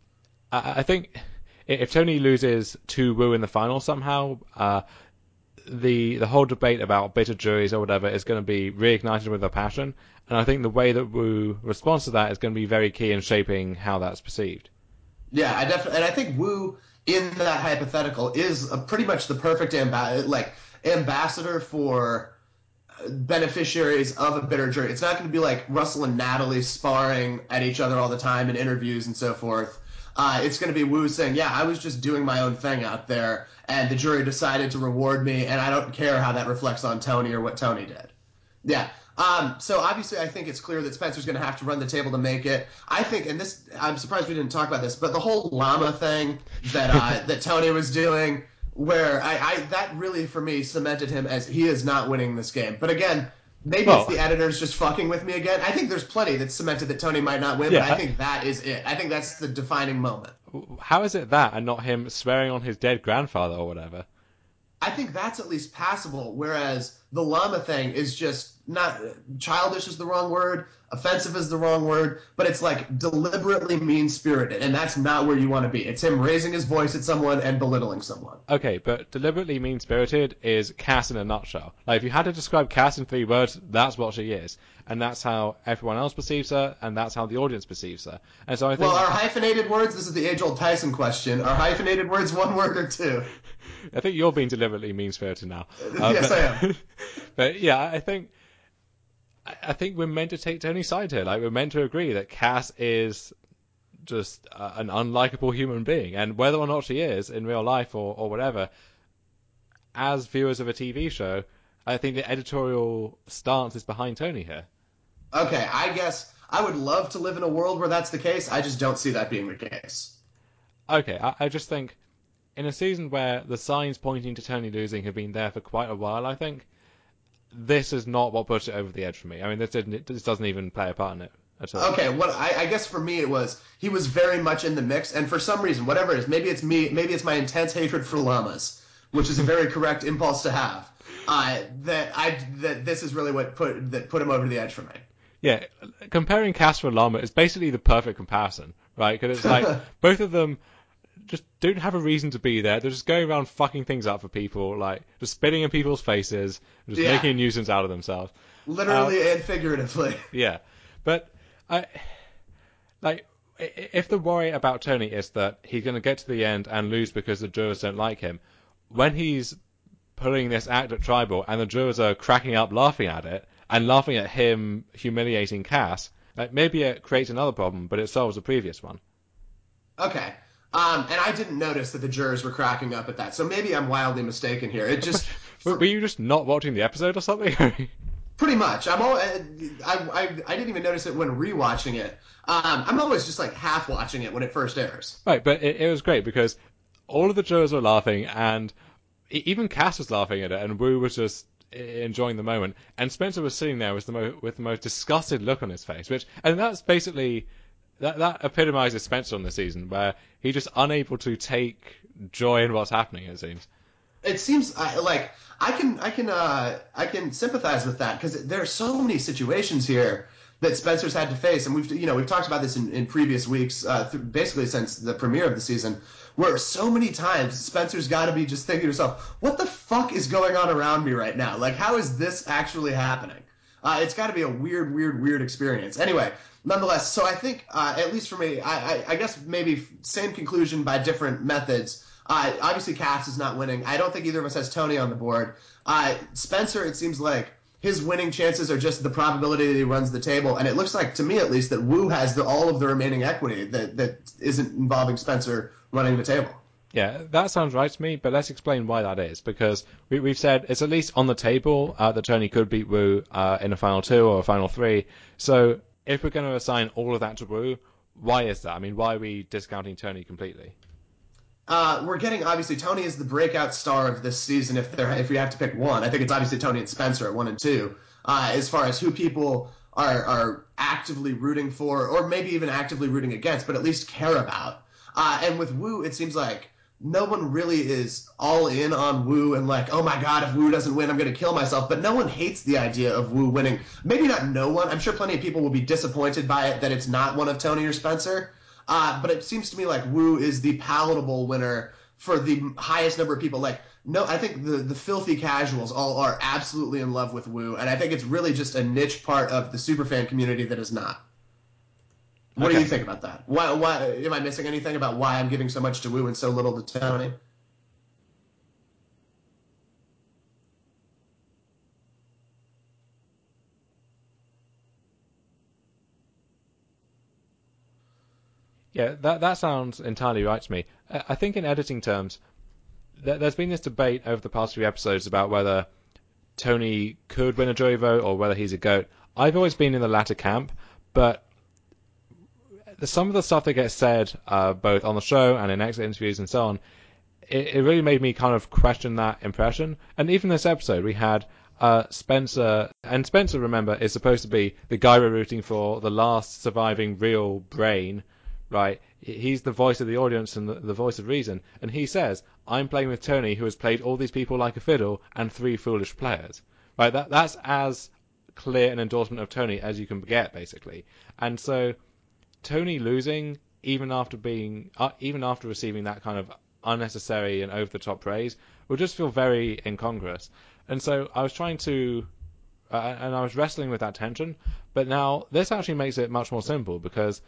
I, I think if Tony loses to Wu in the final somehow, uh, the the whole debate about bitter juries or whatever is going to be reignited with a passion, and I think the way that Wu responds to that is going to be very key in shaping how that's perceived. Yeah, I definitely, and I think Wu in that hypothetical is a pretty much the perfect amb- like ambassador for beneficiaries of a bitter jury. It's not going to be like Russell and Natalie sparring at each other all the time in interviews and so forth. Uh, it's going to be Wu saying, yeah, I was just doing my own thing out there, and the jury decided to reward me, and I don't care how that reflects on Tony or what Tony did. Yeah. Um, so obviously I think it's clear that Spencer's going to have to run the table to make it. I think, and this, I'm surprised we didn't talk about this, but the whole llama thing that uh, that Tony was doing, where I, I that really for me cemented him as he is not winning this game. But again, maybe well, it's the editors just fucking with me again. I think there's plenty that cemented that Tony might not win, yeah, but I think that is it. I think that's the defining moment. How is it that and not him swearing on his dead grandfather or whatever? I think that's at least passable, whereas the llama thing is just not childish is the wrong word, offensive is the wrong word, but it's like deliberately mean-spirited, and that's not where you want to be. It's him raising his voice at someone and belittling someone. Okay, but deliberately mean-spirited is Cass in a nutshell. Like, if you had to describe Cass in three words, that's what she is. And that's how everyone else perceives her, and that's how the audience perceives her. And so I think... Well, are hyphenated words, this is the age-old Tyson question, are hyphenated words one word or two? I think you're being deliberately mean-spirited now. Uh, yes, but, I am. But yeah, I think I think we're meant to take Tony's side here. Like, we're meant to agree that Cass is just uh, an unlikable human being, and whether or not she is in real life or, or whatever, as viewers of a T V show, I think the editorial stance is behind Tony here. Okay, I guess I would love to live in a world where that's the case. I just don't see that being the case. Okay, I, I just think in a season where the signs pointing to Tony losing have been there for quite a while, I think this is not what pushed it over the edge for me. I mean, this didn't, this doesn't even play a part in it at all. Okay, what I, I guess for me it was he was very much in the mix, and for some reason, whatever it is, maybe it's me, maybe it's my intense hatred for llamas, which is a very correct impulse to have. Uh, that I that this is really what put that put him over the edge for me. Yeah, comparing Cass to a llama is basically the perfect comparison, right? Because it's like both of them just don't have a reason to be there. They're just going around fucking things up for people, like just spitting in people's faces, just yeah. making a nuisance out of themselves. Literally um, and figuratively. Yeah, but I like if the worry about Tony is that he's going to get to the end and lose because the jurors don't like him, when he's pulling this act at Tribal and the jurors are cracking up laughing at it and laughing at him humiliating Cass, like maybe it creates another problem, but it solves the previous one. Okay. Um, and I didn't notice that the jurors were cracking up at that, so maybe I'm wildly mistaken here. It just were you just not watching the episode or something? Pretty much. I'm all, I, I I didn't even notice it when rewatching it. Um, I'm always just like half watching it when it first airs. Right, but it, it was great because all of the jurors were laughing, and even Cass was laughing at it, and Wu was just enjoying the moment, and Spencer was sitting there with the mo- with the most disgusted look on his face, which and that's basically. That that epitomizes Spencer on this season, where he's just unable to take joy in what's happening. It seems. It seems uh, like I can I can uh, I can sympathize with that because there are so many situations here that Spencer's had to face, and we've you know we've talked about this in, in previous weeks, uh, th- basically since the premiere of the season, where so many times Spencer's got to be just thinking to himself, "What the fuck is going on around me right now? Like, how is this actually happening?" Uh, it's got to be a weird, weird, weird experience. Anyway. Nonetheless, so I think, uh, at least for me, I, I, I guess maybe same conclusion by different methods. Uh, obviously, Cass is not winning. I don't think either of us has Tony on the board. Uh, Spencer, it seems like his winning chances are just the probability that he runs the table. And it looks like, to me at least, that Wu has the, all of the remaining equity that, that isn't involving Spencer running the table. Yeah, that sounds right to me, but let's explain why that is. Because we, we've said it's at least on the table uh, that Tony could beat Wu uh, in a final two or a final three. So if we're going to assign all of that to Wu, why is that? I mean, why are we discounting Tony completely? Uh, we're getting, obviously, Tony is the breakout star of this season. If they're if we have to pick one, I think it's obviously Tony and Spencer at one and two. Uh, as far as who people are are actively rooting for, or maybe even actively rooting against, but at least care about. Uh, and with Wu, it seems like no one really is all in on Wu and like, oh my god, if Wu doesn't win, I'm going to kill myself. But no one hates the idea of Wu winning. Maybe not no one. I'm sure plenty of people will be disappointed by it that it's not one of Tony or Spencer. Uh, but it seems to me like Wu is the palatable winner for the highest number of people. Like, no, I think the, the filthy casuals all are absolutely in love with Wu, and I think it's really just a niche part of the superfan community that is not. What Okay. do you think about that? Why, why am I missing anything about why I'm giving so much to Wu and so little to Tony? Yeah, that that sounds entirely right to me. I I think in editing terms, th- there's been this debate over the past few episodes about whether Tony could win a jury vote or whether he's a goat. I've always been in the latter camp, but the, some of the stuff that gets said, uh, both on the show and in exit interviews and so on, it, it really made me kind of question that impression. And even this episode, we had uh, Spencer, and Spencer, remember, is supposed to be the guy we're rooting for, the last surviving real brain, right? He's the voice of the audience and the, the voice of reason. And he says, I'm playing with Tony, who has played all these people like a fiddle, and three foolish players. Right? That That's as clear an endorsement of Tony as you can get, basically. And so Tony losing, even after being, uh, even after receiving that kind of unnecessary and over the top praise, would just feel very incongruous. And so I was trying to, uh, and I was wrestling with that tension. But now this actually makes it much more simple because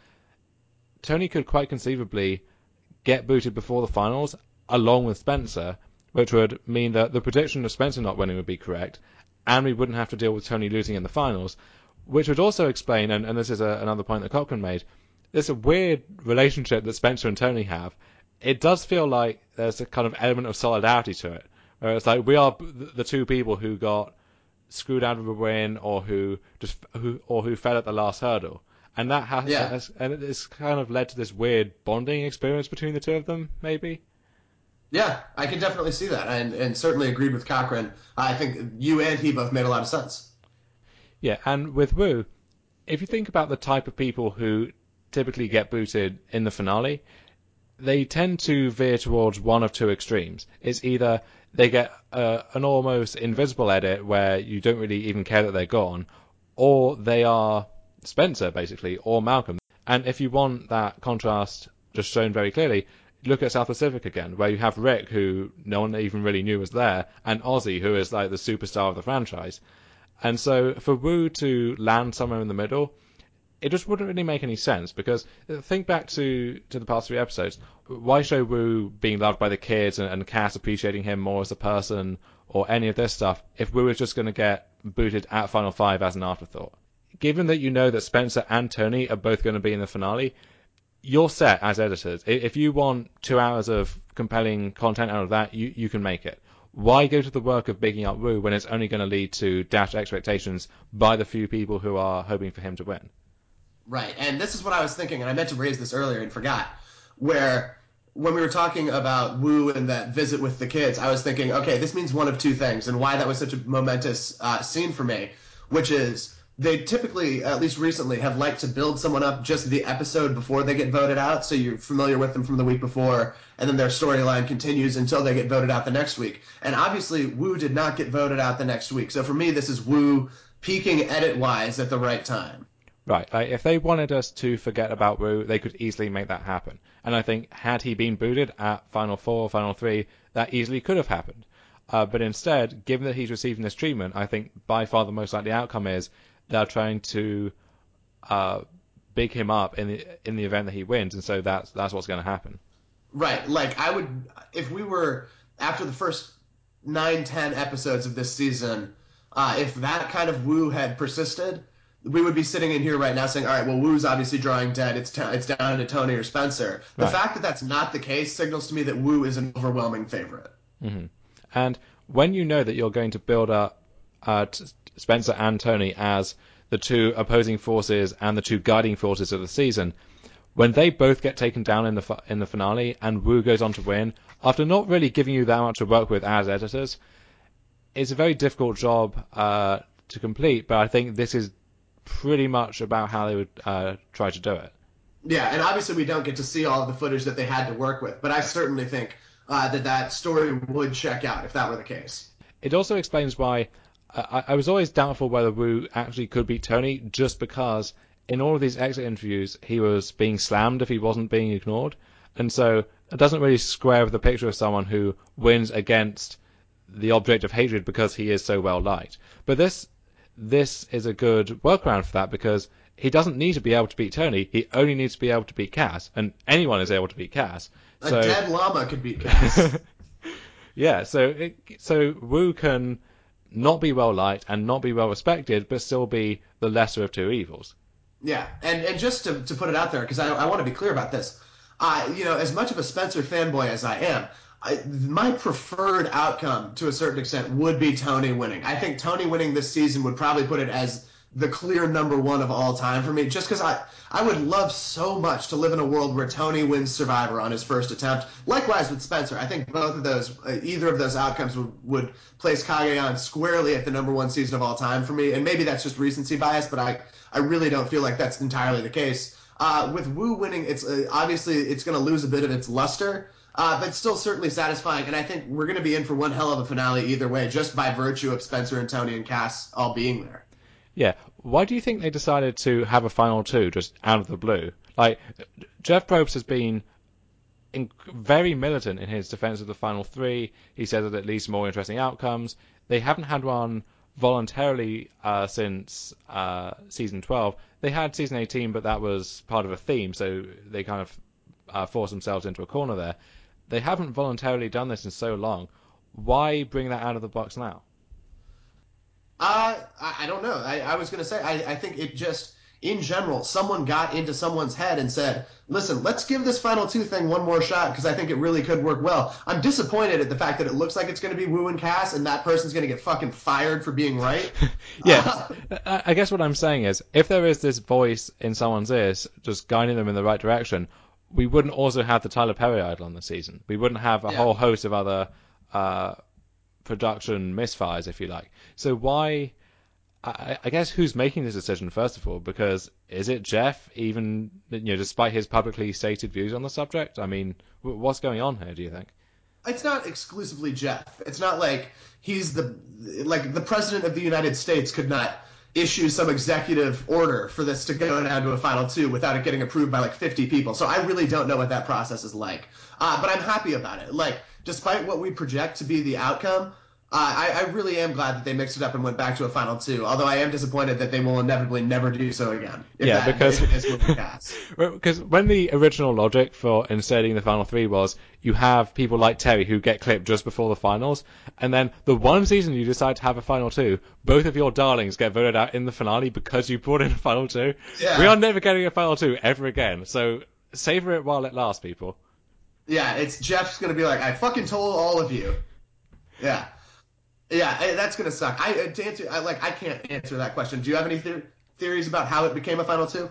Tony could quite conceivably get booted before the finals, along with Spencer, which would mean that the prediction of Spencer not winning would be correct, and we wouldn't have to deal with Tony losing in the finals, which would also explain, and, and this is a, another point that Cochran made, this weird relationship that Spencer and Tony have. It does feel like there's a kind of element of solidarity to it, where it's like we are the two people who got screwed out of a win, or who just who or who fell at the last hurdle, and that has, Yeah. has and it's kind of led to this weird bonding experience between the two of them, maybe. Yeah, I can definitely see that, and, and certainly agreed with Cochran. I think you and he both made a lot of sense. Yeah, and with Wu, if you think about the type of people who typically get booted in the finale, they tend to veer towards one of two extremes. It's either they get uh, an almost invisible edit where you don't really even care that they're gone, or they are Spencer, basically, or Malcolm. And if you want that contrast just shown very clearly, look at South Pacific again, where you have Rick, who no one even really knew was there, and Ozzy, who is like the superstar of the franchise. And so for Wu to land somewhere in the middle, it just wouldn't really make any sense, because think back to, to the past three episodes. Why show Wu being loved by the kids and, and Cass appreciating him more as a person, or any of this stuff, if Wu is just going to get booted at Final Five as an afterthought? Given that you know that Spencer and Tony are both going to be in the finale, you're set as editors. If you want two hours of compelling content out of that, you, you can make it. Why go to the work of bigging up Wu when it's only going to lead to dashed expectations by the few people who are hoping for him to win? Right, and this is what I was thinking, and I meant to raise this earlier and forgot, where when we were talking about Wu and that visit with the kids, I was thinking, okay, this means one of two things, and why that was such a momentous uh, scene for me, which is they typically, at least recently, have liked to build someone up just the episode before they get voted out, so you're familiar with them from the week before, and then their storyline continues until they get voted out the next week. And obviously, Wu did not get voted out the next week, so for me, this is Wu peaking edit-wise at the right time. Right, like if they wanted us to forget about Wu, they could easily make that happen. And I think had he been booted at Final Four, Final Three, that easily could have happened. Uh, but instead, given that he's receiving this treatment, I think by far the most likely outcome is they're trying to uh, big him up in the in the event that he wins, and so that's that's what's going to happen. Right. Like I would, if we were after the first nine, ten episodes of this season, uh, if that kind of Wu had persisted, we would be sitting in here right now saying, all right, well, Wu's obviously drawing dead. It's t- it's down to Tony or Spencer. The Right. fact that that's not the case signals to me that Wu is an overwhelming favorite. hmm And when you know that you're going to build up uh, t- Spencer and Tony as the two opposing forces and the two guiding forces of the season, when they both get taken down in the in the finale and Wu goes on to win, after not really giving you that much to work with as editors, it's a very difficult job uh, to complete. But I think this is pretty much about how they would uh, try to do it. Yeah, and obviously we don't get to see all of the footage that they had to work with, but I certainly think uh, that that story would check out if that were the case. It also explains why I, I was always doubtful whether Wu actually could beat Tony, just because in all of these exit interviews he was being slammed if he wasn't being ignored, and so it doesn't really square with the picture of someone who wins against the object of hatred because he is so well liked. But this this is a good workaround for that, because he doesn't need to be able to beat Tony. He only needs to be able to beat Cass, and anyone is able to beat Cass. A So, dead llama could beat Cass. yeah, so it, so Wu can not be well liked and not be well respected, but still be the lesser of two evils. Yeah, and and just to, to put it out there, because I, I want to be clear about this, I you know as much of a Spencer fanboy as I am, I, my preferred outcome to a certain extent would be Tony winning. I think Tony winning this season would probably put it as the clear number one of all time for me, just because I, I would love so much to live in a world where Tony wins Survivor on his first attempt. Likewise with Spencer. I think both of those, uh, either of those outcomes would, would place Cagayan squarely at the number one season of all time for me, and maybe that's just recency bias, but I, I really don't feel like that's entirely the case. Uh, with Wu winning, it's uh, obviously it's going to lose a bit of its luster, uh, but still certainly satisfying, and I think we're going to be in for one hell of a finale either way, just by virtue of Spencer and Tony and Cass all being there. Yeah. Why do you think they decided to have a final two just out of the blue? Like, Jeff Probst has been in, very militant in his defense of the final three. He says that it leads to more interesting outcomes. They haven't had one voluntarily uh, since uh, season twelve. They had season eighteen, but that was part of a theme, so they kind of uh, forced themselves into a corner there. They haven't voluntarily done this in so long. Why bring that out of the box now? Uh, I, I don't know. I, I was going to say, I, I think it just, in general, someone got into someone's head and said, listen, let's give this final two thing one more shot because I think it really could work well. I'm disappointed at the fact that it looks like it's going to be Wu and Cass and that person's going to get fucking fired for being right. Yeah, uh, I guess what I'm saying is, if there is this voice in someone's ears just guiding them in the right direction, we wouldn't also have the Tyler Perry idol on the season. We wouldn't have a yeah. whole host of other uh, production misfires, if you like. So why... I, I guess who's making this decision, first of all? Because is it Jeff, even, you know, despite his publicly stated views on the subject? I mean, what's going on here, do you think? It's not exclusively Jeff. It's not like he's the, like the president of the United States could not issue some executive order for this to go down to a final two without it getting approved by like fifty people. So I really don't know what that process is like. Uh, but I'm happy about it. Like, despite what we project to be the outcome, Uh, I, I really am glad that they mixed it up and went back to a final two, although I am disappointed that they will inevitably never do so again. If yeah, that, because if it is moving past. Because when the original logic for inserting the final three was you have people like Terry who get clipped just before the finals, and then the one season you decide to have a final two, both of your darlings get voted out in the finale because you brought in a final two. Yeah. We are never getting a final two ever again, so savor it while it lasts, people. Yeah, it's Jeff's going to be like, I fucking told all of you. Yeah. Yeah, that's gonna suck. I to answer, I like, I can't answer that question. Do you have any the- theories about how it became a final two?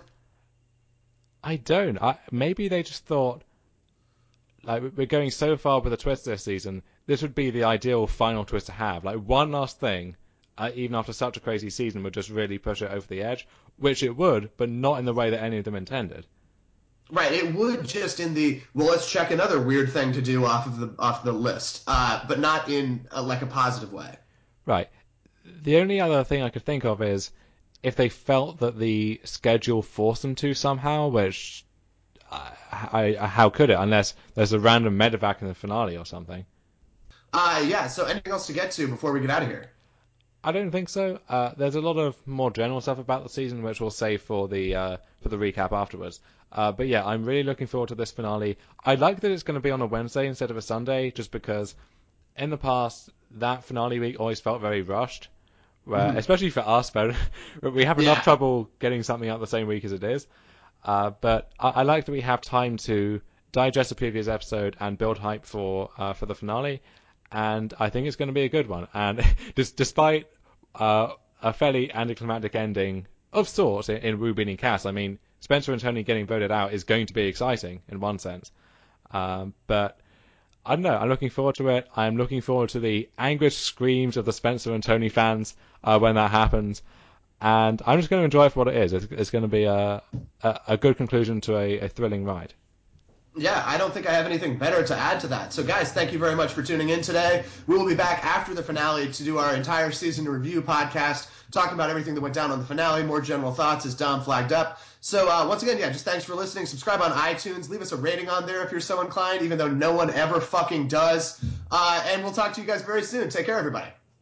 I don't. I, maybe they just thought, like, we're going so far with a twist this season, this would be the ideal final twist to have. Like, one last thing, uh, even after such a crazy season, would just really push it over the edge, which it would, but not in the way that any of them intended. Right, it would just in the, well, let's check another weird thing to do off of the off the list, uh, but not in a, like a positive way. Right. The only other thing I could think of is if they felt that the schedule forced them to somehow, which I, I, how could it, unless there's a random medevac in the finale or something. Uh, yeah, so anything else to get to before we get out of here? I don't think so. Uh, there's a lot of more general stuff about the season, which we'll save for the uh, for the recap afterwards. Uh, but yeah, I'm really looking forward to this finale. I like that it's going to be on a Wednesday instead of a Sunday, just because in the past that finale week always felt very rushed. Where, mm. Especially for us, but we have enough yeah. trouble getting something out the same week as it is. Uh, but I, I like that we have time to digest the previous episode and build hype for uh, for the finale. And I think it's going to be a good one. And despite uh, a fairly anticlimactic ending of sorts in, in Wu beating Cass, I mean, Spencer and Tony getting voted out is going to be exciting in one sense. Um, but I don't know. I'm looking forward to it. I'm looking forward to the anguished screams of the Spencer and Tony fans uh, when that happens. And I'm just going to enjoy it for what it is. It's, it's going to be a, a, a good conclusion to a, a thrilling ride. Yeah, I don't think I have anything better to add to that. So, guys, thank you very much for tuning in today. We will be back after the finale to do our entire season review podcast, talking about everything that went down on the finale, more general thoughts as Dom flagged up. So, uh, once again, yeah, just thanks for listening. Subscribe on iTunes. Leave us a rating on there if you're so inclined, even though no one ever fucking does. Uh, and we'll talk to you guys very soon. Take care, everybody.